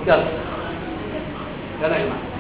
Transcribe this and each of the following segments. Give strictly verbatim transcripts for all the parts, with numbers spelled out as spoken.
يلا يلا يا جماعه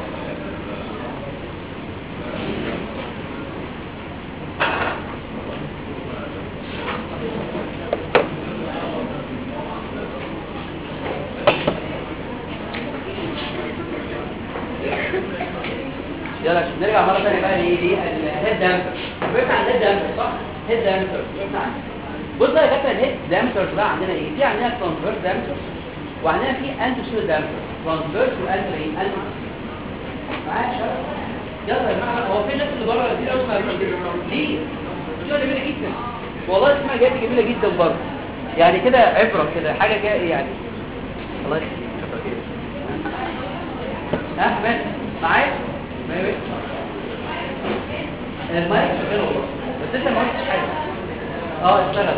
يلا نرجع مره ثانيه بقى لايه دي الهيد دامتر. بقى عندنا الهيد دامتر صح؟ هيد دامتر بص بقى يا كابتن الهيد دامتر بقى عندنا ايه؟ في عندنا ترانسفيرس دامتر وعندنا في انتوسيل دامتر. ترانسفيرس وانتو ايه؟ انتو معايا يا شباب؟ يلا يا جماعه هو في الناس اللي بره كتير قوي ما ليه؟ شو جميله جدا والله اسمها جايه جميله جدا برضه يعني كده عبره كده حاجه كده يعني الله يخليك. ها احمد معايا؟ المايك شغال والله بس انت ما قلتش حاجه. اه اشتغل.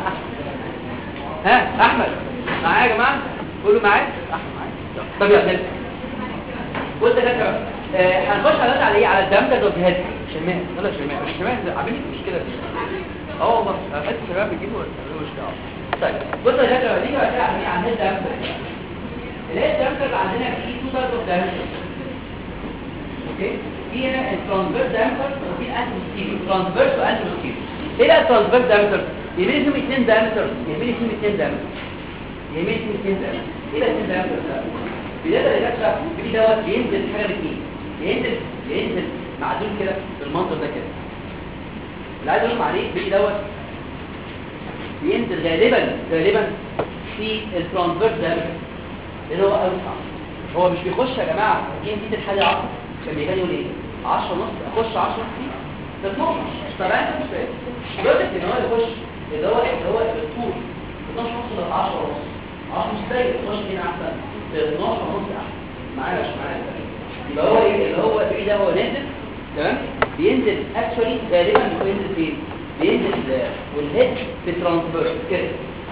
ها احمد معايا يا جماعه؟ قولوا معايا. احمد معايا. طب يلا نبدا. بص يا كابتن هنخش على على ايه؟ على الدمجه والجهاز شمال. يلا شمال الشمال عامل لي مشكله دي. اه والله حته الشباب بتجيبوا ولا بتعملوا مشكله. طيب بص يا كابتن نيجي بقى على عن الدمجه. الهيد دامتر عندنا في تو تايب اوف دامتر. اوكي فيها الترانسفيرس دامتر وفي الانتروسكيبي. ترانسفيرس وانتروسكيبي. ايه بقى الترانسفيرس دامتر؟ يمين فيهم اثنين دامتر يمين فيهم اثنين دامتر يمين فيهم اثنين دامتر. ايه بقى اثنين دامتر ده؟ بدايه الرسمه في دوت بينزل حاجه من اثنين ينزل ينزل معدول كده بالمنظر ده كده. اللي عايز اقول عليه في دوت بينزل غالبا غالبا في الترانسفيرس دامتر اللي هو اوسع. هو مش بيخش يا جماعه ينزل الحاجه عشرة كان بيجي يقول ايه عشرة ونص اخش عشرة في اتناشر. طبعا انت مش فاهم دلوقتي ان هو يخش اللي هو اللي هو الطول اتناشر ونص ل عشرة ونص عشرة مش زي يخش هنا احسن اتناشر ونص احسن معايا مش معايا. يبقى هو ايه اللي هو ايه ده هو نازل تمام بينزل اكشولي غالبا بينزل فين؟ بينزل والهيد في ترانسفيرس كده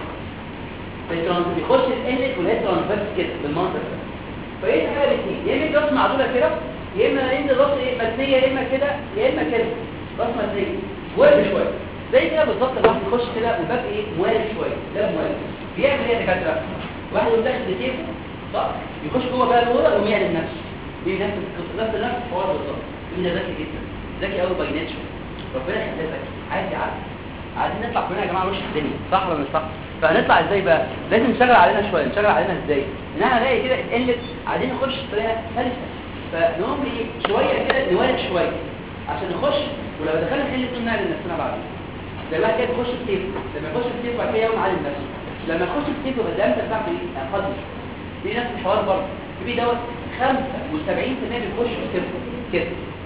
في ترانسفيرس بيخش الانلت والهيد ترانسفيرس كده بالمنظر ده. فايه حاجه الاثنين يا اما الجسم معدوله كده يا اما ينزل راس ايه متنيه يا اما كده يا اما كده راس متنيه وارد شويه زي كده بالظبط. الواحد يخش كده والباب ايه موارد شويه ده موارد بيعمل ايه يا دكاتره؟ واحد يقوم داخل بكيفه صح يخش جوه بقى الاوضه ويقوم يعلن نفسه دي نفس نفس نفس الحوار بالظبط. ده ذكي جدا ذكي قوي باي نيتشر ربنا يخليه ذكي عايز يعدي. عايزين نطلع كلنا يا جماعه نروح الدنيا صح ولا مش صح؟ فهنطلع ازاي بقى؟ لازم نشغل علينا شويه. نشغل علينا ازاي؟ ان احنا نلاقي كده الانلت عايزين نخش بطريقه سلسه فنقوم ايه شويه كده نوالد شويه عشان نخش ولو دخلنا الانلت نقوم نعلن نفسنا بعدين. زي الواحد كده يخش السيف لما يخش السيف بعد كده يقوم عالم نفسه. لما يخش السيف يبقى الدم بتاعته ايه؟ اقل. دي نفس الحوار برضه في دوت خمسة وسبعين بالمية بيخش السيف كده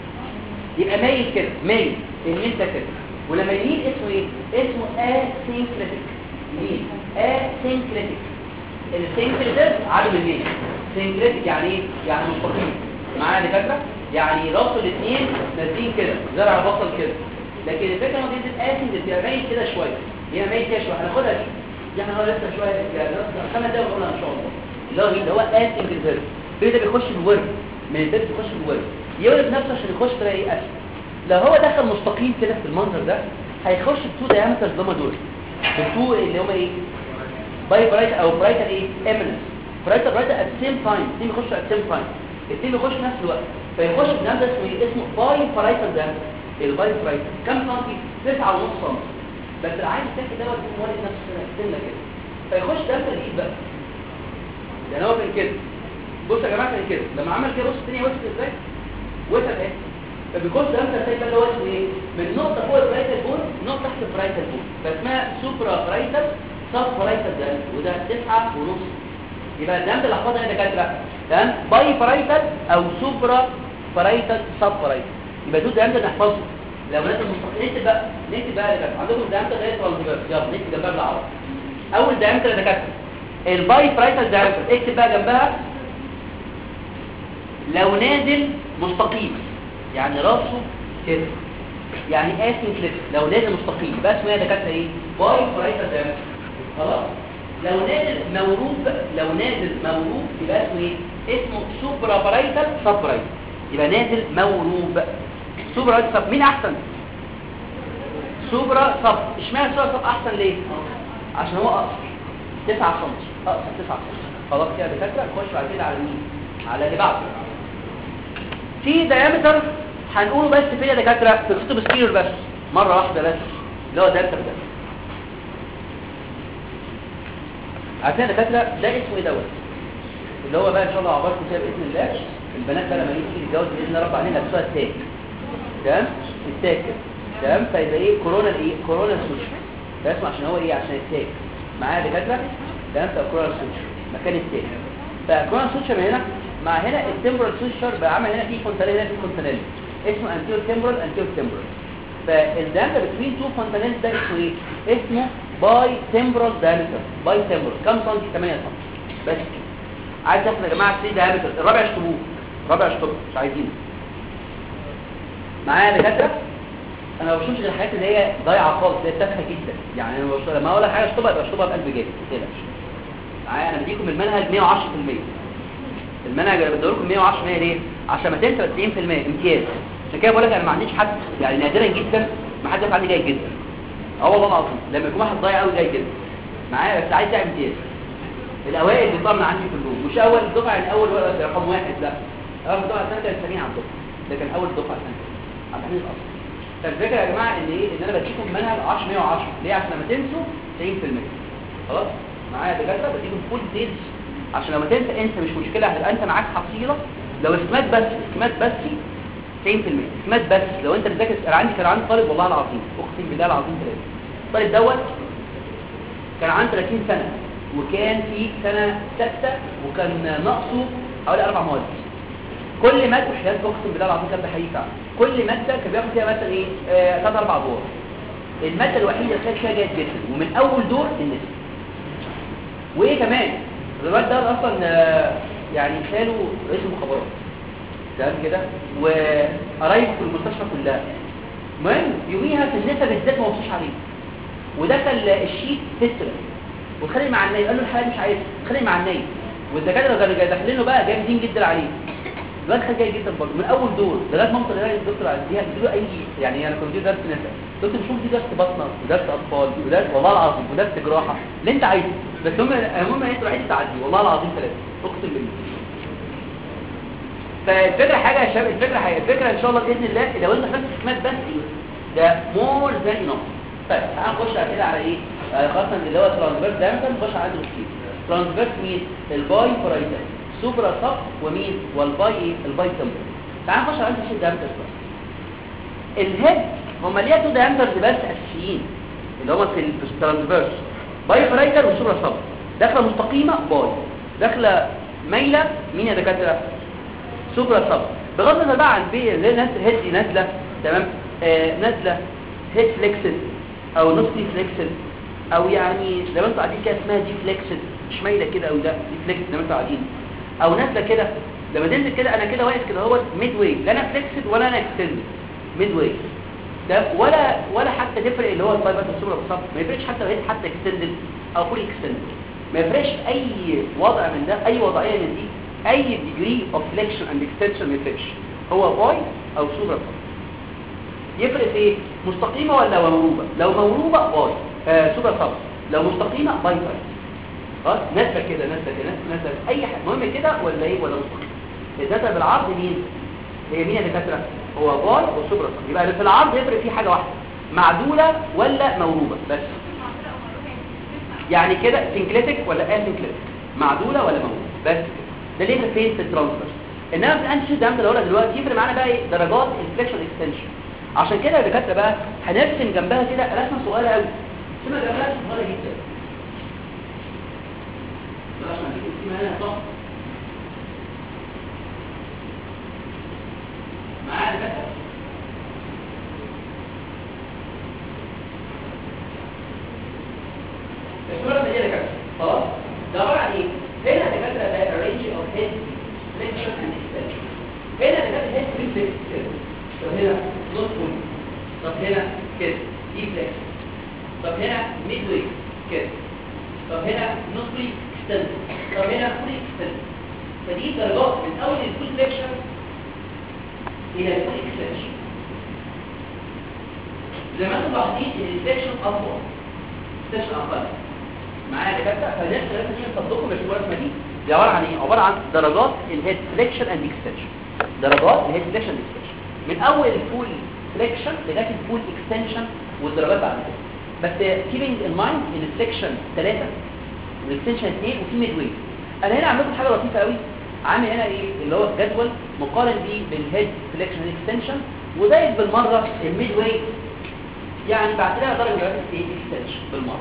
يبقى مايل كده مايل اليمين ده كده. ولما يميل اسمه ايه؟ اسمه اسينكريتيك. يميل اسينكريتيك. السينكريتيك عدم الميل. سينكريتيك يعني ايه؟ يعني مستقيم معايا دكاتره يعني راسه الاثنين نازلين كده زرع بصل كده. لكن الفكره انه بينزل اسينكريتيك يعني مايل كده شويه هي مايل كده شويه. هناخدها دي دي احنا هنقول لسه شويه يعني خمس دقايق ونقولها ان شاء الله. اللي هو اللي هو اسينكريتيك ده بيخش بالورد من البيت بيخش بالورد يولد نفسه عشان يخش تلاقي ايه اسفل. لو هو دخل مستقيم كده في المنظر ده هيخش التو دايمترز اللي هم دول التو اللي هم ايه باي برايت او برايتر ايه امينس برايتر برايتر ات سيم تايم الاثنين بيخشوا ات سيم تايم الاثنين بيخشوا في نفس الوقت فيخش بنفس اسمه اسمه باي برايتر دايمتر. الباي برايتر كم سنتي؟ تسعة ونص سنتي. بس العين التاني دوت موالد نفس السنه كده فيخش دايمتر الايد بقى يعني هو كان كده. بصوا يا جماعه كان كده لما عمل كده بص الدنيا وصلت ازاي وصل اهي. فبيكون ده انت شايف اللي هو اسمه ايه من نقطه فوق البرايتال بون نقطه تحت البرايتال بون فاسمها سوبرا برايتال سب برايتال ده وده تسعة ونص. يبقى الدم اللي حفظها هنا كده تمام باي برايتال او سوبرا برايتال سب برايتال. يبقى دول ده نحفظه لو لازم نكتب بقى نكتب بقى اللي عندكم ده امتى غير ترانسفيرس. يلا نكتب جنبها بالعربي. اول ده امتى ده كده الباي برايتال ده اكتب بقى جنبها لو نازل مستقيم يعني راسه كده يعني اسينكليك. لو نازل مستقيم بس اسمه ايه ده كده ايه باي برايتال ده خلاص. لو نازل موروب لو نازل موروب يبقى اسمه ايه اسمه سوبرا برايتال سب برايتال. يبقى نازل موروب سوبرا برايتال سب. مين احسن؟ سوبرا سب. اشمعنى سوبرا سب احسن ليه؟ عشان هو اقصر تسعة سم اقصر تسعة سم خلاص كده دكاتره. نخش بعد كده على مين؟ على اللي بعده. في دايمتر هنقوله بس فين يا دكاتره؟ في الخط السكيلر بس مره واحده بس، اللي هو دايمتر ده. عارفين يا دكاتره ده اسمه ايه دوت؟ اللي هو بقى ان شاء الله عباركم كده باذن الله. البنات بقى لما يجي تتجوز باذن الله رب علينا لابسوها التاج، تمام؟ التاج كده، تمام؟ فيبقى ايه؟ كورونا ايه؟ كورونا سوشيال. ده اسمه عشان هو ايه؟ عشان التاج. معايا دكاتره؟ تمام؟ فكورونا سوشيال مكان التاج. فكورونا سوشيال هنا مع هنا التمبرال سوشيال بقى عمل هنا في فونتانيل، هنا في فونتانيل اسمه انتيور تمبرال انتيور تمبرال. فالدايمتر بين تو فونتانيل ده اسمه ايه؟ اسمه باي تمبرال دايمتر. باي تمبرال كم سنتي؟ ثمانية سنتي بس. عايز تاخد يا جماعه ثلاثة دايمتر، الرابع اشطبوه، الرابع اشطبوه مش عايزينه. معايا دكاتره؟ انا ما بشوفش غير الحاجات اللي هي ضايعه خالص، اللي هي تافهه جدا. يعني انا بشوف لما اقول حاجه اشطبها يبقى اشطبها بقلب جامد ما تقلقش. معايا انا بديكم المنهج مية وعشرة في المية. المنهج اللي بديه لكم مية وعشرة في المية ليه؟ عشان ما تنسى تسعين في المية امتياز. عشان كده بقول لك انا ما عنديش حد، يعني نادرا جدا ما حد يبقى عندي جيد جدا. اه والله العظيم لما يكون واحد ضايع قوي جيد جدا معايا، بس عايز تعمل امتياز. الاوائل بيطلعوا من عندي كلهم، مش اول دفعه يعني اول رقم واحد، لا اول دفعه السنه كانت سبعين على الدفعه، ده كان اول دفعه السنه على الحديث الاصلي. فالفكره يا جماعه ان ايه؟ ان انا بديكم منهج عشرة مية وعشرة ليه؟ عشان لما تنسوا تسعين في المية. خلاص معايا دكاتره؟ بديكم فول ديتيلز عشان لما تنسى انت مش مشكله، هتبقى انت معاك حصيله. لو اسمات بس اسمات بس تسعين في المية اسمات بس. لو انت بتذاكر، انا عندي كان عندي طالب والله العظيم اقسم بالله العظيم ثلاثه. الطالب دوت كان عنده ثلاثين سنه وكان في سنه سادسه وكان ناقصه حوالي اربع مواد. كل ماده وحياه اقسم بالله العظيم كان بحقيقه كل ماده كان بياخد فيها مثلا ايه ثلاث اربع دور. الماده الوحيده اللي كانت فيها جيد جدا ومن اول دور النسبه. وايه كمان الواد ده اصلا يعني مثاله رئيس المخابرات تمام كده، وقرايبه في المستشفى كلها. المهم يوميها في النسب بالذات ما وصلش عليه، ودخل الشيت تستر واتخانق مع النايب، قال له الحقيقه مش عايز، اتخانق مع النايب. والدكاتره كانوا داخلين له بقى جامدين جدا عليه. الواد خد جاي جدا برضه من اول دور لغايه ما اوصل لغايه الدكتور عديها اديله اي، يعني انا كنت بدي درس نساء، دكتور شوف دي درس بطنه ودرس اطفال ودرس والله العظيم ودرس جراحه اللي انت عايزه، بس هم هم انت الوحيد تعدي والله العظيم ثلاثه اقسم بالله. فالفكره حاجه يا شباب، الفكره حاجه الفكره ان شاء الله باذن الله لو انت خدت اسمات بس ده مور ذان انف. طيب هنخش على كده على ايه؟ خاصه اللي هو ترانسفيرس دايمتر. نخش على الدروسين. ترانسفيرس مين؟ الباي فرايتال سوبرا سب ومين؟ والباي ايه؟ الباي تمبر. تعال نخش على الشيء دايمتر بس. الهيد هم ليه تو دايمترز بس اساسيين اللي هم في الترانسفيرس باي فرايتال وسوبرا سب. داخله مستقيمه باي، داخله مايله مين يا دكاتره؟ سوبرا سب. بغض النظر بقى عن بي اللي هي هيد نازله تمام، آه نازله هيد فليكسد او نص فليكسد او يعني زي ما انتوا قاعدين كده اسمها دي فليكسد مش مايله كده او ده دي فليكسد زي ما انتوا قاعدين، او نازله كده. لما تنزل كده انا كده واقف كده هو ميد واي، لا انا فليكسد ولا انا اكستندد، ميد واي ده ولا ولا حتى تفرق اللي هو الباي بس السوبرا سب ما يفرقش حتى لو هي حتى اكستندد او فولي اكستندد، ما يفرقش اي وضع من ده، اي وضعيه من دي، اي ديجري اوف فليكشن اند اكستنشن ما يفرقش، هو باي او سوبرا سب. يفرق في ايه؟ مستقيمه ولا موروبه؟ لو موروبه باي آه سوبرا سب، لو مستقيمه باي باي. خلاص نازله كده نازله كده نازله اي حاجه المهم كده ولا ايه ولا مستقيم. الداتا بالعرض مين؟ هي مين يا دكاتره؟ هو باي وسوبرا سب. يبقى في العرض يفرق فيه حاجه واحده، معدوله ولا موروبه بس. يعني كده سنكليتك ولا اسنكليتك، معدوله ولا موروبه بس. ده اللي يفرق فين في الترانسفيرس. انما في الانتيشن ده اللي هقولها دلوقتي يفرق معانا بقى ايه؟ درجات الفليكشن اكستنشن. عشان كده يا دكاتره بقى هنرسم جنبها كده رسمه صغيره قوي، رسمه جنبها رسمه صغيره جدا. عشان نجيب هنا صح معايا دكاتره. الصوره دي يا دكاتره خلاص ده عباره عن ايه؟ هنا يا دكاتره ده رينج اوف هيد فليكشن اند اكستنشن. هنا يا دكاتره هيد فليكشن كده، طب هنا نوت فول، طب هنا كده دي فليكس، طب هنا ميد ويك كده، طب هنا نوت فري اكستند، طب هنا فري اكستند. فدي درجات من اول الفول فليكشن الى الفول اكستنشن. زي ما انتم ملاحظين ان الفليكشن اطول، اكستنشن اقل معايا يا دكاتره. فالناس لازم تطبقوا بالرسمه دي دي عباره عن ايه؟ عباره عن درجات الهيد فليكشن اند اكستنشن. درجات الهيد فليكشن اند اكستنشن من اول الفول فليكشن لغايه الفول اكستنشن والدرجات بعد كده. بس كيبنج ان مايند ان الفليكشن ثلاثة والاكستنشن اثنين وفي ميد ويت. انا هنا عملت حاجه لطيفه قوي، عامل هنا ايه اللي هو جدول مقارن بيه بالهيد فليكشن اكستنشن وزايد بالمره الميد ويت، يعني بعد كده درجه ايه اكستنشن بالمره.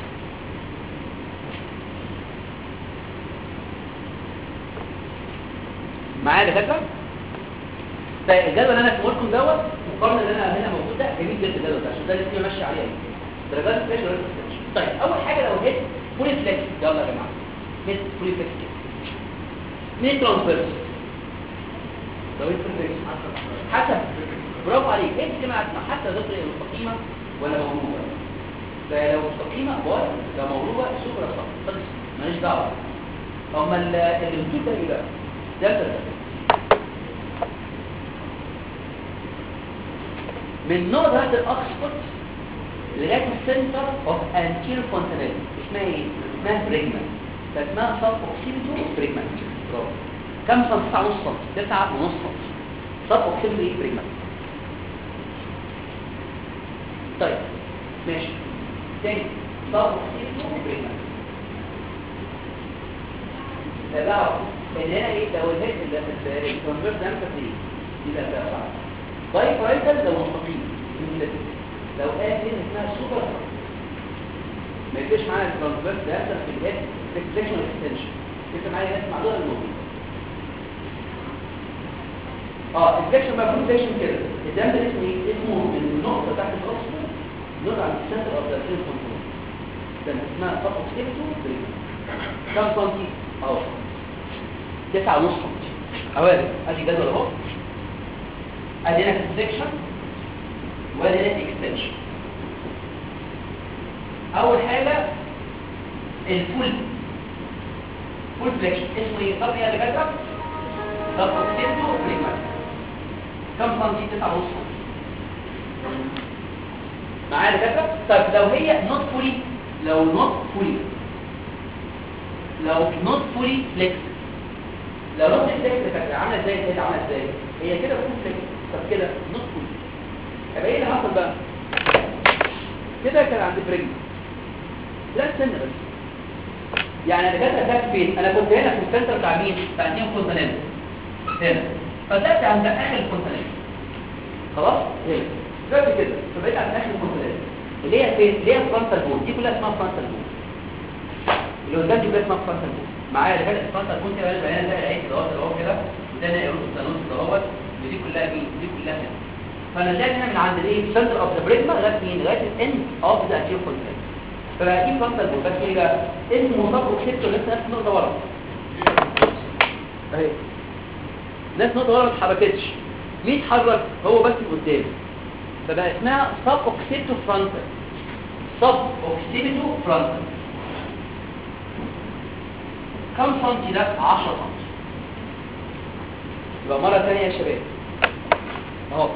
معايا دكاتره؟ طيب الجدول اللي انا هسميه لكم دوت مقارنه اللي انا هنا موجود ده جميل جدا الجدول ده عشان ده اللي ماشي عليه ايه درجات الفليكشن ودرجات الاكستنشن. طيب اول حاجه لو هيد فولي فليكس، يلا يا جماعه هيد فولي فليكس مين ترانسفيرس؟ لو هيد فولي فليكس حسب برافو عليك. ايه اللي مع حتى ذكر المستقيمه ولا موجوده؟ فلو مستقيمه باي، لو موجوده سوبر صح خلص ماليش دعوه. اما الريزولت ده ايه بقى؟ ده من نوع ده الاكسفورد لغايه السنتر اوف انتيريور فونتانيل اسمها ايه؟ اسمها بريجمان، فاسمها سب اوكسيبيتو بريجمان. برافو. كم سم؟ تسعة ونص سم. تسعة ونص سم. سب اوكسيبيتو ايه بريجمان. طيب ماشي تاني سب اوكسيبيتو بريجمان. تابعوا ان هنا ايه لو الهيد اللي الكونفيرس ده مكتوب يبقى ده صح. باي فرايتال لو مستقيم لو قال هنا اسمها سوبر ما يجيش معانا الترانسفيرس ده في الهيد فليكشن اكستنشن. لسه معايا ناس معلومه الموضوع اه الفليكشن بقى فليكشن كده الدم ده اسمه ايه؟ اسمه من النقطه تحت الراسه نقطه عند السنتر اوف ذا سيل كنترول ده اسمها سب اوكسيبيتو بريجمان. كم سنتي؟ اهو تسعة ونص سنتي. اوارد ادي جدول اهو، ادي هنا فليكشن وادي هنا اكستنشن. اول حاجه الفول فول فليكشن اسمه ايه؟ طب يا دكاتره طب اوكسيبتو بريجمان. كم سنتي؟ تسعة ونص سنتي. معايا دكاتره؟ طب لو هي نوت فولي، لو نوت فولي لو نوت فولي فليكس، لو نوت فليكس كانت عامله ازاي؟ كده عامله ازاي؟ هي كده فول فليكس. طب كده نوت فولي يبقى ايه اللي حصل بقى؟ كده كان عند بريجمان لا استنى بس، يعني انا جت اتاك فين؟ انا كنت هنا في السنتر بتاع مين؟ بتاع اتنين كونتيننت هنا، فبدات عند اخر الكونتيننت خلاص هنا دلوقتي كده، فبقيت عند اخر الكونتيننت اللي هي فين؟ اللي هي فرونتال بون. دي كلها اسمها فرونتال بون، اللي قدام دي كلها اسمها فرونتال بون. معايا اللي كانت فرونتال بون كده بقى هنا العين كده اهو كده، وده هنا يروح الثانوس دوت، ودي كلها مين؟ دي كلها هنا. فانا جاي هنا من عند الايه؟ سنتر اوف ذا بريجما لغايه مين؟ لغايه الاند اوف ذا انتيريور كونتيننت. فبقى دي فرونتال بون بس ايه بقى؟ اسمه سب اوكسيبتو لسه نفس النقطه ورا اهي، نفس النقطه ورا ما اتحركتش. مين اتحرك؟ هو بس قدام، فبقى اسمها سب اوكسيبتو فرونتال. سب اوكسيبتو فرونتال كم سنتي ده؟ عشرة سنتي. يبقى مره ثانيه يا شباب اهو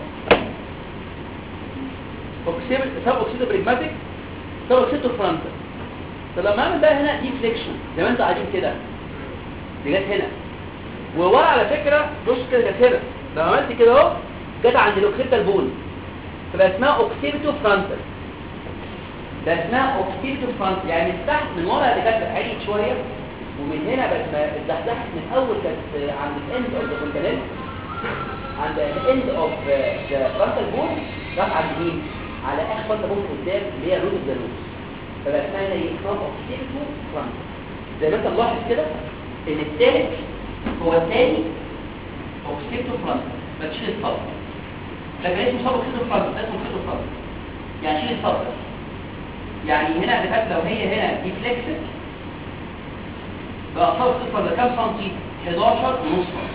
اوكسيبت سب اوكسيبتو بريجماتيك سب اوكسيبتو فرونتال. طب لما اعمل بقى هنا دي فليكشن زي ما انتوا قاعدين كده، دي جت هنا وورا على فكره بص كده جت هنا، لو عملت كده اهو جت عند الاوكسيبتال بون، فبقى اسمها اوكسيبتو فرونتال. ده اسمها اوكسيبتو فرونتال، يعني من تحت من ورا اللي كانت عاليه شويه، ومن هنا بس ما اتزحزحت من اول كانت عند الاند اوف ذا كونتيننت، عند الاند اوف ذا فرونتال بون راح عند مين؟ على اخر فرونتال بون قدام اللي هي روت اوف ذا نوز، فبقى اسمها هنا ايه؟ اسمها اوكسيبتو فرونتال. زي ما انت ملاحظ كده ان الثالث هو الثاني اوكسيبتو فرونتال، ما تشيل الصدر، لكن اسمه سب اوكسيبتو فرونتال، اسمه اوكسيبتو فرونتال يعني شيل الصدر. يعني هنا اللي فات لو هي هنا دي فليكسد بقى صار صفر لكام سنتي؟ حداشر ونص سنتي.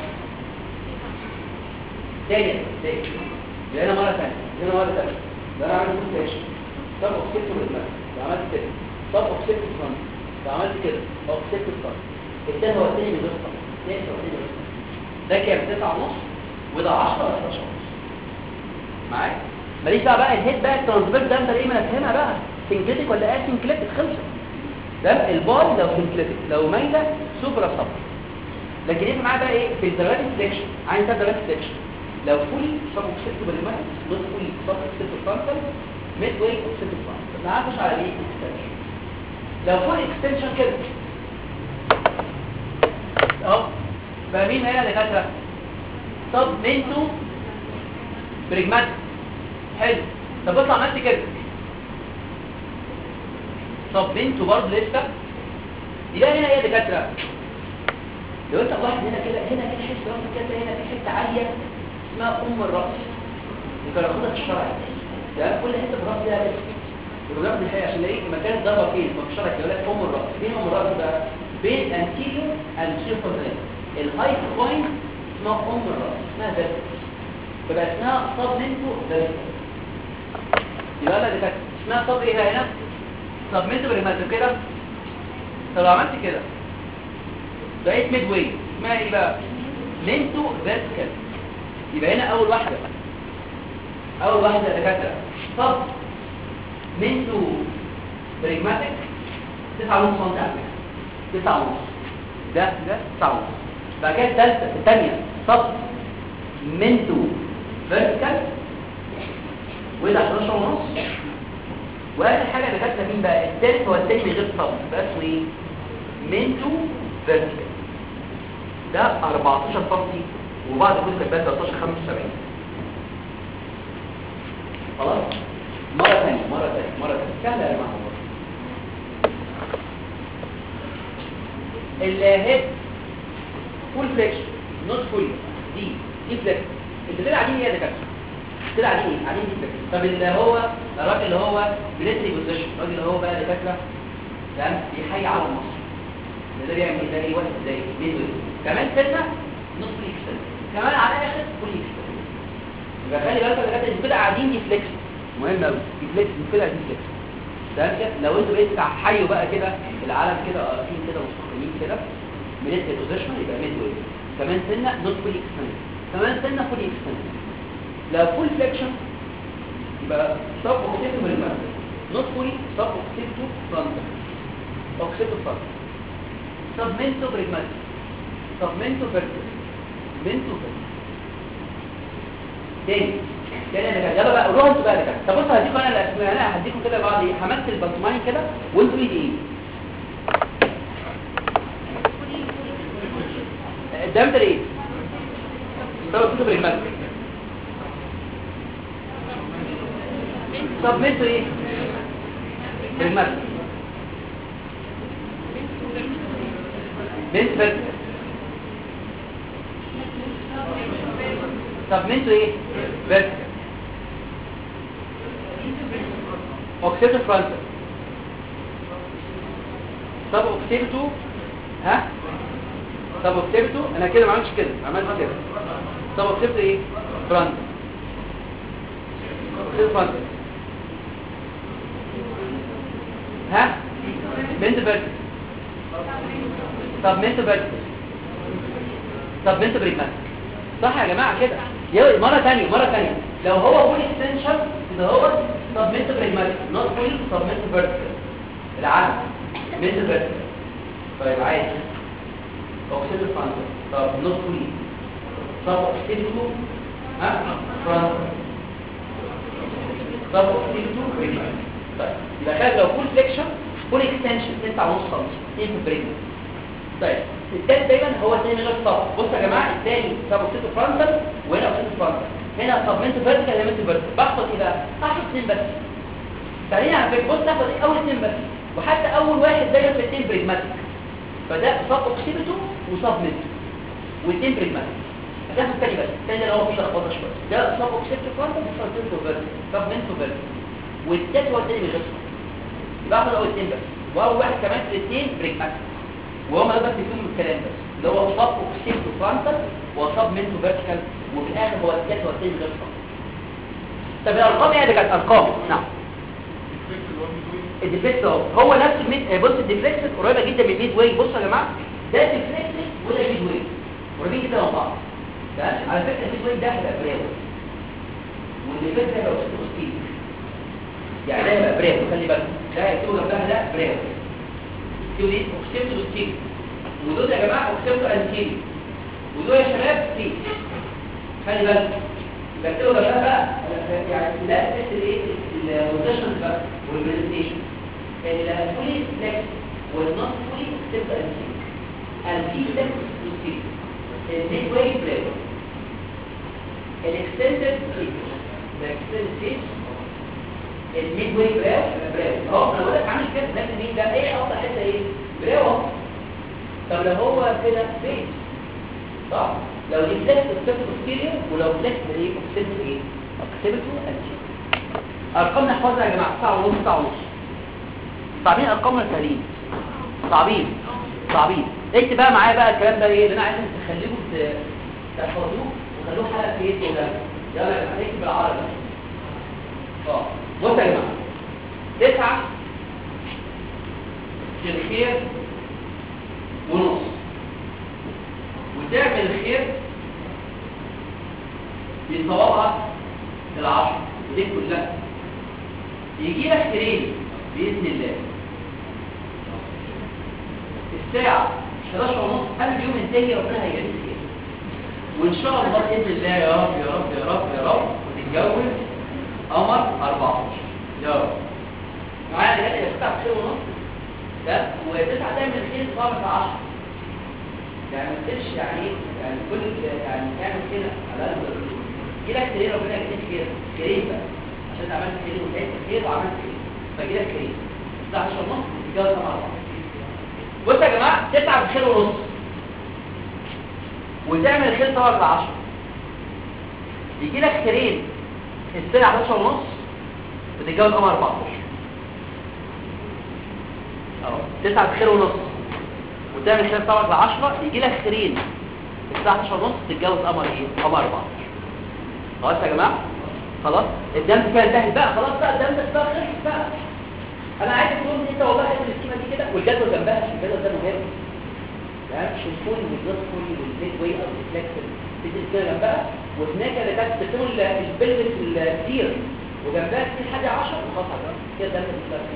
تاني تاني يبقى هنا مرة ثانية، هنا مرة ثانية ده انا عامل كونتاكشن طب اوكسيبتو بالماء، ده عملت كده طب اوكسيبتو فرونت، ده عملت كده اوكسيبتو فرونت. التاني هو التاني من غير فرونت، التاني هو التاني من غير فرونت. ده كام؟ تسعة ونص وده عشرة ولا حداشر ونص. معاك؟ ماليش بقى بقى الهيد بقى الترانسفيرس ده انت ايه؟ ما نفهمها بقى سنكليتيك ولا اسنكليتيك، خلصت. ده البار لو سنكليتيك، لو مايله سوبرا سب. لكن يبقى معاه بقى ايه في الدرجات السلكشن، عايز درجات السلكشن لو فولي سب اوكسيبتو بالماء نوت فولي سب اوكسيبتو فرونتال ميد واي اوكسيبتو فرونتال. ما عارفش على ايه اكستنشن. لو فولي اكستنشن كده اهو بقى مين هنا دكاتره؟ طب منتو بريجماتيك حلو. طب بص عملت كده طب منتو برضه لسه يبقى هنا ايه يا دكاتره؟ لو انت واحد هنا كده هنا في حته راسك كده هنا في حته عاليه اسمها ام الراس يبقى ناخدها في الشرع ده كل حته في الراس ليها اسم يبقى ناخد الحقيقه عشان نلاقي مكان الضربه فين في الشرع يقول لك ام الراس. فين ام الراس بقى؟ بين انتيريور اند سيرفر الهايت بوينت اسمها ام الراس اسمها فيرتكس يبقى اسمها صاب منتو فيرتكس. يبقى لا دي اسمها صاب ايه هنا؟ صاب منتو بريماتيك كده. طب لو عملت كده بقيت ميد واي اسمها ايه بقى؟ منتو فيرتيكال. يبقى هنا اول واحده اول واحده دكاتره طب منتو بريجماتيك تسعة ونص سم على فكره تسعة ونص ده ده تسعة ونص. بعد كده الثالثه الثانيه طب منتو فيرتيكال وده حداشر ونص. واخر حاجه دكاتره مين بقى؟ الثالث هو الثاني من غير صب يبقى اسمه ايه؟ منتو فيرتيكال. ده أربعتاشر سم وبعد كل كبات تلتاشر خمسة وسبعين. خلاص مره ثانيه مره ثانيه مره ثانيه سهله يا جماعه. الهيد فول فليكشن نوت فول دي دي فليكشن. انت طلع قاعدين ايه يا دكاتره؟ طلع قاعدين ايه؟ قاعدين دي فليكشن. طب اللي هو الراجل اللي هو ميليتري بوزيشن الراجل اللي هو بقى دكاتره تمام بيحيي على مصر ده بيعمل ايه؟ ده ايه واحد ازاي ميدو كمان سنه نص اكستنشن كمان على اخر فول اكستنشن. يبقى خلي بالك يا دكاتره انتوا كده قاعدين دي فليكس مهم قوي دي فليكس كده دي فليكس تمام كده. لو انتوا بقيتوا تحيوا بقى كده العالم كده واقفين كده مستقيمين كده ميليتري بوزيشن يبقى ميدو كمان سنه نص فول اكستنشن كمان سنه فول اكستنشن. لو فول فليكشن يبقى سب اوكسيبتو بالمعنى نص فول سب اوكسيبتو فرونتال اوكسيبتو فرونتال طب منتو بريجماتيك طب منتو فيرتيكال منتو فيرتيكال تاني تاني انا كده يلا بقى قولوها انتوا بقى كده. طب بصوا هديكم انا الاسماء انا هديكم كده بعض ايه همثل البنطماني كده وانتوا ايه ايه قدام ده ايه؟ طب منتو بريجماتيك طب منتو ايه؟ بريجماتيك بنت فيرتيكال. طب منتو ايه؟ فيرتيكال اوكسيبتو فرونتال. طب اوكسيبتو ها؟ طب اوكسيبتو انا كده ما عملتش كده عملت كده. طب اوكسيبتو ايه؟ فرونتال اوكسيبتو فرونتال ها؟ بنت فيرتيكال. طب منتو فيرتيكال طب منتو بريجماتيك صح يا جماعه كده. يلا مره ثانيه مره ثانيه لو هو فول اكستنشن كده هو طب منتو بريجماتيك نوت فول طب منتو فيرتيكال العكس منتو فيرتيكال. طيب عايز اوكسيدو فرونتال طب نوت فول طب اوكسيدو ها فرونتال طب اوكسيدو بريجماتيك. طيب يبقى خد لو فول فليكشن فول اكستنشن ستة ونص سم اثنين في بريجماتيك. طيب الثاني دايما هو الثاني من غير صف. بصوا يا جماعه الثاني سب اوكسيدو فرونتال وهنا اوكسيدو فرونتال هنا طب منتو فيرتيكال هنا منتو فيرتيكال. بحفظ ايه بقى؟ بحفظ اثنين بس. ثانيا على فكره بص تاخد ايه اول اثنين بس وحتى اول واحد دايما في الاثنين بريجماتيك. فده سب اوكسيدو وسب منتو والاثنين بريجماتيك. هتاخد الثاني بس الثاني اللي هو فيه لخبطه شويه ده سب اوكسيدو فرونتال وسب منتو فيرتيكال سب منتو فيرتيكال والثالث هو الثاني من غير صف. باخد اول اثنين بس واول واحد كمان في الاثنين بريجماتيك وهم ده بس فيهم الكلام بس اللي هو صب اوكسيدو فرونتال وصب منتو فيرتيكال وفي الاخر هو الثالث هو الثاني من غير صف. طب الارقام ايه دي كانت ارقام نعم الديفليكس اهو هو نفس الميد. بص الديفليكس قريبه جدا من الميد واي. بصوا يا جماعه ده ديفليكس وده ميد واي قريبين جدا من بعض. تمام على فكره الميد واي ده هيبقى براو والديفليكس ده هيبقى اوستيك يعني ده هيبقى براو. خلي بالك ده هيكتبوا جنبها ده براو تقول ايه اوكسيدو اوستيك ودول يا جماعه اوكسيبتو انتيريور، ودول يا شباب سي. خلي بالك بكتبوا ده بقى يعني لا تحس الايه الروتيشن بقى والبرزنتيشن الفولي فليكس والنص فولي اوكسيبتو انتيريور، الفي فليكس انتيريور، الميد واي بريفر، الاكستندد فيتش، الاكستندد فيتش، الميد واي براو براو اهو. انا بقول لك عامل كده ده مين ده ايه افضل حته ايه براو. طب لو هو كده فيتش صح، لو دي فليكس اوكسيبتو بوستيريور ولو فليكس ايه اوكسيبتو ايه اوكسيبتو انتيريور. ارقام نحفظها يا جماعه ساعه ونص ساعه ونص. صعبين ارقام ولا سهلين؟ صعبين صعبين. اكتب بقى معايا بقى الكلام ده ايه اللي انا عايزكم تخليكم تحفظوه وخلوه حلقه في ايه كده. يلا يا جماعه نكتب بالعربي. اه بصوا يا جماعه تسعة في الخير ونص وتعمل الخير بصوابعها العشر ودي كلها يجي لك خيرين باذن الله. الساعه حداشر ونص قبل اليوم ينتهي ربنا هيجازيك خير وان شاء الله باذن الله يا رب يا رب يا رب يا رب وتتجوز قمر أربعتاشر يا رب. معايا لغايه يا تسعة خير ونص ده وتسعة تعمل خير صارت عشرة يعني ما تقولش يعني ايه يعني كل يعني تعمل كده على الاقل يجي لك خير ربنا يجزيك خير خيرين بقى عشان عملت خير وتعبت خير وعملت خير فيجي لك خير تسعة عشر ونص تتجوز قمر أربعتاشر. بصوا يا جماعه تسعة خير ونص وتعمل خير صارت عشرة يجي لك خيرين الساعه حداشر ونص بتتجوز قمر أربعتاشر اهو. تسعة خير ونص وتعمل خير طبعا ل عشرة يجي لك خيرين الساعه حداشر ونص تتجوز قمر ايه قمر أربعتاشر. خلاص يا جماعه خلاص الدم كده انتهت بقى خلاص بقى الدم ده بقى خلص بقى. انا عايز تقول انت والله حلو السكيمه دي كده والجدول جنبها عشان الجدول ده مهم يعني مش الفول والجلوس فول والميد واي او الفلكسل بتدي كده جنبها وهناك اللي كانت بتقول البلبس الكتير وجنبها في حاجه عشرة وخلاص على كده ده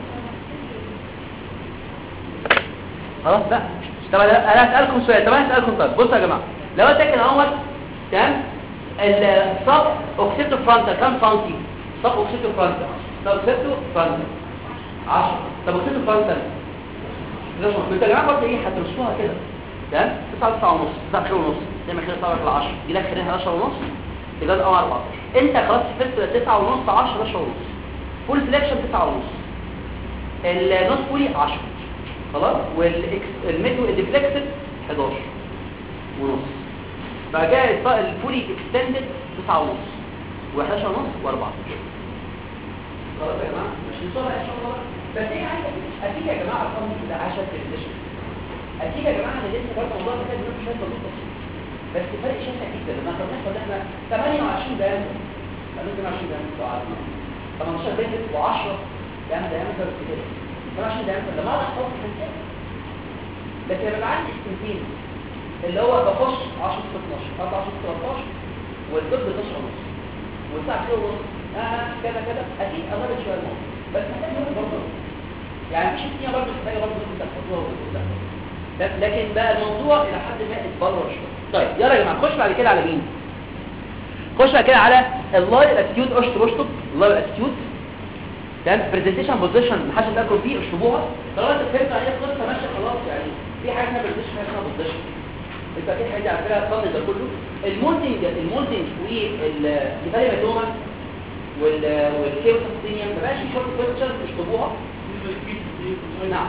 خلاص بقى. طب انا هسالكم سؤال. طب انا هسالكم طب بصوا يا جماعه لو قلت لك اهوت تمام الصب اوكسيتو فرونتال كام سنتي؟ صب اوكسيتو فرونتال صب اوكسيتو فرونتال عشرة. طب اوكسيتو فرونتال لازم انتوا يا جماعه برضه ايه هترسوها كده تمام تسعة تسعة ونص تسعة خير ونص تعمل خير طبعا ل عشرة يجي لك خير حداشر ونص تجاز قمر أربعتاشر. انت خلاص سافرت تسعة ونص عشرة حداشر ونص فول سلكشن تسعة ونص النص فولي عشرة خلاص والميدو الديفلكسد حداشر ونص بقى جاي الفولي اكستندد تسعة ونص و11 ونص و14. خلاص يا جماعه مش نصورها ان شاء الله بس ايه عايز اكيد يا جماعه الارقام دي كده عشان بريزنتيشن اكيد يا جماعه انا لسه برضه الموضوع ده كان شويه بسيط بس فرق شاسع جدا لما كنا بناخد احنا ثمانية وعشرين دقيقه ثمانية وعشرين دقيقه ساعه تمنتاشر دقيقه و10 دقيقه دقيقه كده ثمانية وعشرين دقيقه لما انا احط حساب لكن لما عندي استنتين اللي هو بخش عشرة اتناشر أربعة تلتاشر والضد اتناشر ونص والساعه كده ونص اه كده كده اكيد قربت شويه الموضوع بس محتاج يوم برضه يعني مش الدنيا برضه محتاجه برضه انت تحطوها وتقولها لكن بقى الموضوع الى حد ما اتبرر شويه. طيب يلا يا جماعه نخش بعد كده على مين؟ نخش بعد كده على اللايف اتيتيود اشطب اشطب اللايف اتيتيود تمام برزنتيشن بوزيشن محدش تاكل فيه اشطبوها طالما انت فهمت عليها القصه ماشيه خلاص يعني في حاجه اسمها برزنتيشن حاجه اسمها بوزيشن انت اكيد حاجه على فكره الفضل ده كله المولدنج المولدنج والكفايه وال والكيوتوستينيوم ما بقاش شورت كويستشن اشطبوها. نعم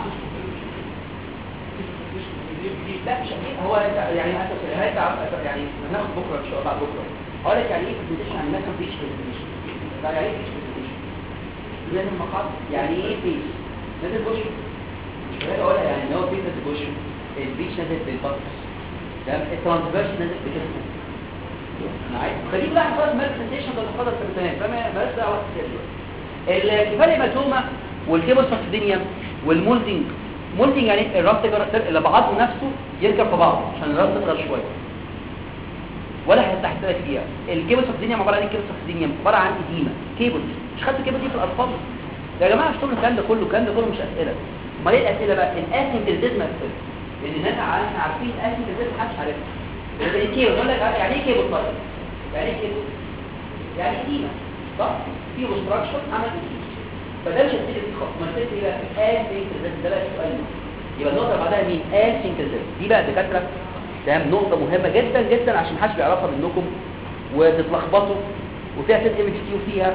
لا مش هو يعني هسه يعني هناخد بكره ان شاء الله بعد بكره اقول لك يعني ايه برزنتيشن عن مثلا بيتش برزنتيشن يعني ايه بيتش برزنتيشن لازم مقاط يعني ايه بيتش نازل بوش مش بقى اقولها يعني ان هو بيتش نازل بوش البيتش نازل بالبطس تمام الترانسفيرس نازل بجسمه معايا فدي بقى خلاص برزنتيشن ده خلاص تمام فما بس ده وقت كده الكفايه ماتوما والكيبوسفاكسيدينيوم والمولدنج مولدنج يعني الراس تقدر اللي بعضه نفسه يركب في بعضه عشان الراس تقدر شويه ولا هتحتاج لك فيها. الكيبوسفاكسيدينيوم عباره عن ايه؟ الكيبوسفاكسيدينيوم عباره عن اديمه كيبل مش خدت الكيبل دي في الاطفال يا جماعه مش طول الكلام ده كله الكلام ده كله مش اسئله امال ايه الاسئله بقى؟ الاسيمبتيزم اسئله لان الناس احنا عارفين اسم الزيت محدش عارفها. ده ايه كيبل؟ يقول لك يعني ايه كيبل طيب؟ يعني ايه كيبل؟ يعني ايدينا صح؟ في اوبستراكشن عمل ايه؟ فده مش هتفيد دي خالص. ما تفيد ايه بقى؟ اسينكريزم. ده بقى السؤال ده. يبقى النقطه بعدها مين؟ اسينكريزم. دي بقى دكاتره تمام نقطه مهمه جدا جدا عشان محدش بيعرفها منكم وتتلخبطوا وفيها ست ام كيو فيها.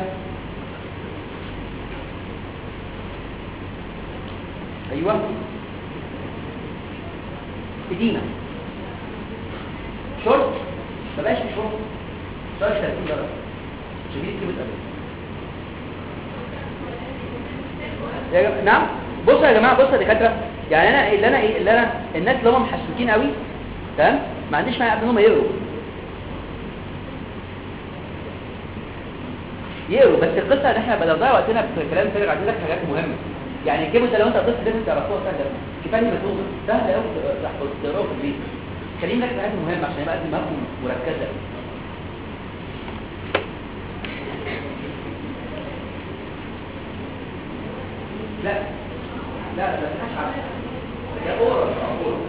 ايوه ادينا شورت ما بقاش في شورت درجه ثلاثين درجه شديد كده يا جماعه. نعم بصوا يا جماعه بصوا يا دكاتره يعني انا اللي انا ايه اللي انا الناس اللي هم محسوكين قوي تمام ما عنديش مانع ان هم يقروا يقروا بس القصه ان احنا بدل ضيع وقتنا في كلام فارغ. عايزين لك حاجات مهمه يعني الكيبل ده لو انت قصه لازم تعرفوها سهله كفايه مفهومه سهله قوي تقراها في البيت. خلينا لك حاجات مهمه عشان يبقى دماغكم مركزه. لا لا لا مش عارف ده اورا اورا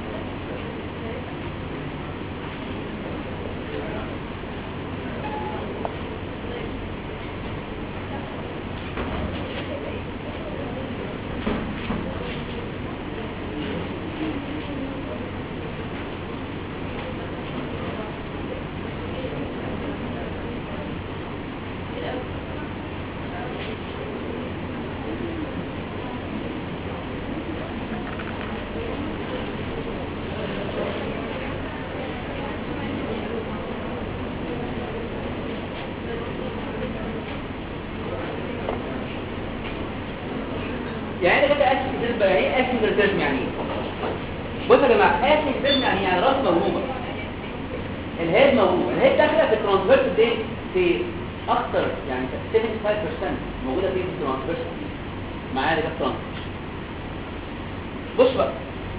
يعني كده اسينكريزم يعني ايه اسينكريزم يعني ايه؟ بصوا يا جماعه اسينكريزم يعني يعني راس موهوبه الهيد موهوبه الهيد داخله في الترانسفيرس دي في اكتر يعني سبعة وسبعين بالمية موجوده في الترانسفيرس معايا ده ترانسفيرس. بص بقى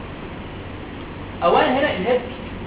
اولا هنا الهيد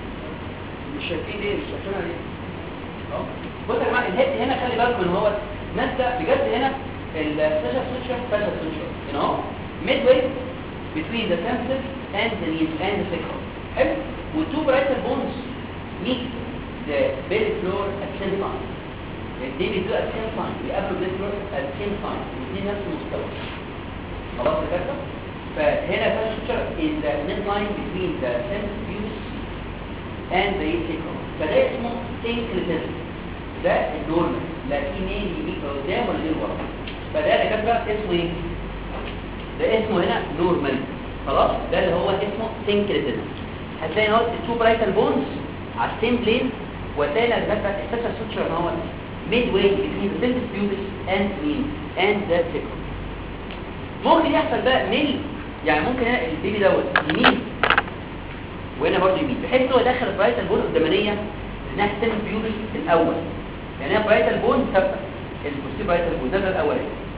مش شايفين ليه مش شايفينها ليه اهو. بص يا جماعه الهيد هنا خلي بالكم ان هو ماسكه بجد هنا الفاشل سوتشر فاشل سوتشر you know midway between the temple and the knee and the sacrum. حلو والتو parietal bones meet the belly floor at the same time. they بيدوا at the same time بيقابلوا belly floor at the same time الاثنين نفس المستوى. خلاص كده فهنا فاشل سوتشر is the midline between the temple pubis and the sacrum. فده اسمه syncretism. ده النورمال لا في مين يمين قدام ولا غير ورا. فده اللي كده اسمه ايه؟ ده اسمه هنا نورمال. خلاص ده اللي هو اسمه سينكريتيزم. هتلاقي ان هو التو برايتال بونز على السيم بلين وتلاقي الفاشل الفاشل سوتشر ان هو ميد واي بين ذا سيمبل بيوبس اند مين اند ذا سيكرم. ممكن يحصل بقى ميل يعني ممكن هنا البيبي دوت يمين وهنا برضه يمين بحيث ان هو داخل البرايتال بون قدامانيه ناحيه السيمبل بيوبس الاول يعني هنا برايتال بون ثابته البوستير برايتال بون نزل الاول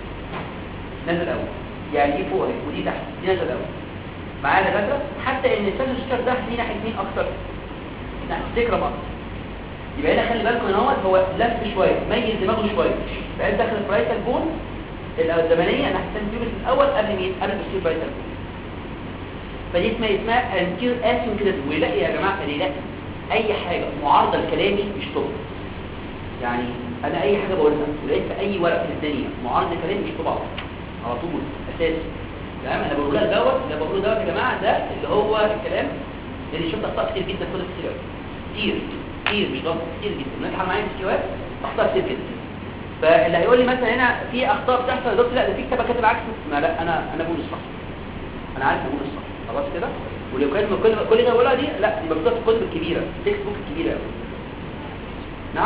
نزل الاول يعني دي فوق ودي تحت دي نزل الاول معايا دكاتره حتى ان الفاشل سوتشر ده ليه ناحيه مين اكتر ناحيه السكرم اكتر. يبقى هنا خلي بالكم ان هو هو لف شويه ميل دماغه شويه بقى داخل البرايتال بون القدامانيه ناحيه السيمبل الاول قبل مين قبل البوستير برايتال بون. فدي اسمها اسمها انتير اسينكريزم. ويلاقي يا جماعه اللي يلاقي اي حاجه معارضه لكلامي مش طب يعني انا اي حاجه بقولها ولقيت في اي ورق في الدنيا معارض لكلامي مش طبعا على طول اساسي تمام. انا بقول لك دوت اللي بقوله دوت يا جماعه ده اللي هو الكلام اللي شفت اخطاء كتير جدا كل السيرات كتير كتير مش ضغط كتير جدا نجح معايا في السيرات اخطاء كتير جدا. فاللي هيقول لي مثلا هنا في اخطاء بتحصل يا دكتور لا ده في كتابه كاتب عكسه ما لا انا انا بقول الصح انا عارف اقول الصح خلاص كده. ولو كان كل كل اللي بقولها دي لا دي مكتوبه في الكتب الكبيره التكست بوك الكبيره قوي. نعم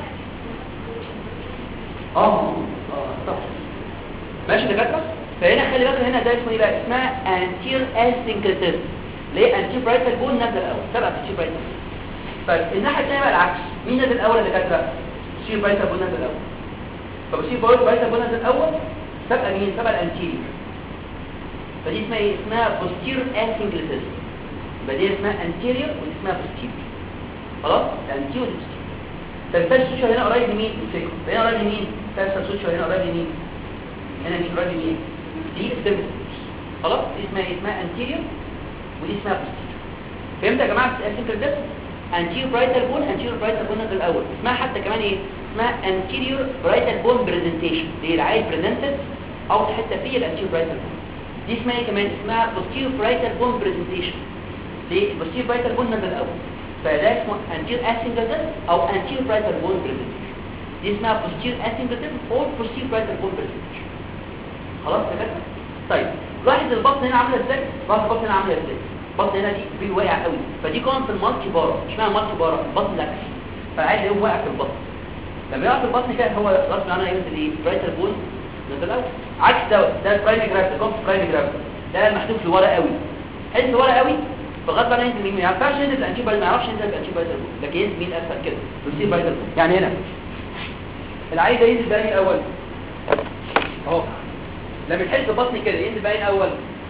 اه اه طب ماشي يا دكاتره. فهنا خلي بالك هنا ده اسمه ايه بقى اسمها انتير اسينكريتيزم. ليه انتير برايتال بون نزل الاول سبق انتير برايتال. طيب الناحيه الثانيه بقى العكس مين نزل الاول يا دكاتره؟ انتير برايتال بون نزل الاول. طب انتير برايتال بون نزل الاول سبق مين سبق الانتير. فدي اسمها ايه اسمها بوستير اسينكريتيزم. يبقى دي اسمها انتيريور ودي اسمها بوستير. خلاص الانتير ودي بوستير. طب الفاشل سوتشر هنا قريب لمين الفكر هنا قريب لمين الفاشل سوتشر هنا قريب لمين هنا مين قريب لمين دي السيرفيس. خلاص دي اسمها ايه اسمها انتيريور ودي اسمها بوستيريور. فهمت يا جماعه الاسينكرال ديسك؟ anterior parietal bone anterior parietal bone الاول اسمها حتى كمان ايه؟ اسمها anterior parietal bone presentation دي العين presented او حته في الانتيريور parietal bone. دي اسمها ايه كمان؟ اسمها posterior parietal bone presentation. دي posterior parietal bone نزل الاول فده اسمه anterior asynchronous disc او anterior parietal bone presentation. دي اسمها posterior asynchronous disc او posterior parietal bone presentation. خلاص كده؟ طيب لاحظ البطن هنا عامله ازاي؟ لاحظ البطن هنا عامله ازاي؟ البطن هنا دي في واقع قوي فدي كون في المالتي بارا. اشمعنى مالتي بارا؟ البطن لاكس فعايز يقوم واقع في البطن. لما يقع في البطن كده هو غصب عنه ينزل ايه؟ برايتال بون نزل الاول. عكس دوت ده البرايمري جرافت ده كون في البرايمري جرافت ده محذوف لورا قوي. حيث لورا قوي فغصب عنه ينزل مين؟ ما ينفعش ينزل الانتيريور ما يعرفش ينزل الانتيريور برايتال بون لكن ينزل مين اسفل كده؟ بيصير برايتال بون. يعني هنا العيل ده ينزل باين الاول اهو. لما يحس بطني كده ينزل باين اول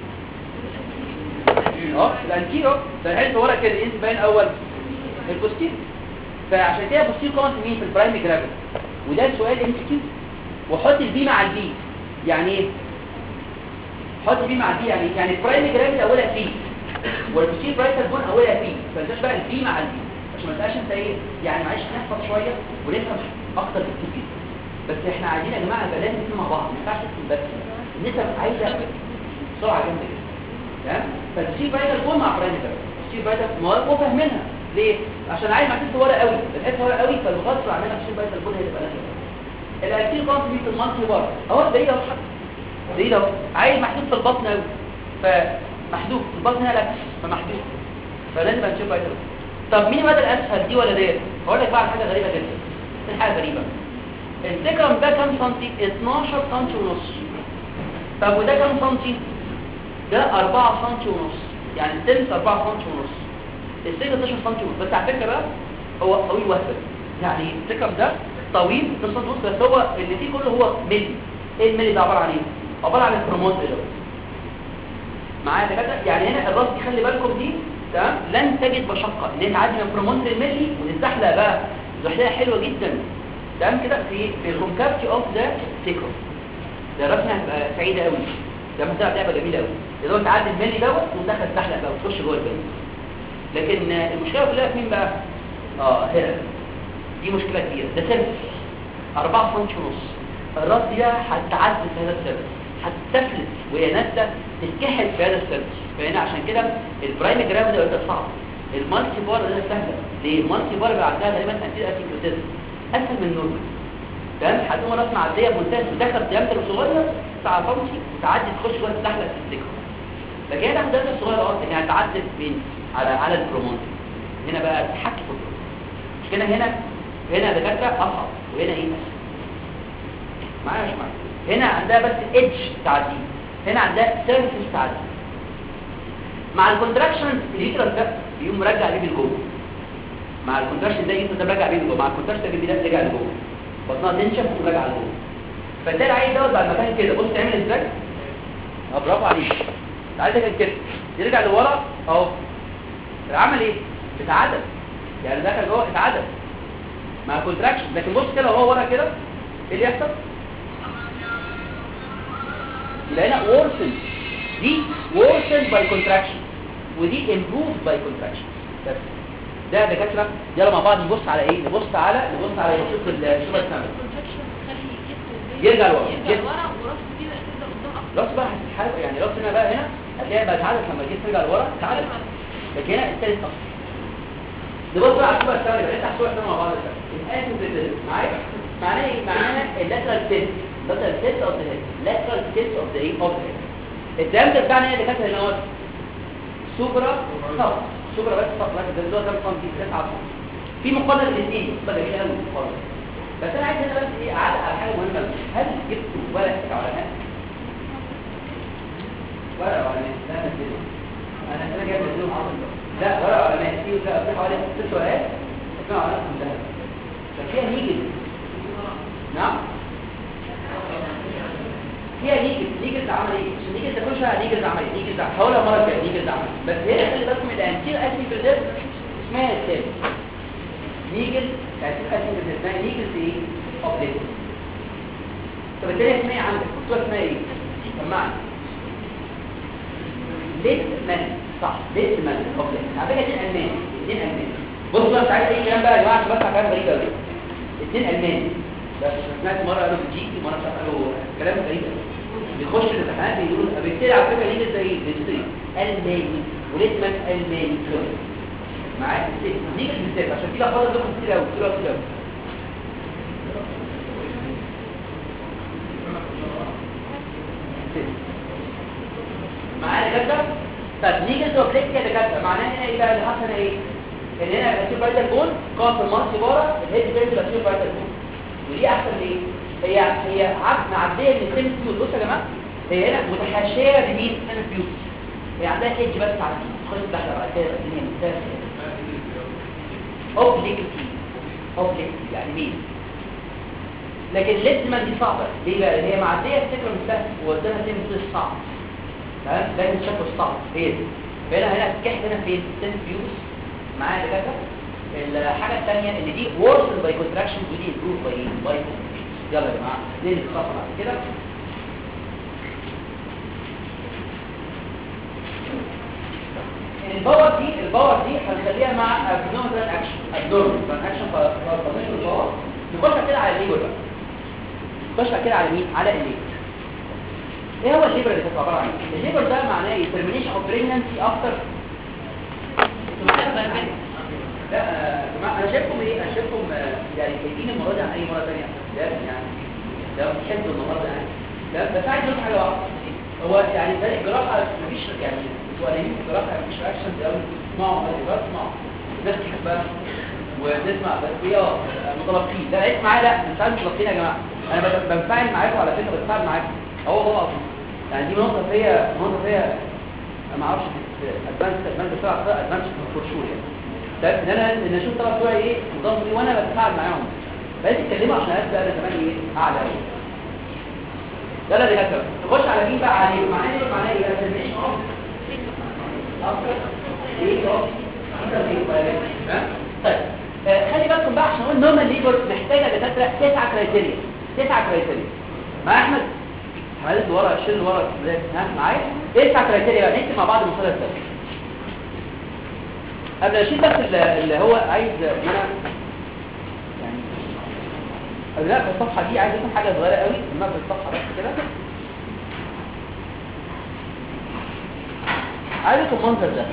اه الانتيريور ده يحس ورا كده ينزل باين اول البوستيريور. فعشان كده البوستيريور كومنت مين في البرايمري جرافت وده سؤال ام سي كيو. وحط البي مع البي يعني ايه؟ حط البي مع البي يعني يعني البرايمري جرافت اولها بي والبوستيريور برايتال بون اولها بي فانتش بقى البي مع البي عشان ما تبقاش انت ايه يعني معلش نحفظ شويه ونفهم اكتر بكتير. بس احنا عايزين يا جماعه البلاد نسمع مع بعض ما ينفعش نسمع بس النسب عايزه بسرعه جامده جدا تمام. فالبوستيريور برايتال بون مع برايمري جرافت البوستيريور برايتال مو فاهمينها ليه؟ عشان عايز ما تنسى ورا قوي بتحس ورا قوي فالغصب عننا البوستيريور برايتال بون هتبقى نازله. الانتيريور كونت في المالتي بار اهو ده اهو ده اهو عايز محدود في البطن قوي فمحدود البطن هنا لاكس فمحدود فلازم انشوف بايتر. طب مين بدل اسهل دي ولا ديت؟ هقول لك بقى على حاجه غريبه جدا. دي حاجه غريبه. السكرم ده كام سنتي؟ اتناشر سنتي ونص. طب وده كام سنتي؟ ده أربعة سنتي ونص يعني التلت أربعة سنتي ونص. السكرم اتناشر سنتي ونص بس على فكره بقى هو طويل وهبل يعني السكرم ده طويل اتناشر سنتي ونص بس هو اللي فيه كله هو ملي. ايه الملي ده عباره عن ايه؟ عباره عن البروموت ده معايا كده. يعني هنا الراس دي خلي بالكم دي تمام لن تجد مشقه ان انت تعدي من البروموت للملي وتتزحلق بقى زحلقه حلوه جدا تمام كده في في الكونكافيتي اوف ذا سيكرم. ده الرسمه هتبقى سعيده قوي ده هتبقى لعبه جميله قوي تقدر تعدي الملي دوت وتدخل تزحلق بقى وتخش جوه البلد. لكن المشكله كلها في مين بقى؟ اه هنا دي مشكله كبيره. ده سيرفس أربعة سنتي ونص. الراس دي هتعدي في هذا السيرفس هتفلت وهي نازله تتكحل في هذا السيرفس. فهنا عشان كده البرايم جرام ده صعب. المالتي بار ده سهله ليه؟ المالتي بار بقى عندها غالبا انتير اسينكروتيزم اسهل من النورمال تمام. هتقوم راس معديه بمنتهى ودخل ديامتر صغير بتاع سنتي وتعدي تخش جوه تتزحلق في السكر. لكن هنا ده صغير اه يعني هتعدي فين؟ على على البرومون. هنا بقى تحكي في البرومون. مش كده هنا هنا دكاتره اصعب وهنا ايه اسهل. معايا مش معايا؟ هنا عندها بس ايدج تعدي هنا عندها سيرفيس تعدي. مع الكونتراكشن الليترال ده بيقوم مرجع ليه لجوه. مع الكونتراكشن ده يقوم مرجع ليه لجوه. مع الكونتراكشن ده بيبدا يرجع لجوه بطنها تنشف وترجع لجوه. فتلاقي العيل دوت بعد ما كان كده بص تعمل ازاي؟ اه برافو عليك. العيل ده كان كده يرجع لورا اهو. العمل ايه؟ اتعدل يعني ده كان جوه اتعدل مع الكونتراكشن. لكن بص كده وهو ورا كده ايه اللي يحصل؟ يبقى هنا worsen دي worsened by contraction ودي improved by contraction. بس ده دكاتره يلا مع بعض نبص على ايه؟ نبص على نبص على نشوف السوبر سامبل يرجع لورا يرجع لورا وراسه كده تبدا قدام اكتر. راس بقى هتتحرك يعني راس هنا بقى هنا هتلاقي بقى اتعدل لما جيت ترجع لورا اتعدل. لكن هنا الثالث اكتر. نبص بقى على السوبر سامبل نفتح السوبر سامبل مع بعض كده. الاسم معايا معناه ايه؟ معناها اللاترال تيست lateral tilt of the head lateral tilt of the of the head. الديامتر بتاعنا ايه دكاتره هنا اهو سوبرا صح سوبرا بس صح لكن ده ده كام سنتي تسعة سنتي في مقارنه بالاثنين بقى جميله قوي المقارنه. بس انا عايز هنا بس ايه اعلق على حاجه مهمه. هل جبت ورقه علماء ورقه علماء لا نزله انا انا جايب نزله لا ورقه علماء في في حوالي ست ورقات اسمها علامه منتهى فيها نيجل نعم فيها نيجل نيجل عمل ايه؟ عشان نيجل تخش على نيجل عمل ايه؟ نيجل عمل هقولها مره ثانيه نيجل عمل بس هنا خلي بالكم الانتير اسينكروتيزم اسمها الثاني نيجل الانتير اسينكروتيزم اسمها نيجل ايه؟ اوبليت. طب الثانيه اسمها عندك مكتوبه اسمها ايه؟ سمعني ليت مان صح ليت مان اوبليك على فكره اثنين الماني اثنين الماني بصوا بقى مش عايز اي كلام بقى يا جماعه عشان بس كلام غريب قوي اثنين الماني بس سمعت مره قالوا بيجي مره قالوا كلام غريب قوي بيخش الامتحانات بيقولوا بالتالي على فكره يجي زي بالتالي الماني وليت مان الماني معاك نيجي بالتالي عشان كده فاضل لكم كتير قوي كتير قوي معايا كده طب نيجي نوبليك كده كده معناه هنا ايه بقى اللي حصل ايه ان هنا الاسير بايتال بون قام في المارس بره الهيد بيرد الاسير بايتال بون ودي احسن ليه هي هي عد معديه من السيمس بيوت بصوا يا جماعه هي هنا متحاشيه لمين سيمس بيوت هي عندها ايدج بس على دي خش داخله بعد كده الدنيا ممتازه اوبليكتي اوبليكتي يعني مين لكن لازم دي صعبه ليه بقى هي معديه الفكره من السهل وقدامها سيمس صعب تمام لازم شكله صعب هي دي فهنا هنا الكحت هنا فين سيمس بيوت معايا كده الحاجه الثانيه ان دي worsen by contraction ودي improve by by يلا يا جماعه ننزل الصفحه بعد كده الباور دي الباور دي هنخليها مع abnormal اكشن abnormal اكشن فالفورميشن الباور نخش كده على الليبر بقى نخش كده على مين على الليبر ايه هو الليبر اللي بتبقى عباره عن ايه الليبر ده معناه ايه termination of pregnancy after لا يا جماعه انا شايفكم ايه انا شايفكم يعني جايين المره دي عن اي مره ثانيه لا يعني ده بتحبوا النهارده يعني لا بس عايز اقول حاجه واحده هو يعني ده الجراحه مفيش يعني سؤالين الجراحه مفيش اكشن ده اسمعوا بس اسمعوا بس بس ونسمع بس هي متلقين لا اسمع معايا لا مش عايز متلقين يا جماعه انا بنفعل معاكم على فكره بتفاعل معاكم هو هو اصلا يعني دي نقطه فيا نقطه فيا ما اعرفش ادفانس ادفانس بتاع ادفانس فور شور يعني طيب ان انا ان اشوف طبعا بتوعي ايه نظام ايه وانا بتفاعل معاهم بس اتكلموا عشان ابدا انا كمان ايه اعلى ايه ده اللي هكذا نخش على مين بقى عليه معناه ايه معناه ايه انا مش عارف اكتر ايه اه طيب آه خلي بالكم بقى عشان نقول نورمال ليبر محتاجه دكاتره تسعه كرايتيريا تسعه كرايتيريا مع احمد حماد اللي ورا شيل ورا ها معايا تسعه كرايتيريا بقى نكتب مع بعض المثلث ده قبل اشيل بس اللي هو عايز ان انا يعني قبل لا الصفحه دي عايز اكون حاجه صغيره قوي ما في الصفحه بس كده عايزكم المنظر ده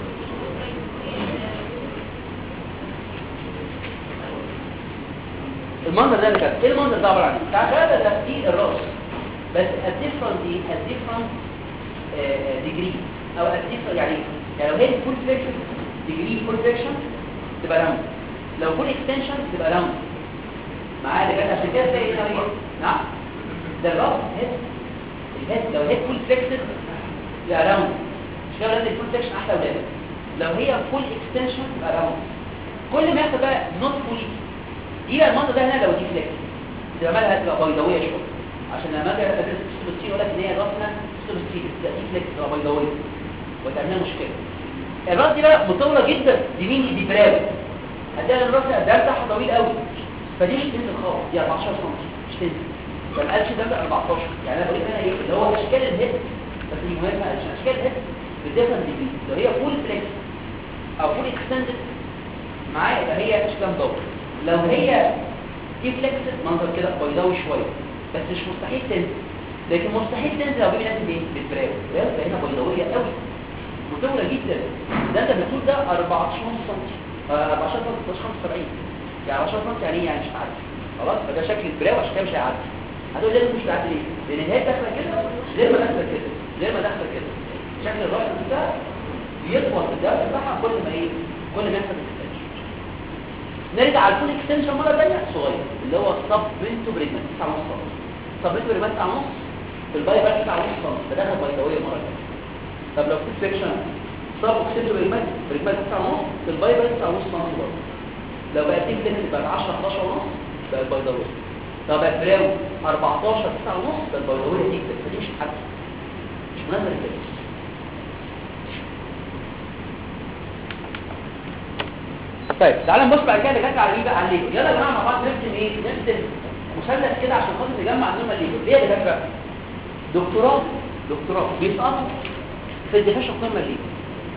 المنظر ده كده ايه المنظر ده عباره عن ايه تعالى ده في الراس بس الديفرنت دي الديفرنت ديجري او الديفرنت يعني يعني لو هي فول فليكشن ديجري فول فليكشن تبقى راوند لو فول اكستنشن تبقى راوند معايا ده عشان كده تلاقي هنا ايه نعم ده الراس هيد الهيد لو هي فول فليكسد تبقى راوند مش كده لازم الفول فليكشن احلى ولا لو هي فول اكستنشن تبقى راوند كل ما يحصل بقى نوت فول دي بقى المنطقه ده هنا لو دي فليكس تبقى مالها تبقى بيضاويه شويه عشان لما اجي ادرس السيستم يقول لك ان هي راسنا سيستم دي فليكس تبقى بيضاويه وتعمل مشكله الراس دي بقى مطوله جدا دي مين دي براوي هتلاقي الراس ده بتاعها طويل قوي فدي مش تنزل خالص دي أربعتاشر سم مش تنزل ده القلش ده أربعتاشر يعني انا بقول لك انا ايه اللي هو اشكال الهيد بس المهم عشان اشكال الهيد بالديفرنت ديجري لو هي فول فليكس او فول اكستندد معايا يبقى هي اشكال دور لو هي دي فليكسد منظر كده بيضاوي شويه بس مش مستحيل تنزل لكن مستحيل تنزل لو جينا نازل ايه بالبراو البراو هنا بيضاويه قوي مطوله جدا ده انت بتقول ده أربعتاشر سم أربعتاشر سم خمسة وسبعين يعني أربعتاشر سم يعني ايه يعني مش هتعدي خلاص فده شكل البراو عشان كده مش هيعدي هتقول ليه مش هيعدي ليه لان هي داخله كده غير ما داخله كده غير ما داخله كده شكل الراس ده بيطول في الدرس بتاعها كل ما ايه كل ما يحصل نرجع على الفول اكستنشن مره ثانيه صغير اللي هو سب بنتو بريجمنت تسعة ونص سم سب بنتو بريجمنت تسعة ونص في الباي بقى تسعة ونص سم ده دخل بيضاويه مره ثانيه طب لو في سكشن سب اكستنشن بريجمنت بريجمنت تسعة ونص في الباي بقى تسعة ونص سم برضه لو بقى تيم تنس بقى عشرة حداشر ونص بقى البيضاويه طب براو أربعتاشر تسعة ونص بقى البيضاويه دي دي مش حد مش مناسبه للجسم طيب تعالى نبص بعد كده نرجع على ايه بقى على الليبر يلا يا جماعه مع بعض نرسم ايه نرسم مثلث كده عشان خاطر نجمع النورمال ليبر ليه يا دكاتره دكتوراه دكتوراه بيسقطوا في الديفيشن نورمال ليبر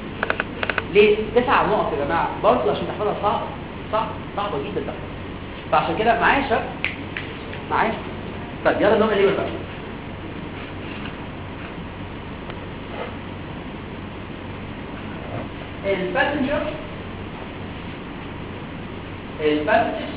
ليه تسع نقط يا جماعه برضه عشان تحفظها صعبه صعب صعبه جدا ده. فعشان كده معايا شباب معايا. طب يلا نعمل ايه بقى؟ الباسنجر الباسنجر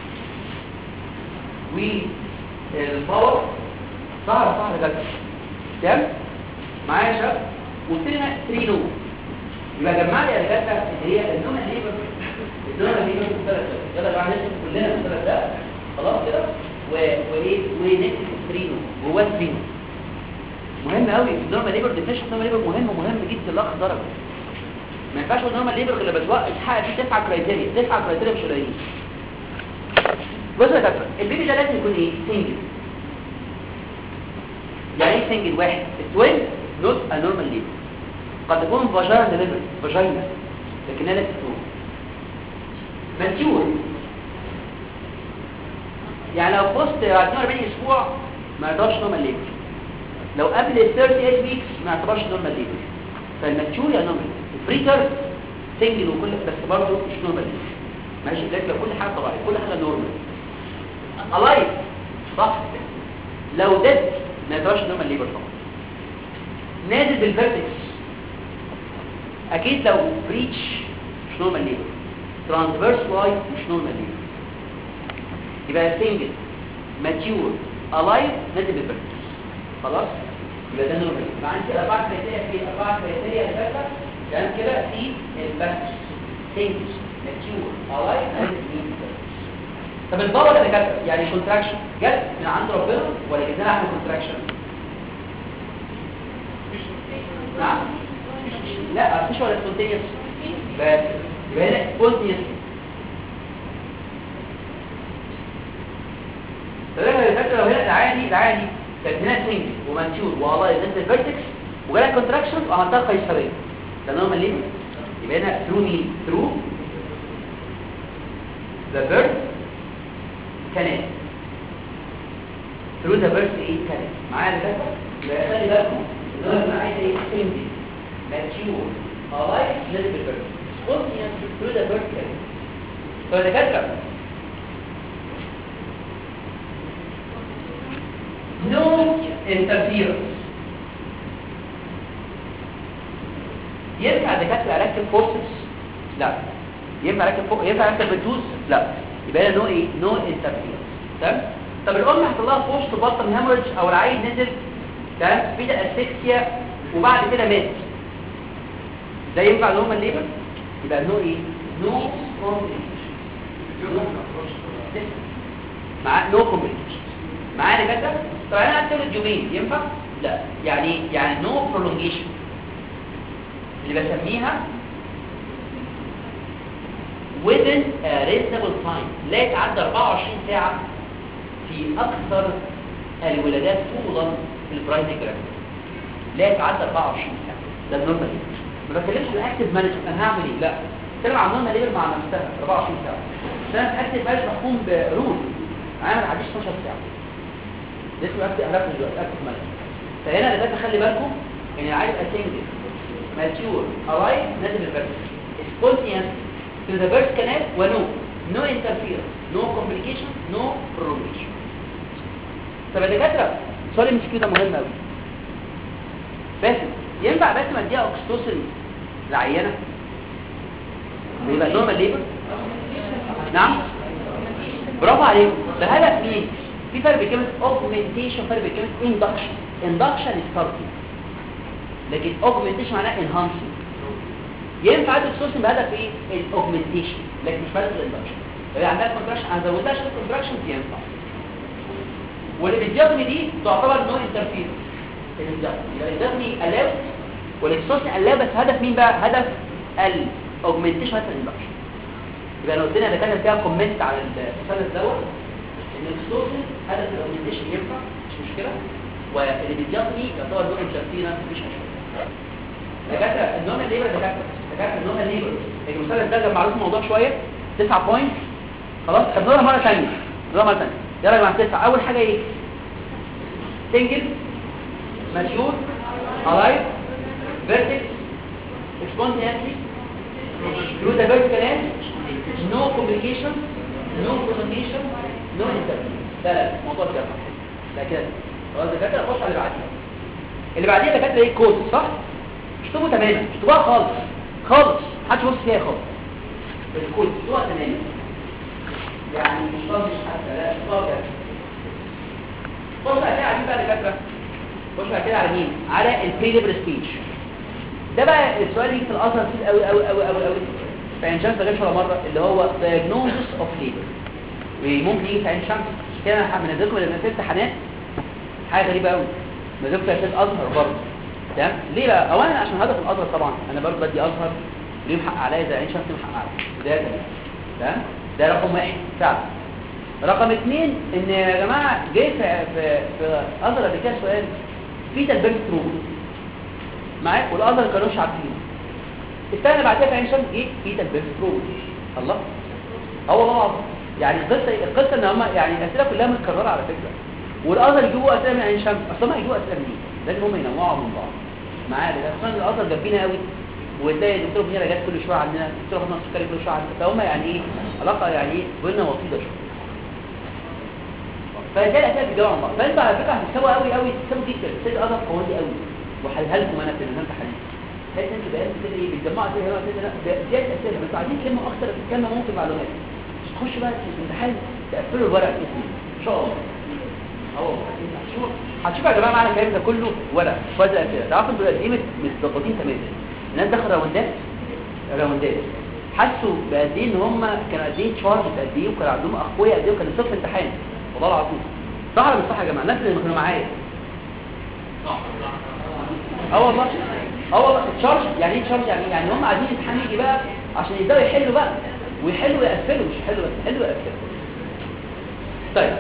والباور صعب صعب جدا تمام معايا يا شباب. قلت لنا ثلاثة نو يبقى جمع لي الداتا اللي هي النوم الليبر النوم الليبر في الثلاث ده. يلا يا جماعه نكتب كلنا في الثلاث ده خلاص كده وايه ونكتب ثلاثة نو جواه ثلاثة نو. مهم قوي النوم الليبر ديفينيشن. النوم الليبر مهم مهم جدا لاخر درجه. ما ينفعش النوم الليبر غير لما توقف تحقق فيه تسعه كرايتيريا. تسعه كرايتيريا مش قليلين. بصوا يا دكتور البيبي ده لازم يكون ايه سنجل. يعني ايه سنجل؟ واحد التوين نوت انورمال ليبر. قد تكون فاجينا ديليفري فاجينا لكنها لا تكون ماتيور. يعني لو بوست بعد اثنين وأربعين اسبوع ما يعتبرش نورمال ليبر. لو قبل ثلاثة وثلاثين ويكس ما يعتبرش نورمال ليبر. فالماتيور يا نورمال. البريتر سنجل وكل بس برضه مش نورمال ليبر ماشي. لكن لو كل حاجه طبيعيه كل حاجه نورمال الايف صح. لو ديد ما يعتبرش نورمال ليبر طبعا. نازل بالفيرتكس اكيد. لو بريتش مش نورمال ليبر. ترانسفيرس واي مش نورمال ليبر. يبقى سنجل ماتيور الايف نازل بالفيرتكس خلاص. يبقى ده نورمال. يبقى عندي اربع كريتيريا في اربع كريتيريا الثلاثه تمام كده في الباكج سنجل ماتيور الايف نازل بالفيرتكس. طب الباور اللي كانت يعني كونتراكشن جت من عند ربنا ولا جبناها احنا كونتراكشن؟ نعم لا مفيش ولا سبونتينيوس بس يبقى هنا سبونتينيوس. فده الفكره لو هنا العادي العادي كانت هنا سنجل وماتيور والله نزلت الفيرتكس وجالك كونتراكشن وعملتها قيصريه ده نورمال ليبر. يبقى هنا ثرو مين ثرو ذا بيرث كانال ثرو ذا بيرث ايه كانال معايا كده. يبقى خلي بالكم ان انا عايز ايه سنجل ماتيور الايف نازل بالبيرث سبونتينيوس ثرو ذا بيرث كانال. فالدكاتره no interference. ينفع دكاتره اركب فورسز؟ لا. ينفع اركب فوق ينفع اركب بتوز؟ لا. يبقى نو ايه نو انترفيرنس تمام. طب الام حصل لها بوست بطن هيموريدج او العيل نزل تمام في ده اسفكسيا وبعد كده مات ده ينفع نورمال ليبر؟ يبقى نو ايه نو كومبليكيشن مع نو كومبليكيشن معانا كده. طب انا هتولد يومين ينفع؟ لا. يعني يعني نو برولونجيشن اللي بسميها within a reasonable time لا يتعدى أربعة وعشرين ساعة في أكثر الولادات طولا في البرايمري جرافيتي. لا يتعدى أربعة وعشرين ساعة ده النورمال ليبر. ما بتكلمش عن اكتف مانجمنت انا هعمل ايه لا. بتكلم عن النورمال ليبر مع نفسها أربعة وعشرين ساعة. ده اكتف مانجمنت محكوم برول انا ما تعديش اتناشر ساعة. ده اسمه اكتف الاف دلوقتي اكتف مانجمنت. فهنا ده خلي بالكم ان عايز اسنجل ماتيور الايف نازل بالفيرتكس سبونتينيوس to the birth canal ونو no interference no complication no prolongation. طب يا دكاتره سؤال ام اس كيو ده مهم قوي. بس ينفع بس ما اديها اوكسيتوسين للعيانه يبقى نورمال ليبر؟ نعم برافو عليكم. ده هدف مين؟ في فرق بين كلمه اوجمنتيشن فرق بين كلمه اندكشن. اندكشن ستارتنج لكن اوجمنتيشن معناها انهانسنج. ينفع ادي اوكسيتوسين بهدف ايه الاوجمنتيشن لكن مش بهدف الاندكشن. لو عندها كونتراكشن انا زودتها عشان الكونتراكشن ينفع. والابيديوتمي دي تعتبر نو انترفيرنس. الابيديوتمي الاوت والاكسوسين الاو بس هدف مين بقى؟ هدف الاوجمنتيشن هدف الاندكشن. يبقى انا قلت لنا ده كان فيها كومنت على الثالث دوت ان الاكسوسين هدف الاوجمنتيشن ينفع مش مشكله والابيديوتمي يعتبر نو انترفيرنس مفيش مشكله. دكاتره النورمال ليبر دكاتره دكاتره النورمال ليبر المثلث ده جمع لكم الموضوع شويه تسعة بوينت خلاص. خدوها مره ثانيه خدوها مره ثانيه يلا يا جماعه تسعة. اول حاجه ايه سنجل ماتيور الايف فيرتكس سبونتينيوسلي through the birth canal no complication no prolongation no intervention. لا لا موضوع كده لا كده خلاص دكاتره خش على اللي بعديها. اللي بعديها دكاتره ايه كود صح مش تبقوا تماما مش تبقوا خالص خالص محدش بص فيها خالص الكود مش تبقوا تماما يعني مش طالب حتى لا مش طالب خش على كده على مين بقى دكاتره خش على كده على مين على البريليبر ستيج. ده بقى السؤال اللي في الاثر كتير قوي قوي قوي قوي قوي فعين شمس غير ولا مره اللي هو diagnosis of labor وممكن يجي في عين شمس كده من ذكر لما في امتحانات حاجه غريبه قوي ما ذكر في الازهر برضه تمام ليه بقى اولا عشان هدف الازهر طبعا انا برضه بدي ازهر ليه محقق عليا زي عين شمس محقق عليا ده تمام ده رقم واحد فعلا. رقم اثنين ان يا جماعه جاي في في في ازهر قبل كده سؤال في تلبيس تروما معاك والازهر ما كانوش عارفين السنه بعدها في عين شمس ايه في تلبيس تروما الله هو طبعا يعني القصه القصه ان هم يعني الاسئله كلها متكرره على فكره والازهر يجيبوا اسئله من عين شمس اصلا ما يجيبوا اسئله منين لازم هم ينوعوا من بعض معايا اصلا الازهر جنبينا قوي وتلاقي الدكتور منيره جت كل شويه عندنا الدكتور حسن السكري كل شويه عندنا فهم يعني ايه علاقه يعني ايه بيننا وطيده شويه فده الاسئله بيجاوبوا عن بعض فانتوا على فكره هتكسبوا قوي قوي تكسبوا جدا سيد الازهر قوي قوي وهلها لكم انا في الامتحان حتى انتوا بقى كده ايه بتجمعوا كده هنا كده زياده اسئله بس عايزين كلمه اكتر كلمه ممكن معلومات تخش بقى في الامتحان تقفلوا الورق باسمي ان شاء الله اهو هتشوف يا جماعه معنى الكلام ده كله ورق فازق كده تعرفوا دول قد ايه متظبطين تماما الناس دخلوا راوندات راوندات حسوا بقد ايه ان هم كانوا قد ايه تشارج قد ايه وكان عندهم اخويا قد ايه وكانوا صف امتحان والله العظيم صح ولا مش صح يا جماعه الناس اللي كانوا معايا صح اه والله اه والله تشارج يعني ايه تشارج يعني يعني هم عايزين الامتحان يجي بقى عشان يبداوا يحلوا بقى ويحلوا ويقفلوا مش يحلوا بس يحلوا ويقفلوا. طيب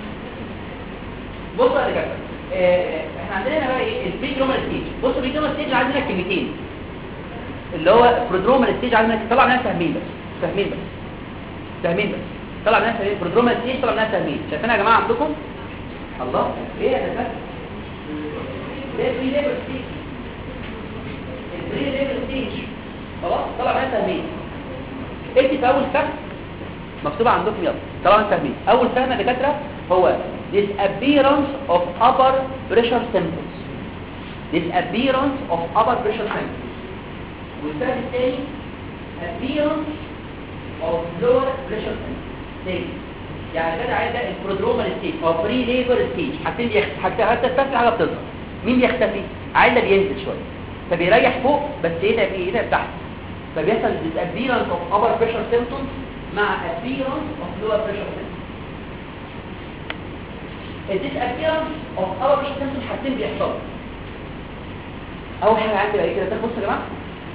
بصوا يا جماعه اه احنا عندنا هنا بقى ايه البريدرومال ستيج. بصوا البريدرومال ستيج عندنا كلمتين اللي هو برودرومال ستيج عندنا طلع ناس فاهمين بس فاهمين بس فاهمين بس طلع ناس فاهمين برودرومال ستيج طلع ناس فاهمين شايفين يا جماعه عندكم الله ايه يا جماعه ده بري ليبر ستيج البري ليبر ستيج خلاص طلع ناس فاهمين ايه في اول فهم مكتوبه عندكم يلا طلع ناس فاهمين اول فهم يا دكاتره هو disappearance of upper pressure symptoms disappearance of upper pressure symptoms والفهم الثاني appearance of lower pressure symptoms تاني يعني كده عايز ده البرودرومال ستيج او بري ليبر ستيج حاجتين بيختفي حتى حتى تختفي حاجه بتظهر مين بيختفي عايز ده بينزل شويه فبيريح فوق بس يتعب ايه يتعب تحت فبيحصل disappearance of upper pressure symptoms مع appearance of lower pressure symptoms. disappearance of upper pressure symptoms حاجتين بيحصلوا اول حاجه عندي بقى كده بصوا يا جماعه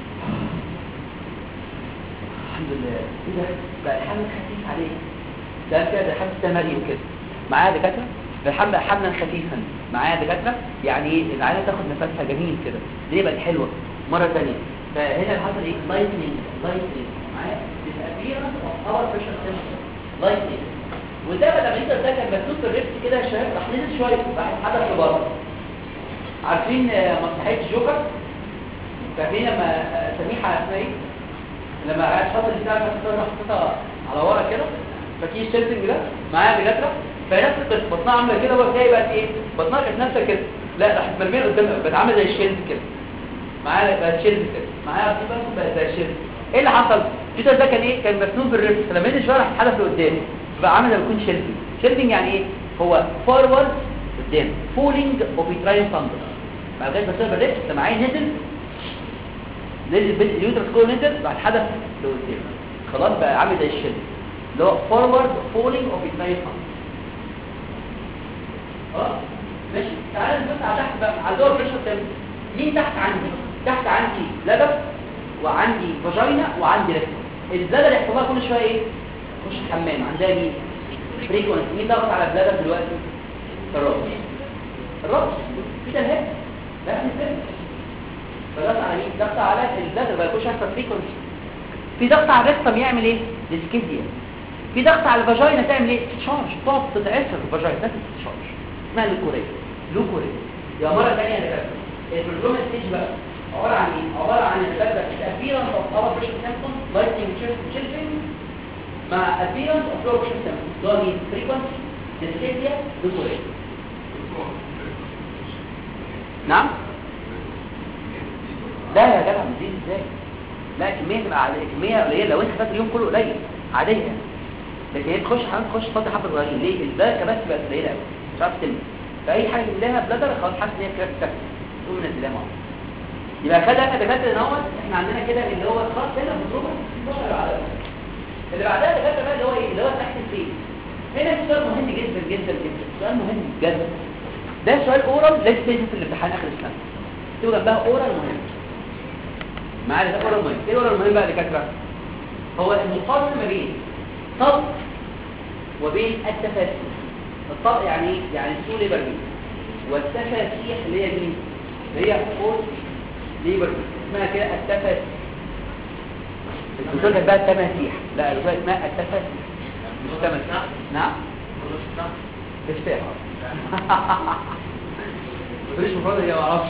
الحمد لله ايه ده بقى الحمل خفيف عليه ده كده حمل تمارين كده معايا دكاتره الحمل حملا خفيفا معايا دكاتره يعني ايه العيله تاخد نفسها جميل كده دي بقت حلوه مره ثانيه فهنا حصل ايه لايتنينج لايتنينج معايا disappearance of upper pressure symptoms لايتنينج وده بقى لما انت ده كان مكتوب في الريبس كده يا شباب راح نزل شويه راح حدث لبره عارفين مسرحيه جوكر فاكرين لما سميحه اسمها ايه لما قاعد حاطط البتاع حاططها على ورا كده فاكرين الشيلتنج ده معايا بجد فنفس القصه بطنها عامله كده وتلاقي بقت ايه بطنها كانت نفسها كده لا راحت مرميه قدام بقت عامله زي الشيلد كده معايا بقت شيلد كده معايا دي بس بقت زي الشيلد ايه اللي حصل جيتر ده كان ايه كان مسنون في الريبس فلما نزل شويه راح اتحدف لقدام بقى عامل زي ما يكون شيلدنج شيلدنج يعني ايه هو فورورد قدام فولينج اوبيتراين ثاندر بعد كده بسبب الريبس ده معايا نزل نزل بين اليوترس كله نزل راح اتحدف لقدام خلاص بقى عامل زي الشيلد اللي هو فورورد فولينج اوبيتراين ثاندر خلاص ماشي تعالى نبص على تحت بقى على دور بريشر تاني مين تحت عندي تحت عندي لبن وعندي فاجينا وعندي ريكتوم البلادر يحصل لها كل شويه ايه تخش الحمام عندها مين فريكونس مين ضغط على البلادر دلوقتي الراس الراس في تلهاب لا في سن فضغط على مين ضغط على البلادر بقى يخش يحصل فريكونس في ضغط على الريكتوم يعمل ايه ديسكيزيا في ضغط على الفاجينا تعمل ايه تشارج تقعد تتعسر الفاجينا ده تشارج اسمها لوكوريا لوكوريا يا مره ثانيه يا دكاتره البروجرام ستيج بقى عباره عن ايه عباره عن البلادر الابيرنس اوف اور بريك سيمبتومز children مع appearance of low system اللي هو مين frequency dysphagia duration. نعم لا يا جدع مزيد ازاي؟ لا الكميه تبقى عاديه، الكميه قليله لو انت خدت اليوم كله قليل عاديه يعني. لكن هي تخش حمام تخش تفضي حبه صغيرين ليه؟ البركه بس بقت قليله قوي مش عارف تلم. فاي حاجه تملاها بلادر خلاص حاسس ان هي كده بتكتب تقوم منزلها معاها. يبقى خدها دكاتره دوت احنا عندنا كده اللي هو خلاص هنا مضروبه اتناشر على اللي بعدها دكاتره بقى اللي هو ايه؟ اللي هو تحت الفيس. هنا في سؤال مهم جدا جدا جدا، سؤال مهم جدا. ده سؤال اورال لازم تيجي في الامتحان اخر السنه. تبقى جنبها اورال مهم. معايا ده اورال مهم. ايه الاورال المهم بقى يا دكاتره؟ هو المقارنه ما بين طلق وبين التفاسيح. الطلق يعني ايه؟ يعني السو ليبر مين، والتفاسيح اللي هي مين؟ اللي هي فور ليبر مين. اسمها كده التفاسيح. الدكتور كانت بقى التماسيح، لا الدكتور اسمها التفاسيح مش تماسيح. نعم تفسيح مفيش مفرد هي ما اعرفش.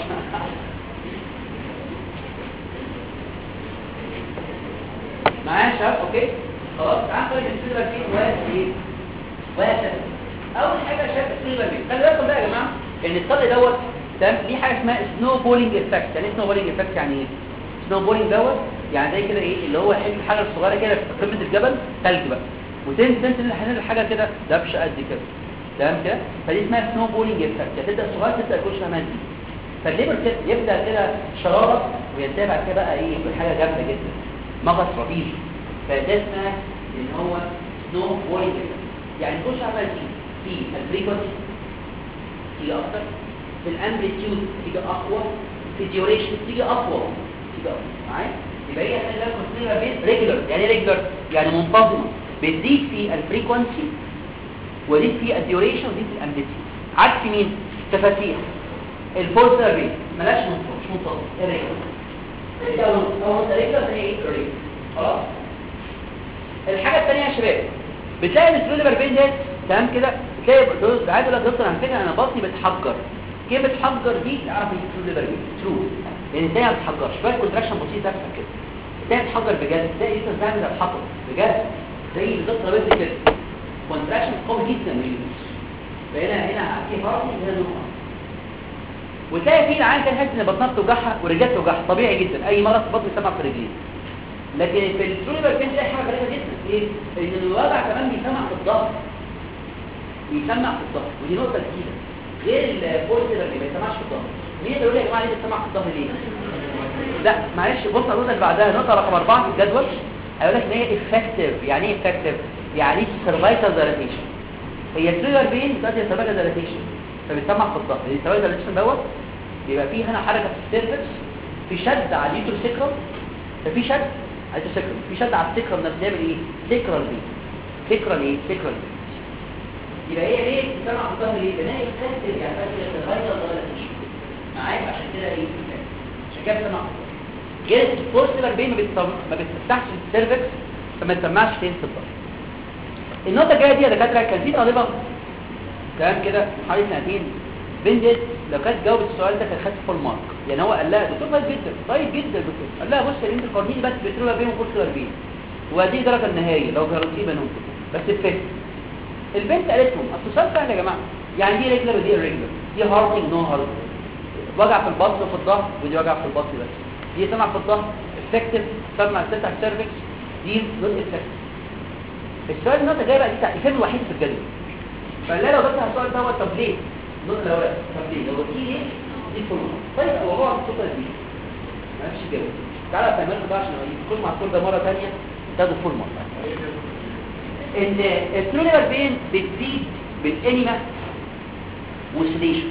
معايا يا شباب؟ اوكي خلاص تعال نخرج السيلفر فين وايه وهكذا. اول حاجه يا شباب السيلفر فين، خلي بالكم بقى يا جماعه ان الطلق دوت تمام ليه حاجه اسمها سنو بولينج افكت. يعني سنو بولينج افكت يعني ايه؟ سنو بولينج دوت يعني زي كده ايه اللي هو حته حاجه صغيره كده في قمه الجبل ثلج بقى وتنزل تنزل الحاجه حاجه كده دبشه قد كده تمام كده. فدي اسمها سنو بولينج افكت. يعني تبدا صغيره تبدا كل شويه مادي. فالليبر كده يبدا كده شراره وينتهي بعد كده بقى ايه بحاجه جامده جدا مغص رهيب. فده اسمها ان هو سنو بولينج افكت. يعني كل شويه عمال في الفريكونسي تيجي اكتر، في الامبليتيود تيجي اقوى، في الديوريشن تيجي اقوى تيجي اقوى. معايا؟ يبقى هي خلي بالكم السيلفر بين ريجولر. يعني ايه ريجولر؟ يعني منتظمه، بتزيد في الفريكونسي ودي في الديوريشن ودي في الامبليتيود. عكس مين؟ تفاسيح الفولسر بين ملاش منتظم مش منتظم ريجولر. او او ريجولر هي ايه؟ ريجولر. خلاص. الحاجه الثانيه يا شباب بتلاقي السيلفر بين ده تمام كده تلاقي عايز اقول لك دكتور على فكره انا بطني بتحجر. كيف بتحجر دي؟ اعرف ان السيلفر بين ترو لان الثانيه ما بتحجرش شويه كونتراكشن بسيط تحصل كده. الثانيه بتحجر بجد تلاقي لسه بتعمل زي الحطب بجد زي بالظبط رابط كده كونتراكشن قوي جدا للجسم. فهنا هنا في فرق هنا نقطه. وتلاقي في العيان كان حاسس ان بطنها بتوجعها ورجلها بتوجعها طبيعي جدا اي مرض في البطن يسمع في رجليه. لكن في السوليبر بين تلاقي حاجه غريبه جدا ايه؟ ان الوجع كمان بيسمع في الظهر بيسمع في الظهر ودي نقطه جديده غير البولسر اللي ما بيسمعش في الظهر. مين يقول لي يا جماعه ليه بيسمع في الظهر ليه؟ لا معلش بص النقطه اللي بعدها نقطه رقم أربعة في الجدول هيقول لك ان هي افكتيف. يعني ايه افكتيف؟ يعني سيرفايكال دايلاتيشن. هي السوليبر بين بتاعت سيرفايكال دايلاتيشن فبيسمع في الظهر. السيرفايكال دايلاتيشن دوت يبقى في هنا حركه في السيرفكس في شد على اليوتروسيكرم ففي شد على اليوتروسيكرم في شد على السيكرم ده بنعمل ايه؟ سيكرال بين سيكرال ايه؟ سيكرال بين. يبقى هي ليه بتسمع في الظهر ليه؟ لان هي افكتيف يعني سيرفايكال دايلاتيشن معاك عشان كده ايه؟ عشان كده بتسمع غير البوستر بين ما بتفتحش السيرفكس فما تسمعش فين في الظهر. النقطه الجايه دي يا دكاتره كان في طالبه كلام كده حوالي سنتين بنت لو كانت جاوبت السؤال ده كانت خدت فول مارك. يعني هو قال لها دكتور طيب جدا طيب جدا دكتور قال لها بص يا بنت قارني بس بتروح بين وبوستر بين وادي درجه النهائيه لو جربتي بينهم بس الفهم. البنت قالت لهم اصل السؤال سهل يا جماعه يعني دي ريجلر ودي ريجلر دي هارتنج نو هارت وجع في البطن وفي الظهر ودي وجع في البطن بس دي سمع في الظهر افكتيف سمع تفتح السيرفكس دي نوت افكتيف. السؤال النقطه الجايه بقى دي الفهم الوحيد في الجدول. فقال لها لو جبت السؤال دوت طب ليه؟ النقطه الاولى طب ليه؟ لو دي ليه؟ دي فورمه. طيب الموضوع الخطه دي ما فيش اجابه. تعالى افهمك بقى عشان كل مع الكل ده مره ثانيه تاخدوا فورمه. ان السوليبر بين بتزيد بالانيما وسليشن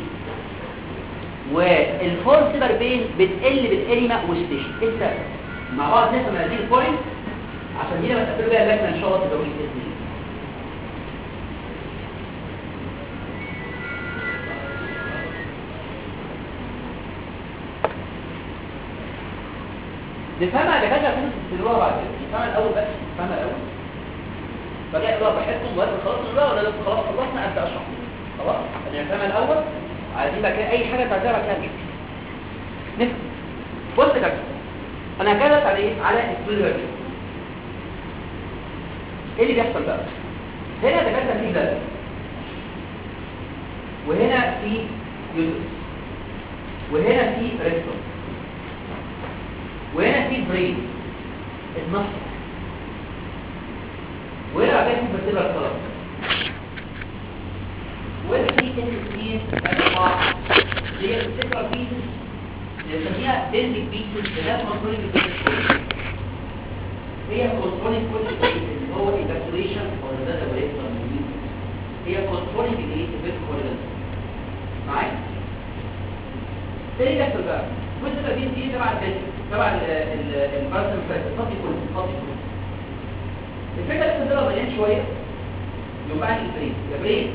والفورسيبر بين بتقل بالانيما وسليشن. ايه السبب؟ مع بعض نفهم هذه البوينت عشان دي لما تقفلوا بيها اللجنه ان شاء الله تدوري باذن الله. نفهمها يا دكاتره عشان تدلوها بعد كده. نفهمها الاول بس نفهمها الاول بقى اقرا براحتكم وقت خلاص نقرا ولا لسه خلاص خلصنا ابدا اشرح خلاص. انا نفهمها الاول عايزين بقى كده اي حاجه تعزها بقى كده نفهم. بص يا دكتور انا هكلمك على ايه؟ على السوليبر بين. ايه اللي بيحصل بقى؟ هنا دكاتره في بلد وهنا في يوترس وهنا في ريكتوم وهنا في برين اتنصر وهنا بعدين في فيرتيبرال كولم وهنا في انتستين اربعه هي الفيرتيبرال بيسز اللي بنسميها دندك بيسز اللي هي كنترولينج بيسز هي كنترولينج كل شيء اللي هو ايفاكيوليشن ولا ده ده هي كنترولينج الايه الفيرتيبرال معايا تاني كسر بقى كل ده دي دي تبع البيت تبع البارتن فاتي كله فاضي كله الفكره اللي بتضرب مليان شويه يبقى عندي البرين يا برين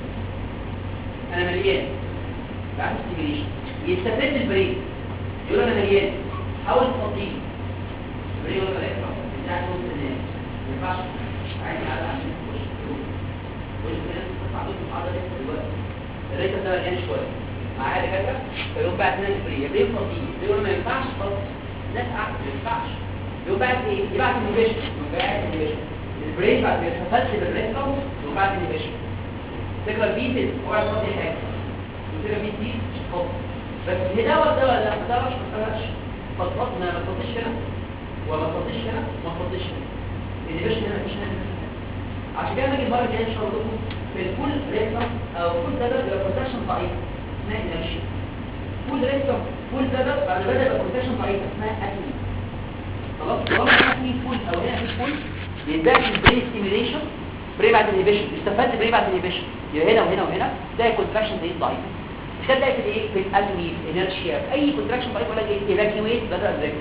انا مليان بعد ستيميليشن يستفاد البرين يقول انا مليان حاول تفضيه البرين ولا لا بتاع نص الناس ما ينفعش عادي على عشان تخش وش الناس تطلع ضد العضله دلوقتي الريت ده مليان شويه معايا دكاتره فيقوم بعد هنا البرين البرين فضيه يقول ما ينفعش خالص الناس قاعده ما ينفعش يقوم بعد ايه يبعت الانيبيشن يقوم بعد الانيبيشن البرين بعد ما يتفصل بالريتم يقوم بعد الانيبيشن فكره البيتس هو فاضي حاجه الفكره بيت دي خط بس هنا ولا ولا لا ما تعرفش ما تعرفش فضفض ما ما تفضيش هنا وما تفضيش هنا وما تفضيش هنا الانيبيشن هنا مفيش هنا عشان كده نيجي المره الجايه ان شاء الله في الكل ريتم او كل ده بيبقى بروتكشن ضعيف اسمها انرشيا كل ريتم كل ده بعد بدا يبقى بروتكشن ضعيف اسمها اتمي خلاص طالما هنا في فول او هنا في فول بيتباع في البرين ستيميليشن بري بعد انيبيشن استفاد بري بعد انيبيشن يبقى هنا وهنا وهنا تلاقي كونتراكشن دي ضعيف مش كده تلاقي في الايه في الاتمي انرشيا اي كونتراكشن ضعيف ولا ايه ايفاكيويت بدا الريك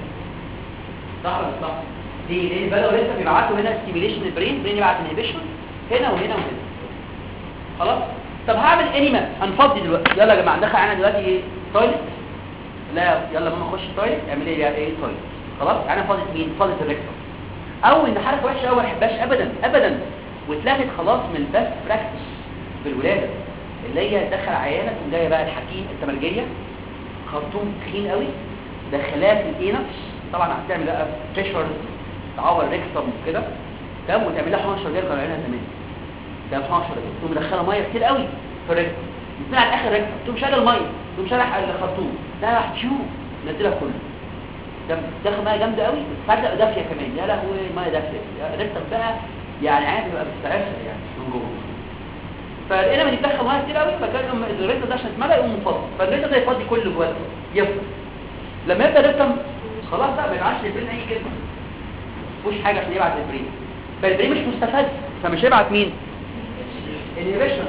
صح ولا صح دي ليه بداوا لسه بيبعتوا هنا ستيميليشن البرين برين يبعت انيبيشن هنا وهنا وهنا خلاص طب هعمل انيما هنفضي دلوقتي يلا يا جماعه دخل معانا دلوقتي ايه تويلت لا يلا ماما خش تويلت اعمل ايه يا ايه تويلت خلاص انا فاضي مين فاضي الريكتوم او ان حركه وحشه قوي ما بحبهاش ابدا ابدا واتلغت خلاص من البست براكتس في الولاده اللي هي دخل عيانه تقوم جايه بقى الحكيم التمرجيه خرطوم تخين قوي دخلها في الانس طبعا هتعمل بقى بريشر تعور الريكتوم كده تمام وتعمل لها حنشر غير قرعينها تمام ده حنشر تقوم مدخله ميه كتير قوي في الريكتوم يطلع على الاخر ريكتوم تقوم شايله الميه تقوم شارح الخرطوم ده راح تشو نزلها كله ده داخل ميه جامده قوي بتصدق دافيه كمان يا لهوي ميه دافيه الريكتوم بقى يعني عادي بقى بتستعفر يعني من جوه فلقينا ما بيدخل ميه كتير قوي فكان الريكتوم ده عشان اتملى يقوم منفضي فالريكتوم ده يفضي كله جوه يفضل لما يبدا الريكتوم خلاص بقى ما يبعتش للبرين اي كلمه مفيش حاجه عشان يبعت للبرين فالبرين مش مستفاد فمش هيبعت مين انيبيشن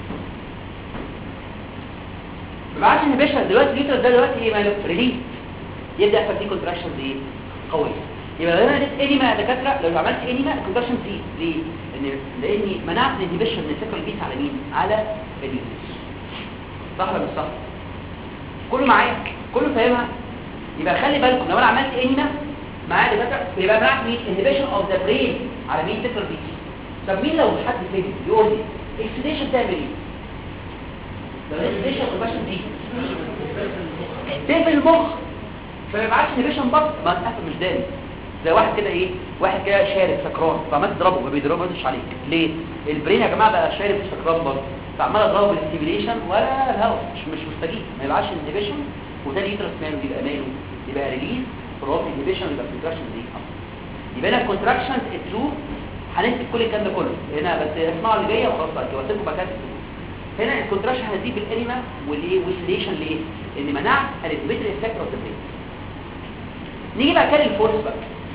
ما بعدش انيبيشن دلوقتي الليتر ده دلوقتي ايه ماله ريليز يبدا يحصل فيه كونتراكشن ايه قويه يبقى انا اديت انيما يا دكاتره لو عملت انيما الكونتراكشن تزيد ليه لان لاني منعت الانيبيشن من الفكره البيس على مين على اليوترس صح ولا مش صح كله معايا كله فاهمها يبقى خلي بالكم لو انا عملت انيما معايا دكاتره يبقى منعت مين انيبيشن اوف ذا برين على مين فكره البيس طب مين لو حد فهم يقول لي اكسيديشن تعمل ايه لو الاكسيديشن كونتراكشن دي تقفل المخ فما يبعتش انيبيشن بس ما تقفل مش داري زي واحد كده ايه واحد كده شارب سكران فعمال تضربه ما بيضربه ما يردش عليك ليه البرين يا جماعه بقى شارب سكران برضه فعمال اضربه بالاستيميليشن ولا الهواء مش مش مستجيب ما يبعتش انيبيشن وتاني يترس ماله يبقى ماله يبقى ريليز بروب انيبيشن يبقى كونتراكشن دي يبقى هنا الكونتراكشن الترو هنكتب كل الكلام ده كله هنا بس اسمعوا اللي جايه وخلاص بقى واسيبكم بقى هنا الكونتراكشن هتزيد بالانيما والايه والسيليشن ليه ان منعت الانهبيتوري افكت اوف ذا برين نيجي بقى كده الفورس بقى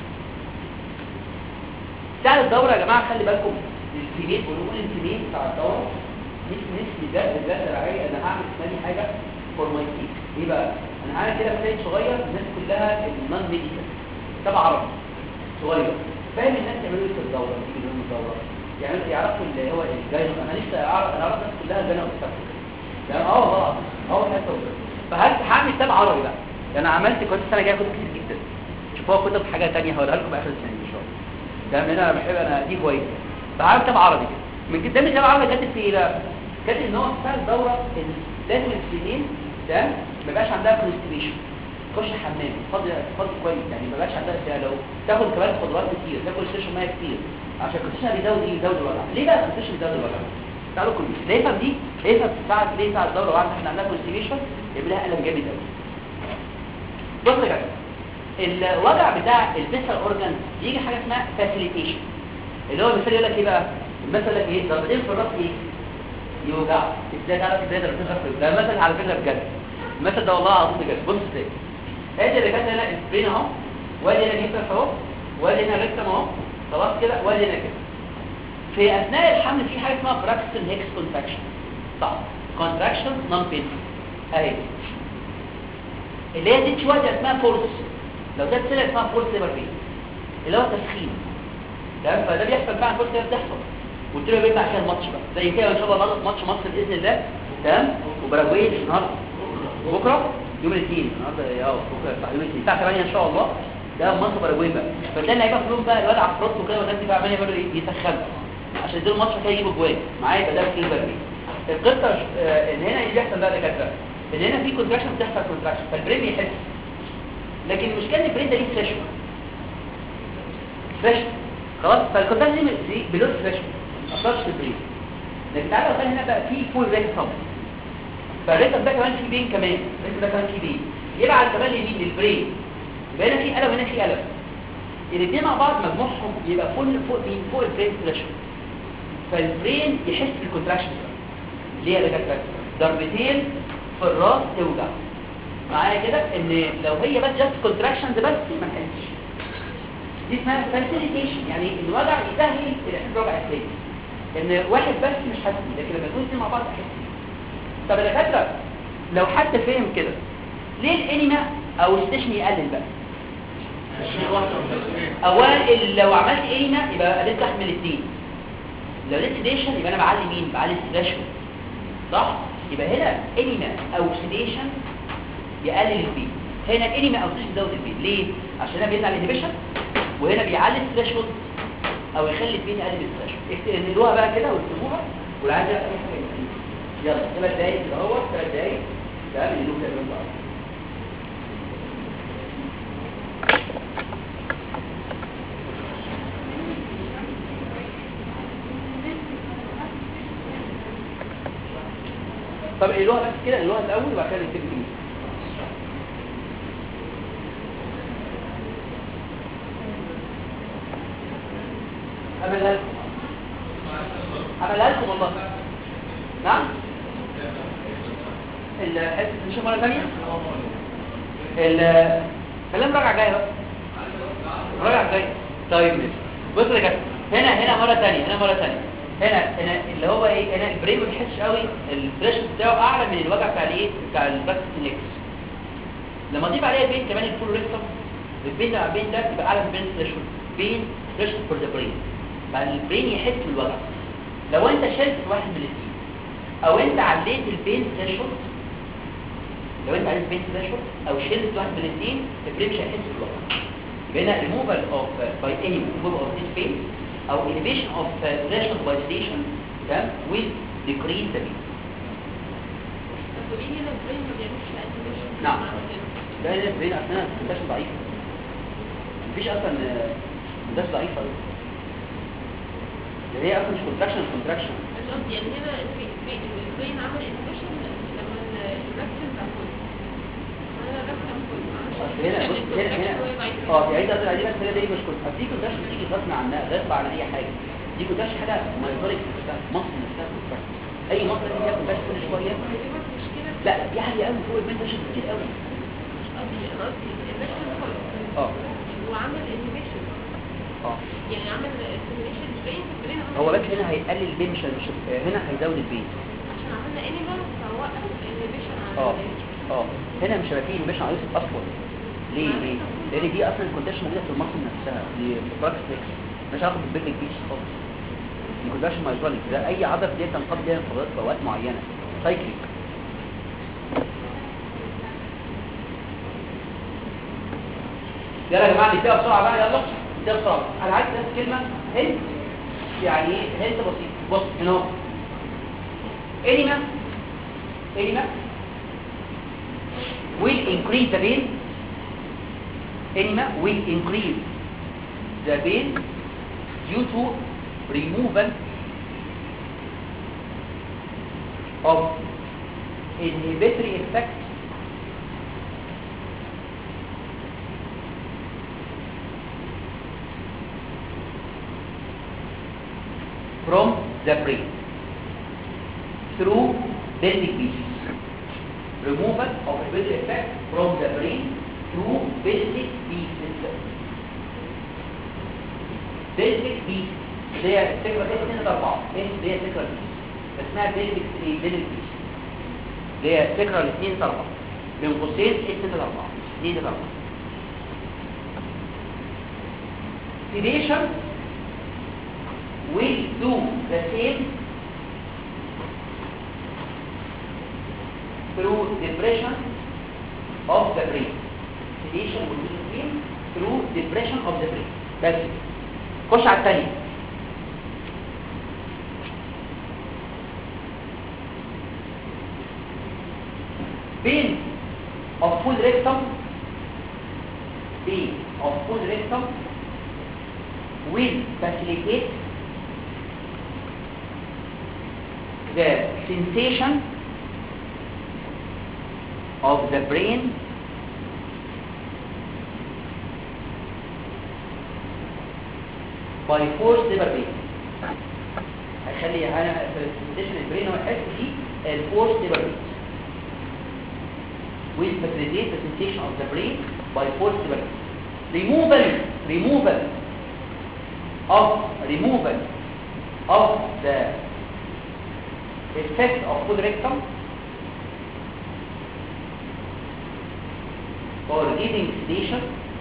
بتاع الدوره يا جماعه خلي بالكم الفيميل ونقول الفيميل بتاع الدوره مش نسبي ده الجهاز الرعايه انا هعمل ثاني حاجه فورماليتي ايه بقى انا عامل كده بتاعي صغير الناس كلها النون ميديكال تبع عربي صغير فاهم الناس يعملوا ايه في الدوره في يوم الدوره يعني يعرفوا اللي هو الجاينو انا لسه اعرف انا اعرف الناس كلها الجاينو بتاعتها يعني اه والله اه حتى فهل هعمل كتاب عربي بقى انا عملت كنت السنه الجايه كتب كتير جدا شوفوا كتب حاجه ثانيه هقولها لكم اخر السنه ان شاء الله تمام انا بحب انا دي كويس فعملت كتاب عربي كده من قدام الكتاب العربي كاتب فيه ايه بقى كاتب ان هو بتاع الدوره لازم السنين ده ما يبقاش عندها كونستيبيشن تخش حمام فاضي فاضي كويس يعني ما بقاش عندها فيها لو تاخد كمان خضروات كتير تاكل سيشن ميه كتير عشان الكوتيشن بيزود ايه بيزود الوجع ليه بقى الكوتيشن بيزود الوجع تعالوا كل ليه فهم دي ليه بتساعد ليه بتاع الدوره بعد احنا عندنا كونستيبيشن يبقى لها الم جامد قوي بص يا جماعه الوجع بتاع الفيسرال اورجان يجي حاجه اسمها فاسيليتيشن اللي هو المثال يقول لك ايه بقى المثل يقول لك ايه ضربتين في الراس ايه يوجع ازاي تعرف ازاي ضربتين في الراس ده مثل على فكره بجد المثل ده والله العظيم بجد بص ازاي ادي اللي كانت هنا السبرين اهو وادي هنا الهيبس اهو وادي هنا الريكتم اهو خلاص كده وادي هنا كده في اثناء الحمل في حاجه اسمها براكسن هيكس كونتراكشن صح كونتراكشن نون بينفول اهي اللي هي دي شويه اسمها فورس لو ده طلع اسمها فورس ليبر بين اللي هو تسخين تمام فده بيحصل فعلا فورس ليبر بتحصل قلت له بيطلع عشان الماتش بقى زي كده ان شاء الله بعد ماتش مصر باذن الله تمام وباراجواي النهارده بكره يوم الاثنين النهارده اه بكره يوم الاثنين الساعه ثمانية ان شاء الله ده ماتش باراجواي بقى فتلاقي اللعيبه كلهم بقى الواد عفروت وكده والناس دي بقى عمالين يعملوا ايه يسخنوا عشان يدوا الماتش كده يجيبوا جوان معايا يبقى ده في البرميل القصه آه ان هنا اللي بيحصل بقى دكاتره ان هنا في كونتراكشن بتحصل كونتراكشن فالبرين يحس لكن المشكله ان البرين ده ليه ثريشولد ثريشولد خلاص فالكونتراكشن دي بلوت ثريشولد ما اثرش في البرين لكن تعالى بقى هنا بقى في فول ريكتم فالريكتم ده كمان في بين كمان الريكتم ده كمان في بين يبعد كمان لمين للبرين يبقى هنا في الم وهنا في الم الاثنين مع بعض مجموعهم يبقى فوق فوق مين فوق البرين ثريشولد فالبرين يحس بالكونتراكشن ليه يا دكاتره ضربتين في الراس توجع معايا كده ان لو هي بس جاست كونتراكشنز بس ما نحسش دي اسمها فاسيليتيشن يعني الوجع يسهل الاحساس بالوجع الثاني ان واحد بس مش حاسس لكن لما يكون اثنين مع بعض احس طب يا دكاتره لو حد فهم كده ليه الانيما او الستيشن يقلل بقى اولا لو عملت انيما يبقى قللت تحت من الاثنين لو لقيت سيديشن يبقى انا بعلي مين بعلي الثريشولد صح يبقى هنا انيما او سيديشن يقلل البي هنا انيما او سيديشن يزود البي ليه عشان هنا بيمنع الانهبيشن وهنا بيعلي الثريشولد او يخلي البي يقلل الثريشولد اكتبوها بقى كده واكتبوها والعاده اي حاجه يلا ثلاث دقايق كده اهو ثلاث دقايق تمام اللي له كده طب اللغه بس كده اللغه الاول وبعد كده نكتب الانجليزي عملها لكم عملها لكم والله نعم الحته مش مره ثانيه الكلام راجع جاي بقى راجع جاي طيب ماشي بص يا جماعه هنا هنا مره ثانيه هنا مره ثانيه هنا هنا اللي هو ايه هنا البرين ما بيحسش قوي الفريش بتاعه اعلى من الوجع بتاع الايه بتاع الباكتينكس لما اضيف عليها بين كمان الفول ريكتم البين ده البين ده يبقى اعلى من البين ثريشولد بين ثريشولد فور ذا برين بقى البرين يحس بالوجع لو انت شلت واحد من الاثنين او انت عليت البين ثريشولد لو انت عليت البين ثريشولد او شلت واحد من الاثنين البرين مش هيحس بالوجع يبقى هنا ريموفال اوف باي اني ريموفال اوف ذيس بين او inhibition of uh, threshold by sedation تمام will decrease the beat. طب ليه هنا البرين ما بيعملش activation؟ نعم. ده هنا البرين اصلا مش ضعيف. مفيش اصلا مش ضعيفه. ده هي اصلا مش contraction contraction. مش قصدي يعني هنا البرين عمل inhibition لما الركتم بقى فوق. انا الركتم فوق. هنا هنا هنا اه في عيد اصلا دي بس هي دي مش كنت دي كنتش تيجي غصب عنها غصب عن اي حاجه دي كنتش حاجه ما يقدرش نفسها مصر نفسها كنت اي مصر دي كانت بس كل شويه لا دي عاليه قوي فوق المنتشر كتير قوي مش قصدي انا قصدي الركتم فوق اه وعمل انهبيشن اه يعني عمل ستيميوليشن للبرين البرين هو بس هنا هيقلل البين مش مش هنا هيزود البين عشان عملنا انيمال فوقف انهبيشن على اه اه هنا مش هيبقى فيه انهبيشن على اصلا ليه ليه لان دي اصلا كونتاكشن موجوده في المصل نفسها دي براكتكس مش هاخد بالبيج بيس خالص دي كونتاكشن مايكرونيك ده اي عضله دي تنقض بيها انقباضات في اوقات معينه سايكليك يلا يا جماعه نكتبها بسرعه بقى يلا نكتبها بسرعه انا عايز بس كلمه هنت يعني ايه هنت بسيط بص هنا اهو انيما انيما will increase the pain enema will increase the pain due to removal of inhibitory effect from the brain through pelvic beats. Removal of inhibitory effect from the brain through pelvic beats. pelvic beats اللي هي الفكرة اس اتنين اربعة اس اللي هي الفكرة دي اسمها pelvic pelvic beats اللي هي الفكرة الاثنين اربعة بين قوسين اس اتنين اربعة اتنين اربعة. sedation will do the same through depression of the brain. Sedation will do the same through depression of the brain. بس خش على الثانية. pain of full rectum pain of full rectum will facilitate the sensation of the brain by force labor pain. هيخلي انا في السنسيشن البرين هو يحس فيه الفورس labor pain will facilitate the sensation of the brain by force labor pain. removal removal of removal of the effect of full rectum or giving sedation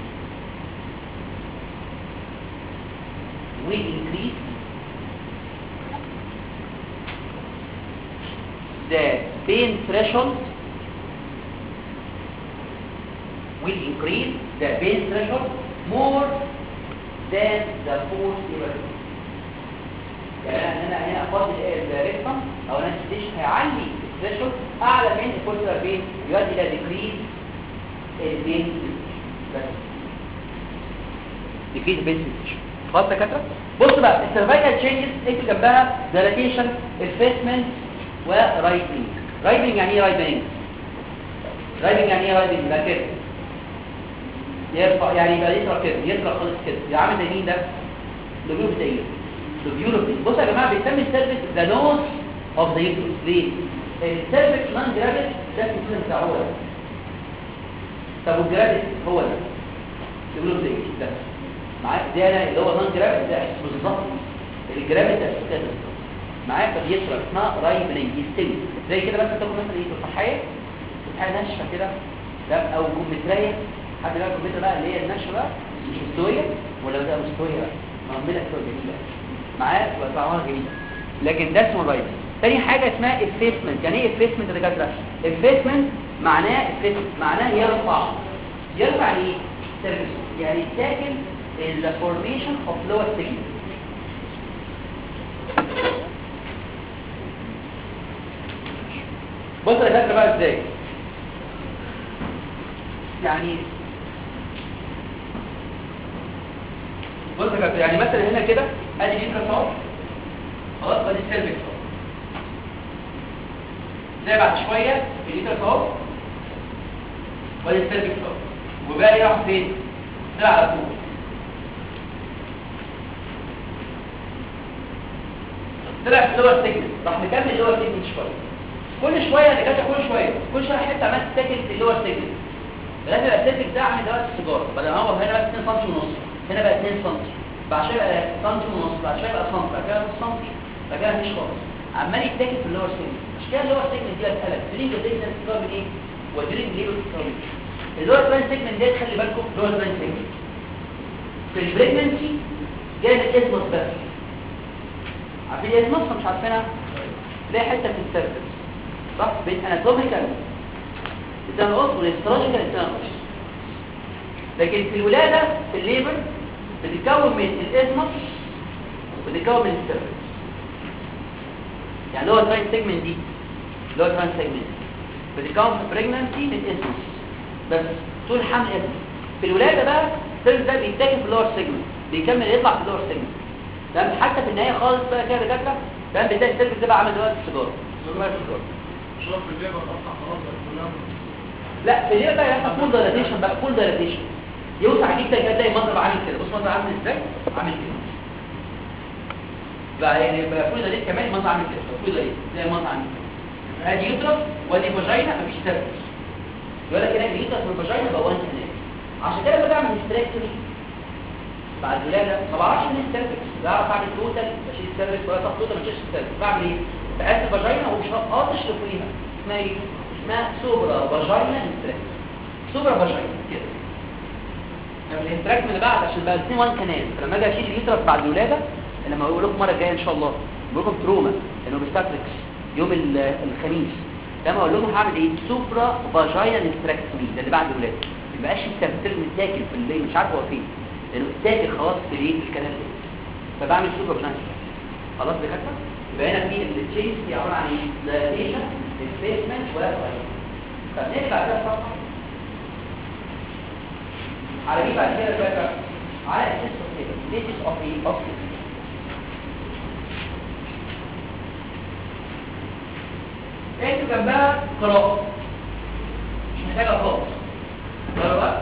will increase the pain threshold will increase the pain threshold more than the force labor. يعني انا هنا افضل الريكتم او انا السيديشن هيعلي الثريشولد اعلى من الفورس ليبر بين يؤدي الى ديكريز البين بس ديكريز البين سنسيشن. خلاص يا كده بص بقى السيرفايكال تشينجز اكتب جنبها دايلاتيشن افيسمنت ورايتنج. رايتنج يعني ايه رايتنج؟ رايتنج يعني ايه رايتنج؟ ده كده يرفع يعني يبقى يطرق كده يطرق خالص كده يعمل زي مين ده؟ لوبيول بتاعي لوبيول. بص يا جماعه بيسمي السيرفكس ذا نوز اوف ذا يوترس. ليه؟ السيرفكس نون جرافيت ده السيستم بتاعه هو ده. طب والجرافيت هو ده لوبيول بتاعي ده معاك ده انا اللي هو نون جرافيت ده بالظبط الجرافيت ده كده معاك فبيطرق اسمها رايبنج يستوي زي كده. بس تاخد مثلا ايه تفاحيه تفاحيه ناشفه كده ده او كمثريه حد بقى الكمبيوتر بقى اللي هي الناشفه بقى مش مستويه ولا ده مستويه بقى معمله كده جميله معاك وطعمها جميل لكن ده اسمه رايبنج. تاني حاجه اسمها افيسمنت. يعني ايه افيسمنت يا دكاتره؟ افيسمنت معناه افيسمنت معناه يرفع يرفع ايه؟ سيرفيس يعني تاكل الفورميشن اوف لور سيجمنت. بص يا دكاتره بقى ازاي يعني بص يا كابتن يعني مثلا هنا كده ادي دي كراس خلاص ادي السيرفكس زي بعد شويه دي كراس اهو وادي السيرفكس اهو وبقى يروح فين؟ طلع على فوق طلع في اللور سيجمنت راح مكمل اللور سيجمنت شويه كل شويه اللي كانت كل شويه كل شويه حته عمال تتاكل في اللور سيجمنت لازم الاسيتك ده عامل دلوقتي السيجاره بدل ما هو هنا بقى اتنين سم ونص هنا بقى اتنين سم بعد شويه بقى سم ونص بعد شويه بقى سم بعد كده نص سم بعد كده مفيش خالص عمال يتاكل في اللور سيجمنت. مش كده اللور سيجمنت دي بتقلب درينج بريجننس بتعمل ايه ودرينج ليبر بتعمل ايه. اللور تران سيجمنت دي خلي بالكم اللور تران سيجمنت في البريجننسي جايه من الاسمس بس عارفين الاسمس مش عارفينها تلاقي حته في السيرفس صح بين اناتوميكال ده القص والاستراتيجيكال التناقش. لكن في الولاده في الليبر بتتكون من الاسمس وبتتكون من السيرفس. يعني اللي هو تران سيجمنت دي اللي هو تران سيجمنت بتتكون في بريجنانسي من اسمس بس طول حمل اسمس. في في الولاده بقى السيرفكس ده بيتاكل في اللور سيجمنت، بيكمل يطلع في اللور سيجمنت تمام. حتى في النهايه خالص بقى كده دكاتره تمام بتلاقي السيرفكس ده بقى عامل دلوقتي السيجاره السيجاره شرب في الليبر قطع خلاص كلها. لا في الليبر بقى يحصل فول دايلاتيشن بقى فول دايلاتيشن يوسع جدا كده تلاقي المنظر عامل كده. بص المنظر عامل ازاي؟ عامل كده بقى يعني يبقى فول دايلات كمان المنظر عامل كده فول دايلات تلاقي المنظر عامل كده. ادي يوترس وادي فاجينا مفيش سيرفكس. يقول لك هنا اليوترس والفاجينا بقى وان هناك. عشان كده لما بعمل هيستريكتومي بعد الولاده ما بعرفش ان السيرفكس بعرف اعمل توتال بشيل السيرفكس ولا تحت توتال ما بشيلش السيرفكس. بعمل ايه؟ بقاس الفاجينا ومش هقاطش لفوقيها. اسمها ايه؟ اسمها سوبرا فاجينا هيستريكتومي. سوبرا فاجينا كده. يعني الهيستريكتومي اللي بعد عشان بقى الاثنين وان كانال. فلما اجي اشيل اليوترس بعد الولاده لما اقول لكم المره الجايه ان شاء الله بقول لكم تروما انه بيستاتريكس يوم الخميس لما اقول لهم هعمل ايه؟ سوبرا فاجينا هيستريكتومي ده اللي بعد الولاده. ما يبقاش السيرفكس متاكل في الليل مش عارف هو فين لانه اتاكل خلاص في الايه في الكلام ده. فبعمل سوبر بلانك خلاص دكاتره. يبقى هنا في التشينج دي عباره عن ايه؟ دايليشن ديسبيسمنت ولا فايل. طب نيجي بعد كده الصفحه على ايه بعد كده دكاتره؟ على اساس ليتس اوف ايه اوف اكتب جنبها قراءه مش محتاجه خالص. يلا بقى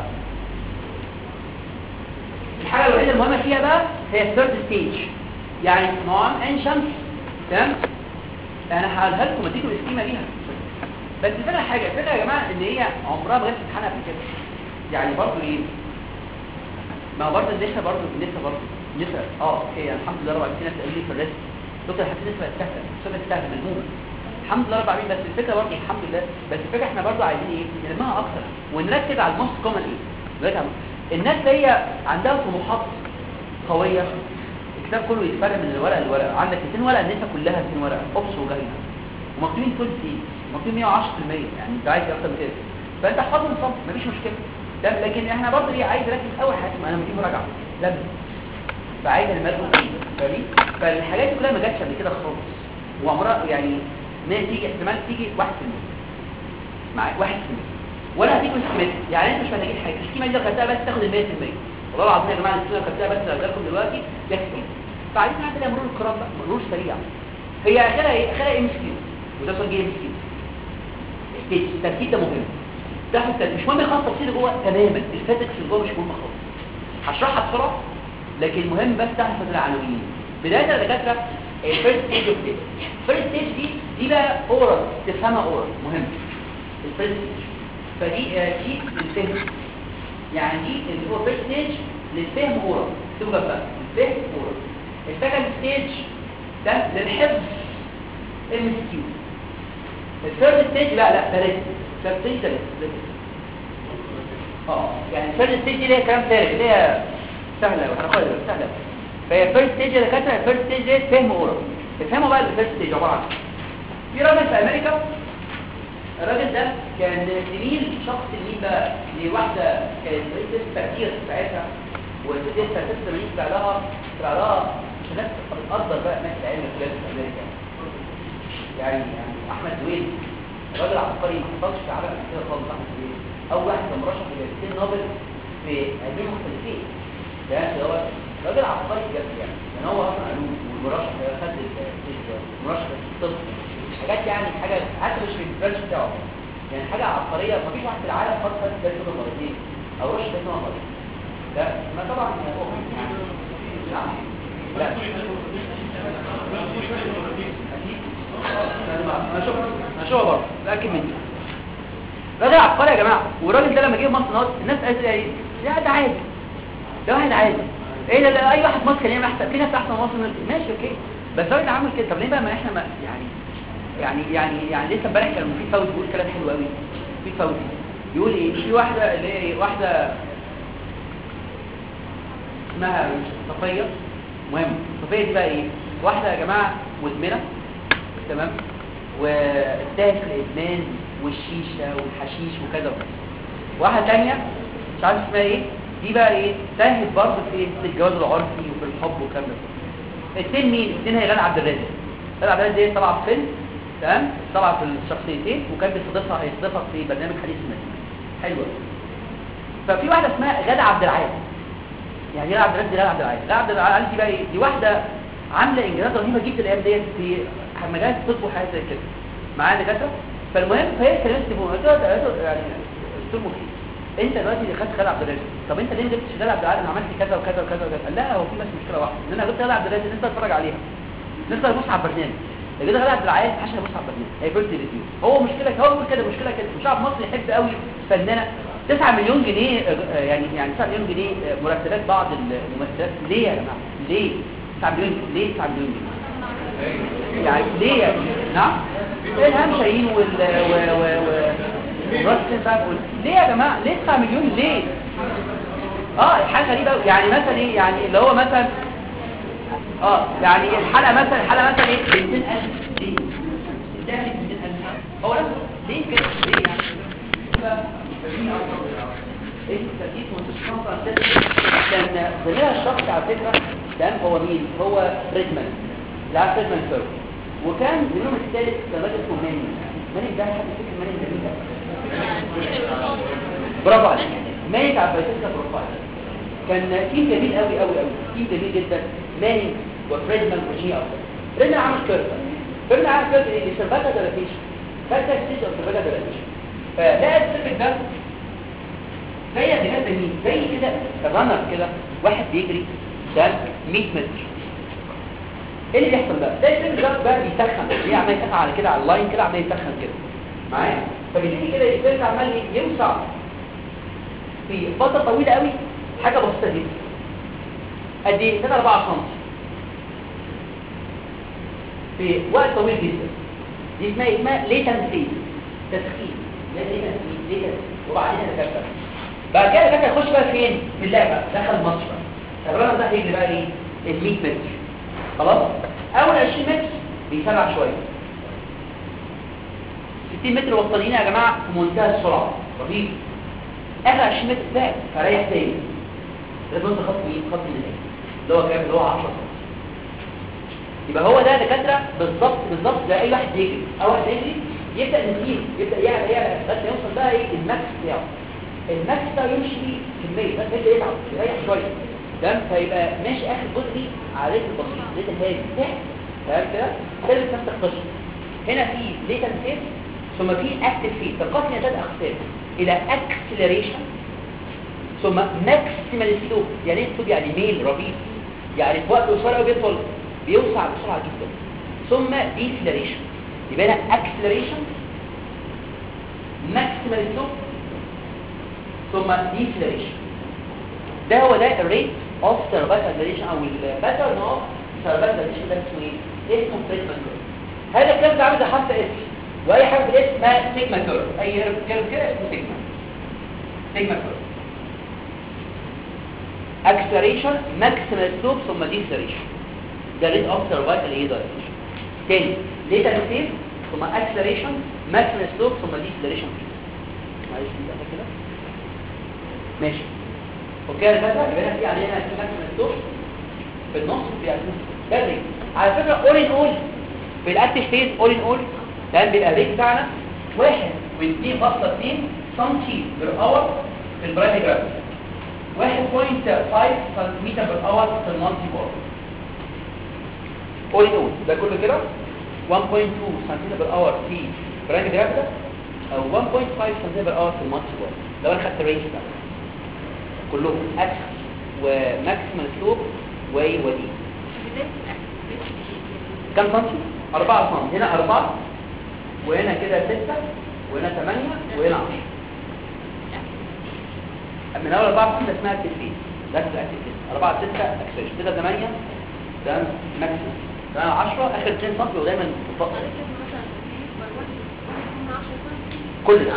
الحاجه الوحيده المهمه فيها بقى هي الثيرد ستيج. يعني نوعان عين شمس تمام. انا هقولها لكم اديكم السكيمه ليها بس الفكره حاجه الفكره يا جماعه ان هي عمرها ما جت في امتحان قبل كده. يعني برضه ايه ما هو برضه النسبه برضه النسبه برضه نسبه اه اوكي يعني الحمد لله رب العالمين. في ناس قالوا لي في الريسك دكتور حتى النسبه سهله النسبه سهله ملمومه الحمد لله رب العالمين. بس الفكره برضه الحمد لله بس الفكره احنا برضه عايزين ايه نلمها اكتر ونركز على الموست كومن ايه دلوقتي. الناس اللي هي عندها طموحات قويه الكتاب كله يتفرق من الورقه للورقه. عندك مئتين ورقه النسبه كلها مئتين ورقه اوبس وجاينا ومكتوبين فول سي مكتوبين مية وعشرة في المية يعني انت عايز اكتر من كده فانت احفظهم صم مفيش مشكله. طب لكن احنا برضه ايه عايز اركز اول حاجه ما انا بجيب مراجعه لازم فعايز الماده دي فالحاجات دي كلها ما جاتش قبل كده خالص وعمرها يعني ان هي تيجي احتمال تيجي واحد في المية معاك واحد في المية ولا هتيجي سكيمات. يعني انت مش محتاجين حاجه السكيمه دي لو خدتها بس تاخد ال مية في المية. والله العظيم يا جماعه السكيمه لو خدتها بس لو جالكم دلوقتي يكفي. بعدين عندنا مرور الكرام بقى مرور سريع. هي اخرها ايه؟ اخرها ام سكيو وده صار ام سكيو. الترتيب ده مهم ده مش مهم خالص تفصيل جوه تماما. الفاتكس اللي جوه مش مهم خالص هشرحها بسرعه لكن المهم بس تحفظ العناوين. بدايه الدكاتره الفيرست ستيج اوف ديت. الفيرست ستيج دي دي بقى اورال تفهمها اورال مهم. الفيرست ستيج فدي دي للفهم يعني دي اللي هو فيرست ستيج للفهم اورال تبقى بقى الفهم اورال. السكند ستيج ده للحفظ ام اس كيو. الثيرد ستيج لا لا بلاش الثيرد ستيج ده اه يعني الثيرد ستيج دي ليها كلام ثالث اللي هي سهله وهناخدها سهله. فهي الفيرست ستيج اللي كانت الفيرست ستيج دي فهم اورال. تفهموا بقى الفيرست ستيج عباره عن في راجل في امريكا. الراجل ده كان زميل شخص زميل بقى لواحده كانت رئيسه تفكير ساعتها والست دي ستة وثمانين طلع لها طلع لها الناس بتقدر بقى ناس العلم في امريكا يعني يعني احمد زويل الراجل عبقري ما حصلش في عالم كده خالص. احمد زويل اول واحد كان مرشح لجائزتين نوبل في علمين مختلفين ده هو راجل عبقري بجد يعني يعني هو اصلا علوم والمرشح خد المرشح في الطب حاجات يعني حاجه حتى مش في البرنش بتاعه يعني حاجه عبقريه ما فيش واحد في العالم خد خد ده كده مرتين او رشح ده مرتين ده ما طبعا يعني نعم لا انا شوف انا شوف برضه لكن مني راجل عبقري يا جماعه. والراجل ده لما جه مصر ناس الناس قالت ايه لا ده عادي ده واحد عادي ايه ده, ده اي واحد مصري كان يعمل احسن في ناس احسن من مصر ماشي اوكي بس الراجل عامل كده. طب ليه بقى ما احنا ما يعني يعني يعني يعني لسه امبارح كان في فوزي بيقول كلام حلو قوي. في فوزي يقول ايه في واحده اللي هي واحده اسمها صفيه مهم. صفيه دي بقى ايه واحده يا جماعه مدمنه تمام وانتهت في الادمان والشيشه والحشيش وكذا وكذا. واحده ثانيه مش عارف اسمها ايه دي بقى ايه تاهت برضه في الجواز العرفي وفي الحب والكلام ده. الاثنين مين الاثنين هي غاده عبد الرازق. غاده عبد الرازق دي طلعت فيلم تمام طلعت في الشخصيتين وكان بيستضيفها هيستضيفها في برنامج حديث المدينه حلوه. ففي واحده اسمها غاده عبد العال. يعني غاده عبد العال دي غاده عبد العال غاده عبد العال دي بقى ايه؟ دي واحده عامله انجازات رهيبه جدا الايام ديت في مجال الطب وحاجات زي كده معايا دكاتره. فالمهم فهي كلمت تليفون قلت له يعني قلت له مفيد انت دلوقتي خدت غاده عبد العال، طب انت ليه ما جبتش غاده عبد العال؟ انا عملت كذا وكذا وكذا وكذا. قال لا هو في بس مشكله واحده ان انا جبت غاده عبد العال انت تتفرج عليها نقدر نبص على البرنامج. لو غاده عبد العال عشان ابص على البرنامج هي بيرت ريفيو هو مشكله هو بيقول كده مشكله كده. الشعب المصري يحب قوي فنانه تسعة مليون جنيه يعني يعني تسعة مليون جنيه مرتبات بعض الممثلات. ليه يا جماعه؟ ليه تسعة مليون؟ ليه تسعة مليون جنيه؟ يعني ليه يعني؟ نعم الهمشايين وال و و و راس بقى ليه يا جماعه؟ ليه تسعة مليون ليه؟ اه حاجه غريبه قوي. يعني مثلا ايه؟ يعني اللي هو مثلا اه يعني الحلقه مثلا الحلقه مثلا ايه ب مئتين ألف ليه؟ الدهب ب مئتين ألف هو نفسه ليه كده؟ ليه يعني؟ ايه التركيز والتشخيص كان زميلها الشخص على فكره كان هو مين؟ هو ريدمان لاعب ريدمان كيرف. وكان اليوم الثالث كان راجل اسمه ماني ماني ده حد فاكر ماني ده مين ده؟ برافو عليك ماني بتاع بايسكل بروفايل. كان تيم جميل قوي قوي قوي تيم جميل جدا ماني وفريدمان وجي افضل. فريدمان عمل كيرف فريدمان عمل كيرف ايه؟ سيرفاكا ديلاتيشن فاكر ستيج اوف سيرفاكا ديلاتيشن. فلقى السيرفك ده زي بجد مين؟ زي كده رانر كده واحد بيجري ده مية متر. ايه اللي بيحصل بقى؟ ده السيرفك ده بقى بيسخن ليه عمال يسخن على كده على اللاين كده عمال يسخن كده معايا. فبيجي كده السيرفك عمال يوسع في فتره طويله قوي حاجه بسيطه جدا قد ايه؟ ثلاثة أربعة سم في وقت طويل جدا. دي اسمها اسمها ليتنت فيز تسخين ليتنت. وبعدين تكبر بعد كده كده يخش بقى فين؟ في اللعبه دخل الماتش بقى. الراجل ده هيجري بقى ايه؟ ال مية متر خلاص. اول عشرين متر بيسرع شويه ستين متر وصلين يا جماعه في منتهى السرعه رهيب. اخر عشرين متر ده فريح تاني لازم انت خط مين؟ خط النهائي اللي هو كام؟ اللي هو عشرة سم. يبقى هو ده دكاتره بالظبط بالظبط زي اي واحد يجري او واحد يجري يبدا يزيد يبدا يعلى يعلى لغايه ما يوصل بقى ايه؟ الماكس بتاعه. الماكس ده يمشي كميه بس يبدا يتعب يريح شويه تمام. فيبقى ماشي اخر جزء على رتم بسيط رتم هادي تحت تمام كده. ثالث نفس القصه هنا في ليتن فيز ثم في اكتف فيز. تنقسم الى ثلاث اقسام الى اكسلريشن ثم ماكسيمال سلوب. يعني ايه سلوب؟ يعني ميل رهيب يعني في وقت قصير قوي بيوصل بيوسع بسرعه جدا. ثم ديسلريشن يبقى هنا اكسلريشن ماكسيمال سلوب ثم ديسلريشن. ده هو ده الريت اوف سيرفايكال ديليشن او الباترن اوف سيرفايكال ديليشن. ده اسمه ايه؟ اسمه فريدمان كيرف. هذا الكلام ده عامل زي حرف اس واي حرف اس اسمها سيجما كيرف. اي كيرف كده اسمه سيجما سيجما كيرف. اكسلريشن ماكسيمال سلوب ثم ديسلريشن. ده ريت اوف سيرفايكال ايه دايليشن. تاني ليتر فيز ثم اكسلريشن ماكسيمال سلوب ثم ديسلريشن. معلش كده كده ماشي اوكي يا جماعه. يبقى هنا في علينا في ماكسيمال سلوب في النص في ده الريت. على فكره اول ان اول في الاكتيف فيز اول ان اول ده بيبقى الريت بتاعنا واحد واثنين فاصلة اثنين سنتي بير اور في البرايمري جرافيك واحد فاصلة خمسة سنتيمتر بير اور في المالتي بار. اول ان اول ده كله كده واحد فاصلة اثنين سنتيمتر بير اور في برايمري جرافيك او واحد فاصلة خمسة سنتيمتر بير اور في المالتي بار. لو انا خدت الريت ده كلهم اكس وماكسيمال سلوب واي ودي كم سنتي؟ أربعة سنتي. هنا أربعة وهنا كده ستة وهنا ثمانية وهنا عشرة. من أول أربعة سنتي اسمها التلفين ده الأكتيفين. أربعة ستة أكسش كده ثمانية ده ماكسيمال ده عشرة آخر اثنين سنتي ودايما مفضل كل ده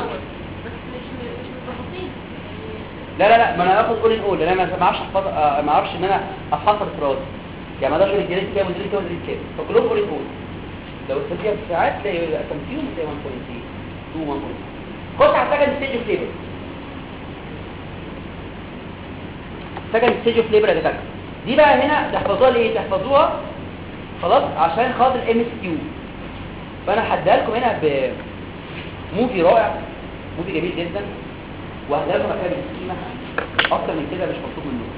لا لا لا ما انا هاخد اول اول لان انا ما اعرفش احفظ ما اعرفش ان انا افحصها في راسي. يعني ما اقدرش اقول الجريد كام والجريد كام والجريد كام. فكلهم اول اول لو استفيد ساعات تلاقي تمثيل تلاقي واحد فاصلة اثنين واحد فاصلة خش على السكند ستيج اوف ليبر. سكند ستيج اوف ليبر يا دكاتره دي بقى هنا تحفظوها ليه؟ تحفظوها خلاص عشان خاطر ام اس كيو. فانا هديها لكم هنا بموفي رائع موفي جميل جدا وهلاقوا مكان السكيمه اكتر من كده مش مطلوب منه.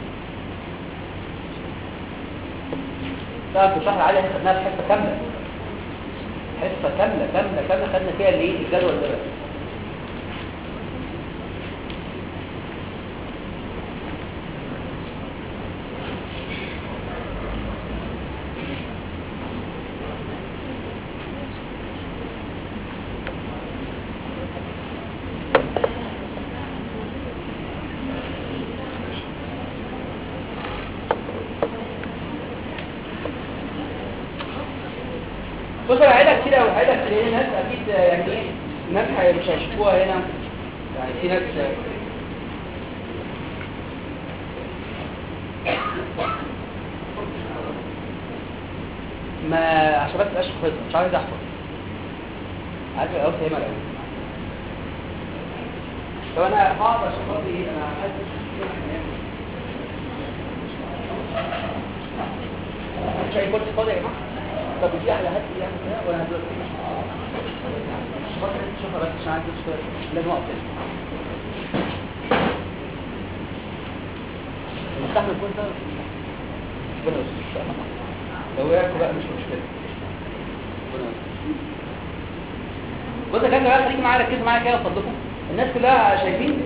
طبعا في الشهر العالي احنا خدناها في حصه كامله حصه كامله كامله كامله خدنا فيها الايه الجدول ده بس. بص انا عايزك كده وعايزك كده ناس اكيد يعني ايه الناس مش هيشوفوها هنا يعني في ناس ما عشان بس ابقاش حافظها مش عايز احفظ عايز اقول فاهمها قوي. طب انا هقعد عشان خاطر ايه انا حاسس مش اي كورس فاضي يا جماعه. طب دي احلى هات لي يعني كده ولا هدول خاطر تشوفها بس عشان عندي مشكله لازم اقف كده نستحمل كل ده ربنا يستر لو وقعتوا بقى مش مشكله. بص يا جماعه خليكم معايا ركزوا معايا كده اتفضلوا. الناس كلها شايفين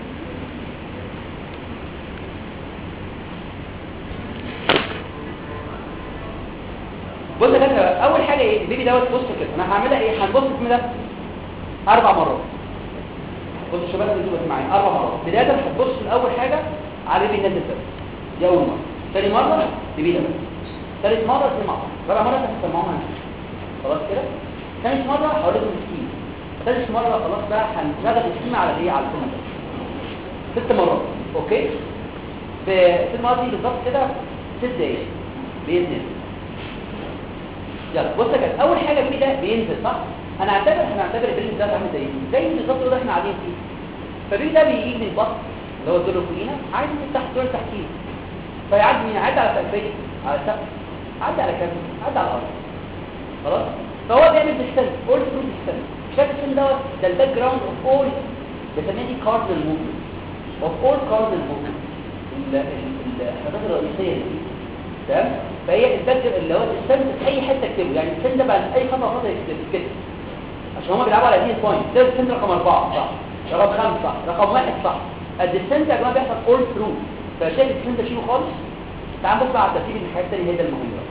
بص يا جماعه اول حاجه ايه البيبي دوت بص كده انا هعملها ايه هنبص اسم ده اربع مرات. بصوا الشباب اللي انتوا معايا اربع مرات. بدايه هتبص الاول حاجه على البيبي النازل ده دي اول مره. ثاني مره بيبي ده ثالث مره زي ما رابع مره هتسمعوها خلاص كده. ثالث مره هقول لكم السكيم. ثالث مره خلاص بقى هنشغل السكيم على ايه على الفيلم ده ست مرات اوكي. في المره دي بالظبط كده ست دقايق باذن الله. يلا بص كده اول حاجه في ده بينزل صح. انا اعتبر احنا هنعتبر البيبي ده عامل زي زي بالظبط اللي احنا قاعدين فيه. فالبيبي ده بيجي من البطن اللي هو الدور الفوقينا عايز يفتح الدور تحتيه فيعدي من يعدي على سقفيه على سقف عدى على كام عدى على الارض خلاص. فهو بيعمل بالسن اول ثرو بالسن. شايف السن دوت ده الباك جراوند اوف اول بنسميه دي كاردينال موفمنت اوف اول كاردينال موفمنت الحاجات الرئيسيه دي تمام. فهي الباك اللي هو السن في اي حته اكتبه يعني السن ده بعد اي خطوه خطوه يكتب كده عشان هما بيلعبوا على دي بوينت. ده السن رقم أربعة صح رقم خمسة صح رقم واحد صح. قد السن يا جماعه بيحصل اول ثرو. فشايف السن ده شيله خالص. تعال بص على ترتيب الحاجات الثانيه هي ده المهم بقى.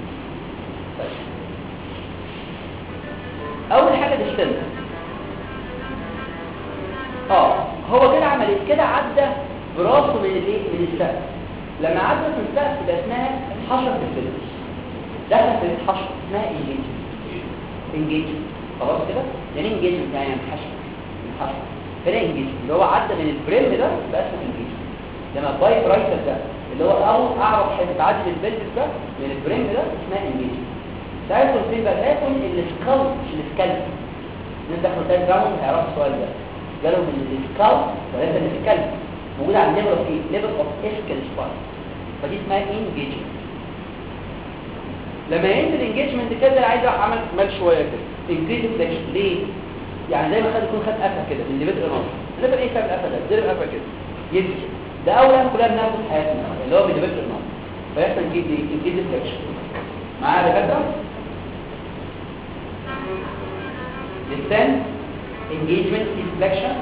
اول حاجه ده السن اه هو كده عمل ايه كده عدى براسه من الايه من السقف. لما عدى من السقف يبقى اسمها حشره الفيلس. دخل في الحشره اسمها انجيج انجيج خلاص كده. يعني انجيج يعني حشره الحشره كده انجيج اللي هو عدى من البريم ده بقى اسمه انجيج. لما الباي برايتر ده اللي هو اول اعرف حته تعدي من البلد ده من البريم ده اسمها انجيج. تاكل فين بقى تاكل السكال مش السكالب. الناس دخلوا تاني جراوند هيعرفوا السؤال ده جالوا من السكال وليس من السكالب موجود على الليفل اوف ايه ليفل اوف اسكال سباين. فدي اسمها انجيجمنت. لما ينزل انجيجمنت كده عايز اعمل مال شويه كده انكريز فليكشن ليه يعني زي ما خد يكون خد قفه كده من اللي بدء الراسه الليفل ايه بتاع القفه ده زي القفه كده ينزل ده اول حاجه كلنا بناخده في حياتنا اللي هو من بدء الراسه فيحصل انكريز انكريز فليكشن معايا يا دكاتره. الثاني engagement deflection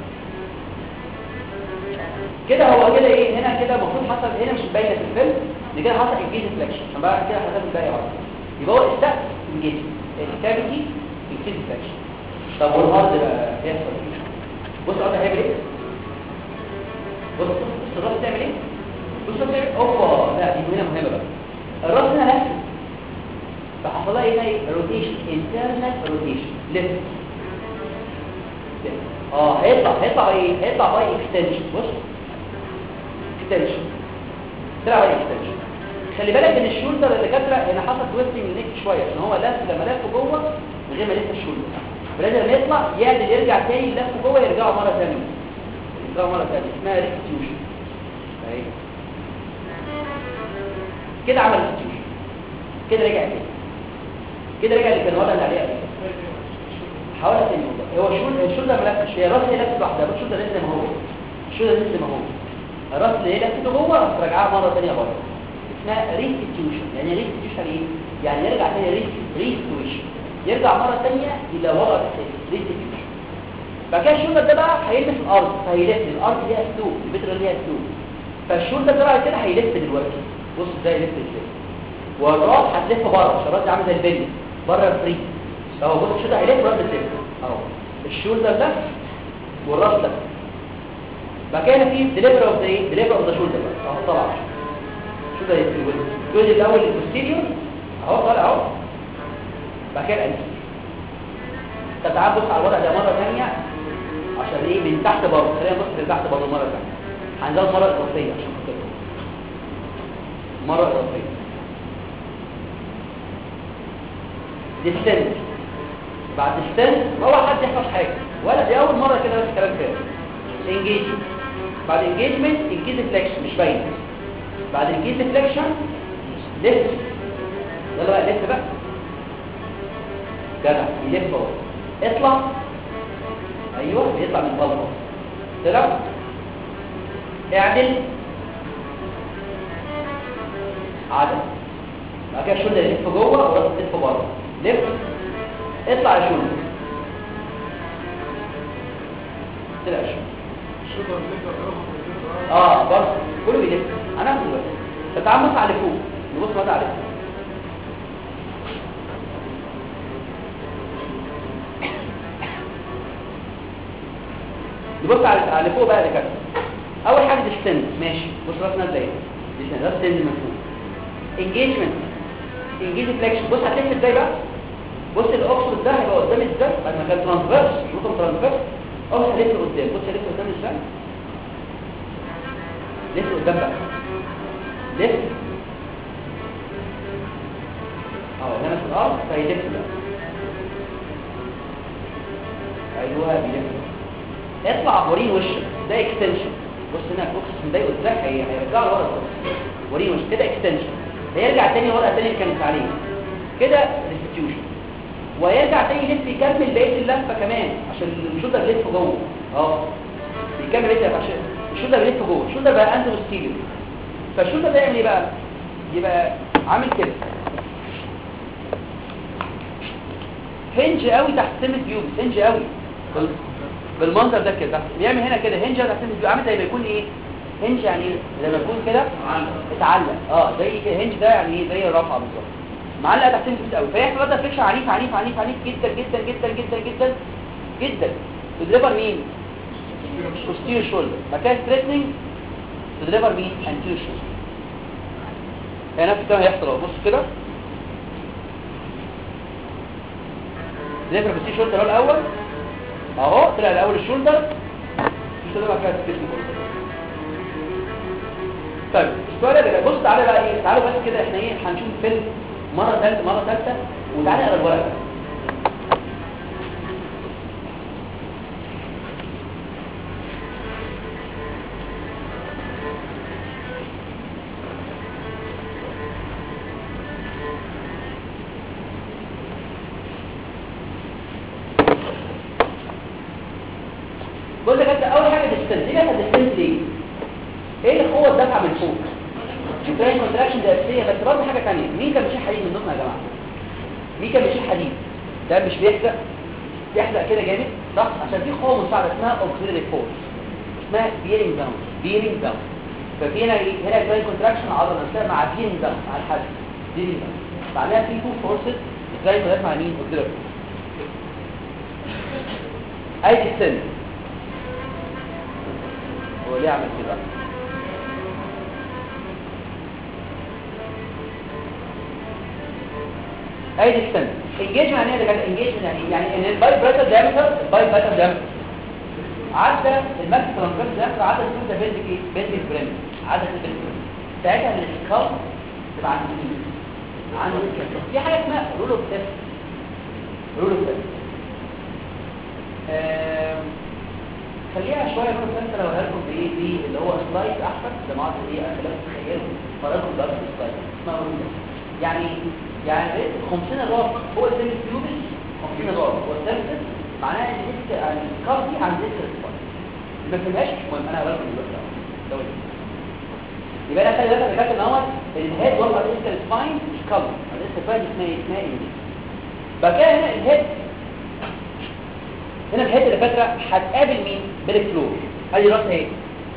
كده هو كده ايه هنا كده المفروض حصل هنا مش باينه في الفيلم ان كده حصل engagement deflection عشان بقى كده هتاخد الباقي على يبقى هو السقف engagement الكافيتي engagement deflection. طب والهارد بقى هيحصل ايه؟ بص الهارد هيعمل ايه؟ بص بص الراس تعمل ايه؟ بص الراس تعمل اوبا لا دي هنا مهمه بقى. الراس هنا لفت فحصل لها ايه هنا روتيشن internal روتيشن لفت اه هيطلع هيطلع ايه هيطلع باي اكستنشن. بص اكستنشن طلع باي اكستنشن. خلي بالك ان الشولدر اللي كاتره هنا حصل تويستنج نيك شويه عشان هو لف لما لف جوه من غير ما يلف الشولدر فلازم لما يطلع يعدل يرجع تاني يلف جوه يرجعوا مره ثانيه يرجعوا مره ثانيه اسمها ريستيوشن اهي كده عمل ريستيوشن كده رجع تاني كده رجع اللي كان وضع اللي عليه قبل حاول تاني والله هو الشولدر الشولدر ملفش، هي الراس هي لفت لوحدها، بس الشولدر لسه ما هو الشولدر لسه ما هو الراس اللي هي لفته جوه ترجعها مره ثانيه بره، اسمها ريستيوشن. يعني ريستيوشن ايه؟ يعني يرجع تاني ريستيوشن، يرجع مره ثانيه الى وضع الاساسي ريستيوشن. بعد كده الشولدر ده بقى هيلمس الارض، فهيلف الارض ليها سلوب، البتر ليها سلوب، فالشولدر ده بعد كده هيلف دلوقتي. بص ازاي يلف ازاي، والراس هتلف بره، عشان الراس دي عامله زي البلي بره الفري اهو. بص الشولدر هيلف والراس بتلف اهو، الشولدر ده والراس ده. بعد كده في ديليفر اوف ذا ايه، ديليفر اوف ذا شولدر اهو طلع شولدر يلف الجزء الاول البوستيريور اهو طالع اهو. بعد كده الانتيريور. طب تعال بص على الوضع ده مره ثانيه عشان ايه، من تحت برضه، خلينا نبص من تحت برضه مره ثانيه. هنزود مره اضافيه عشان خاطر مره اضافيه ديستنس. بعد ديستنس ما هو حد يحفظ حاجه ولا دي اول مره كده، بس كلام كده. انجيجمنت، بعد انجيجمنت انجيج فليكشن مش باين، بعد انجيج فليكشن ليفت. يلا بقى ليفت بقى جدع، يلف اهو، اطلع ايوه بيطلع من البلطه، طلع اعدل عدل. بعد كده الشولدر يلف جوه وراس تلف بره، لف اطلع يا شولدر، طلع يا شولدر اه برضه كله بيلف. هناخده دلوقتي. فتعال بص على فوق، نبص بقى على فوق. نبص على على فوق بقى كده. اول حاجه ديستنس ماشي، بص راسنا ازاي ديستنس، راس تنزل من فوق. انجيجمنت انجيج فليكشن، بص هتلف ازاي بقى. بص الاوكسيد ده هيبقى قدام ازاي بعد ما كان ترانسفيرس، شوفوا ترانسفيرس اهو هلف قدام. بص هلف قدام ازاي، لف قدام بقى، لف اهو هنا في الارض فيلف بقى ايوه بيلف. اطلع وريني وشك، ده اكستنشن. بص هنا الاوكسيد مضايقه ازاي، هيرجعه لورا خالص. وريني وشك كده اكستنشن، هيرجع تاني ورقه تاني اللي كانت عليه كده ريستيوشن، ويرجع تاني يلف يكمل بقيه اللفه كمان عشان الشولدر يلف جوه اهو، يكمل بقيه عشان الشولدر يلف جوه. الشولدر بقى انتو ستيريو، فالشولدر ده يعمل ايه بقى، يبقى عامل كده هنج قوي تحت سمه بيوبس، هنج قوي بالمنظر ده كده، بيعمل هنا كده هنج تحت سمه بيوبس، عامل زي ما يكون ايه هنج، يعني ايه لما يكون كده اتعلق اه زي كده هنج ده، يعني ايه زي الرفعه بالظبط، معلقه تحت الجسم قوي، فيحصل ده فليكشن عنيف عنيف عنيف عنيف جدا جدا جدا جدا جدا جدا. تدريبر مين؟ posterior shoulder. مكان ستريتنينج تدريبر مين؟ anterior shoulder. هنا نفس الكلام هيحصل اهو، بص كده تدريبر posterior shoulder اهو الاول اهو، طلع الاول الشولدر الشولدر بقى كده ستريتنينج. طيب السؤال ده بص تعالى بقى ايه، تعالوا بس كده احنا ايه هنشوف فيلم مره ثالثه مره ثالثه وتعالى اقرا الورقه. بص يا كابتن، اول حاجه ديستنس، ايه بقى الديستنس ليه؟ ايه القوه الدافعه من فوق؟ البراين كونتراكشن دي اساسيه، بس برضه حاجه ثانيه. مين كان بيشيل حديد من ضمن يا جماعه؟ مين كان بيشيل حديد؟ ده مش بيحرق، بيحرق كده جامد صح؟ عشان في قوه مساعده اسمها اوكسيلري فورس، اسمها بيرنج داون، بيرنج داون. ففي هنا ايه؟ هنا البراين كونتراكشن عضله نفسها مع بيرنج داون مع الحديد، بيرنج داون. بعدها في تو فورسز البراين كونتراكشن مع مين؟ اوكسيلري فورس. اي ديستنس هو ليه عمل كده؟ اي ديستنس انجيجمنت يعني ايه؟ ده كان انجيجمنت يعني يعني ان الباي بريتر دايمتر، الباي بريتر دايمتر عدى الماكس ترانسفيرس دايمتر، عدى السودا بيلدك ايه؟ بيلدك بريم، عدى البيلدك بريم. ساعتها الاسكال تبقى عند مين؟ عند في حاجه اسمها رول اوف تيست، رول اوف تيست خليها شويه رول اوف تيست لو هلكم بايه دي اللي هو سلايد احسن لما اقعد ايه خليها تتخيلوا فرقوا ده سلايد اسمها رول اوف تيست. يعني يعني خمسين الراس هو السيمس بيوبس، خمسين الراس هو السيمس معناها ان الديسك الكار دي عند ديسك سباين ما فهمهاش مش مهم انا هقولها دلوقتي. يبقى انا خلي بالك فاكر ان هو الهيد وصل ديسك سباين مش كلر الديسك سباين اسمها ايه اسمها ايه بقى كده هنا الهيد هنا الهيد اللي فاكره هتقابل مين بالفلور ادي راسها ايه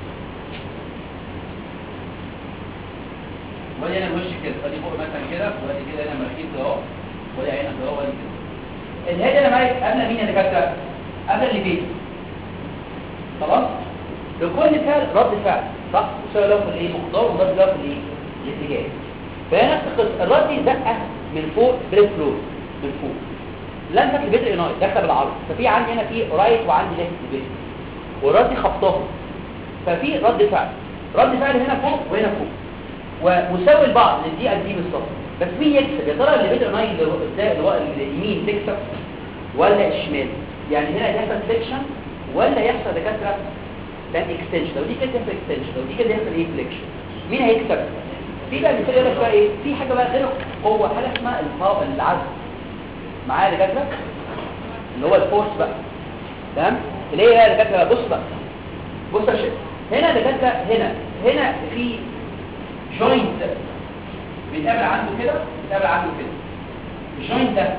وادي هنا الوش كده ادي فوق مثلا كده وادي كده هنا مركيب اهو وادي هنا اهو وادي كده الهيد اللي معاك قبل مين اللي فاكره قبل اللي بيه خلاص لكل فعل رد فعل صح وسؤال له في الايه مقدار ورد له في الايه الاتجاه فهنا نفس القصه الرد يزقه من فوق بالفلور من فوق لمسك البيتر انايت دخل بالعرض ففي عندي هنا في رايت وعندي ليفت بيتر والرد خبطهم ففي رد فعل رد فعل هنا فوق وهنا فوق ومساوي لبعض للدي قد دي بالظبط بس مين يكسب يا ترى اللي بيتر انايت اللي هو اليمين تكسب ولا الشمال يعني هنا يحصل فليكشن ولا يحصل دكاتره ده اكستنشن لو دي كده يحصل اكستنشن لو دي كده يحصل ايه فليكشن مين هيكسب في بقى مثال يقول لك بقى ايه في حاجه بقى غير قوه حاجه اسمها الباور العزم معايا دكاتره اللي هو الفورس بقى تمام اللي هي بقى دكاتره بص بقى بص يا شيخ هنا دكاتره هنا هنا في جوينت بيتقابل عنده كده بيتقابل عنده كده الجوينت ده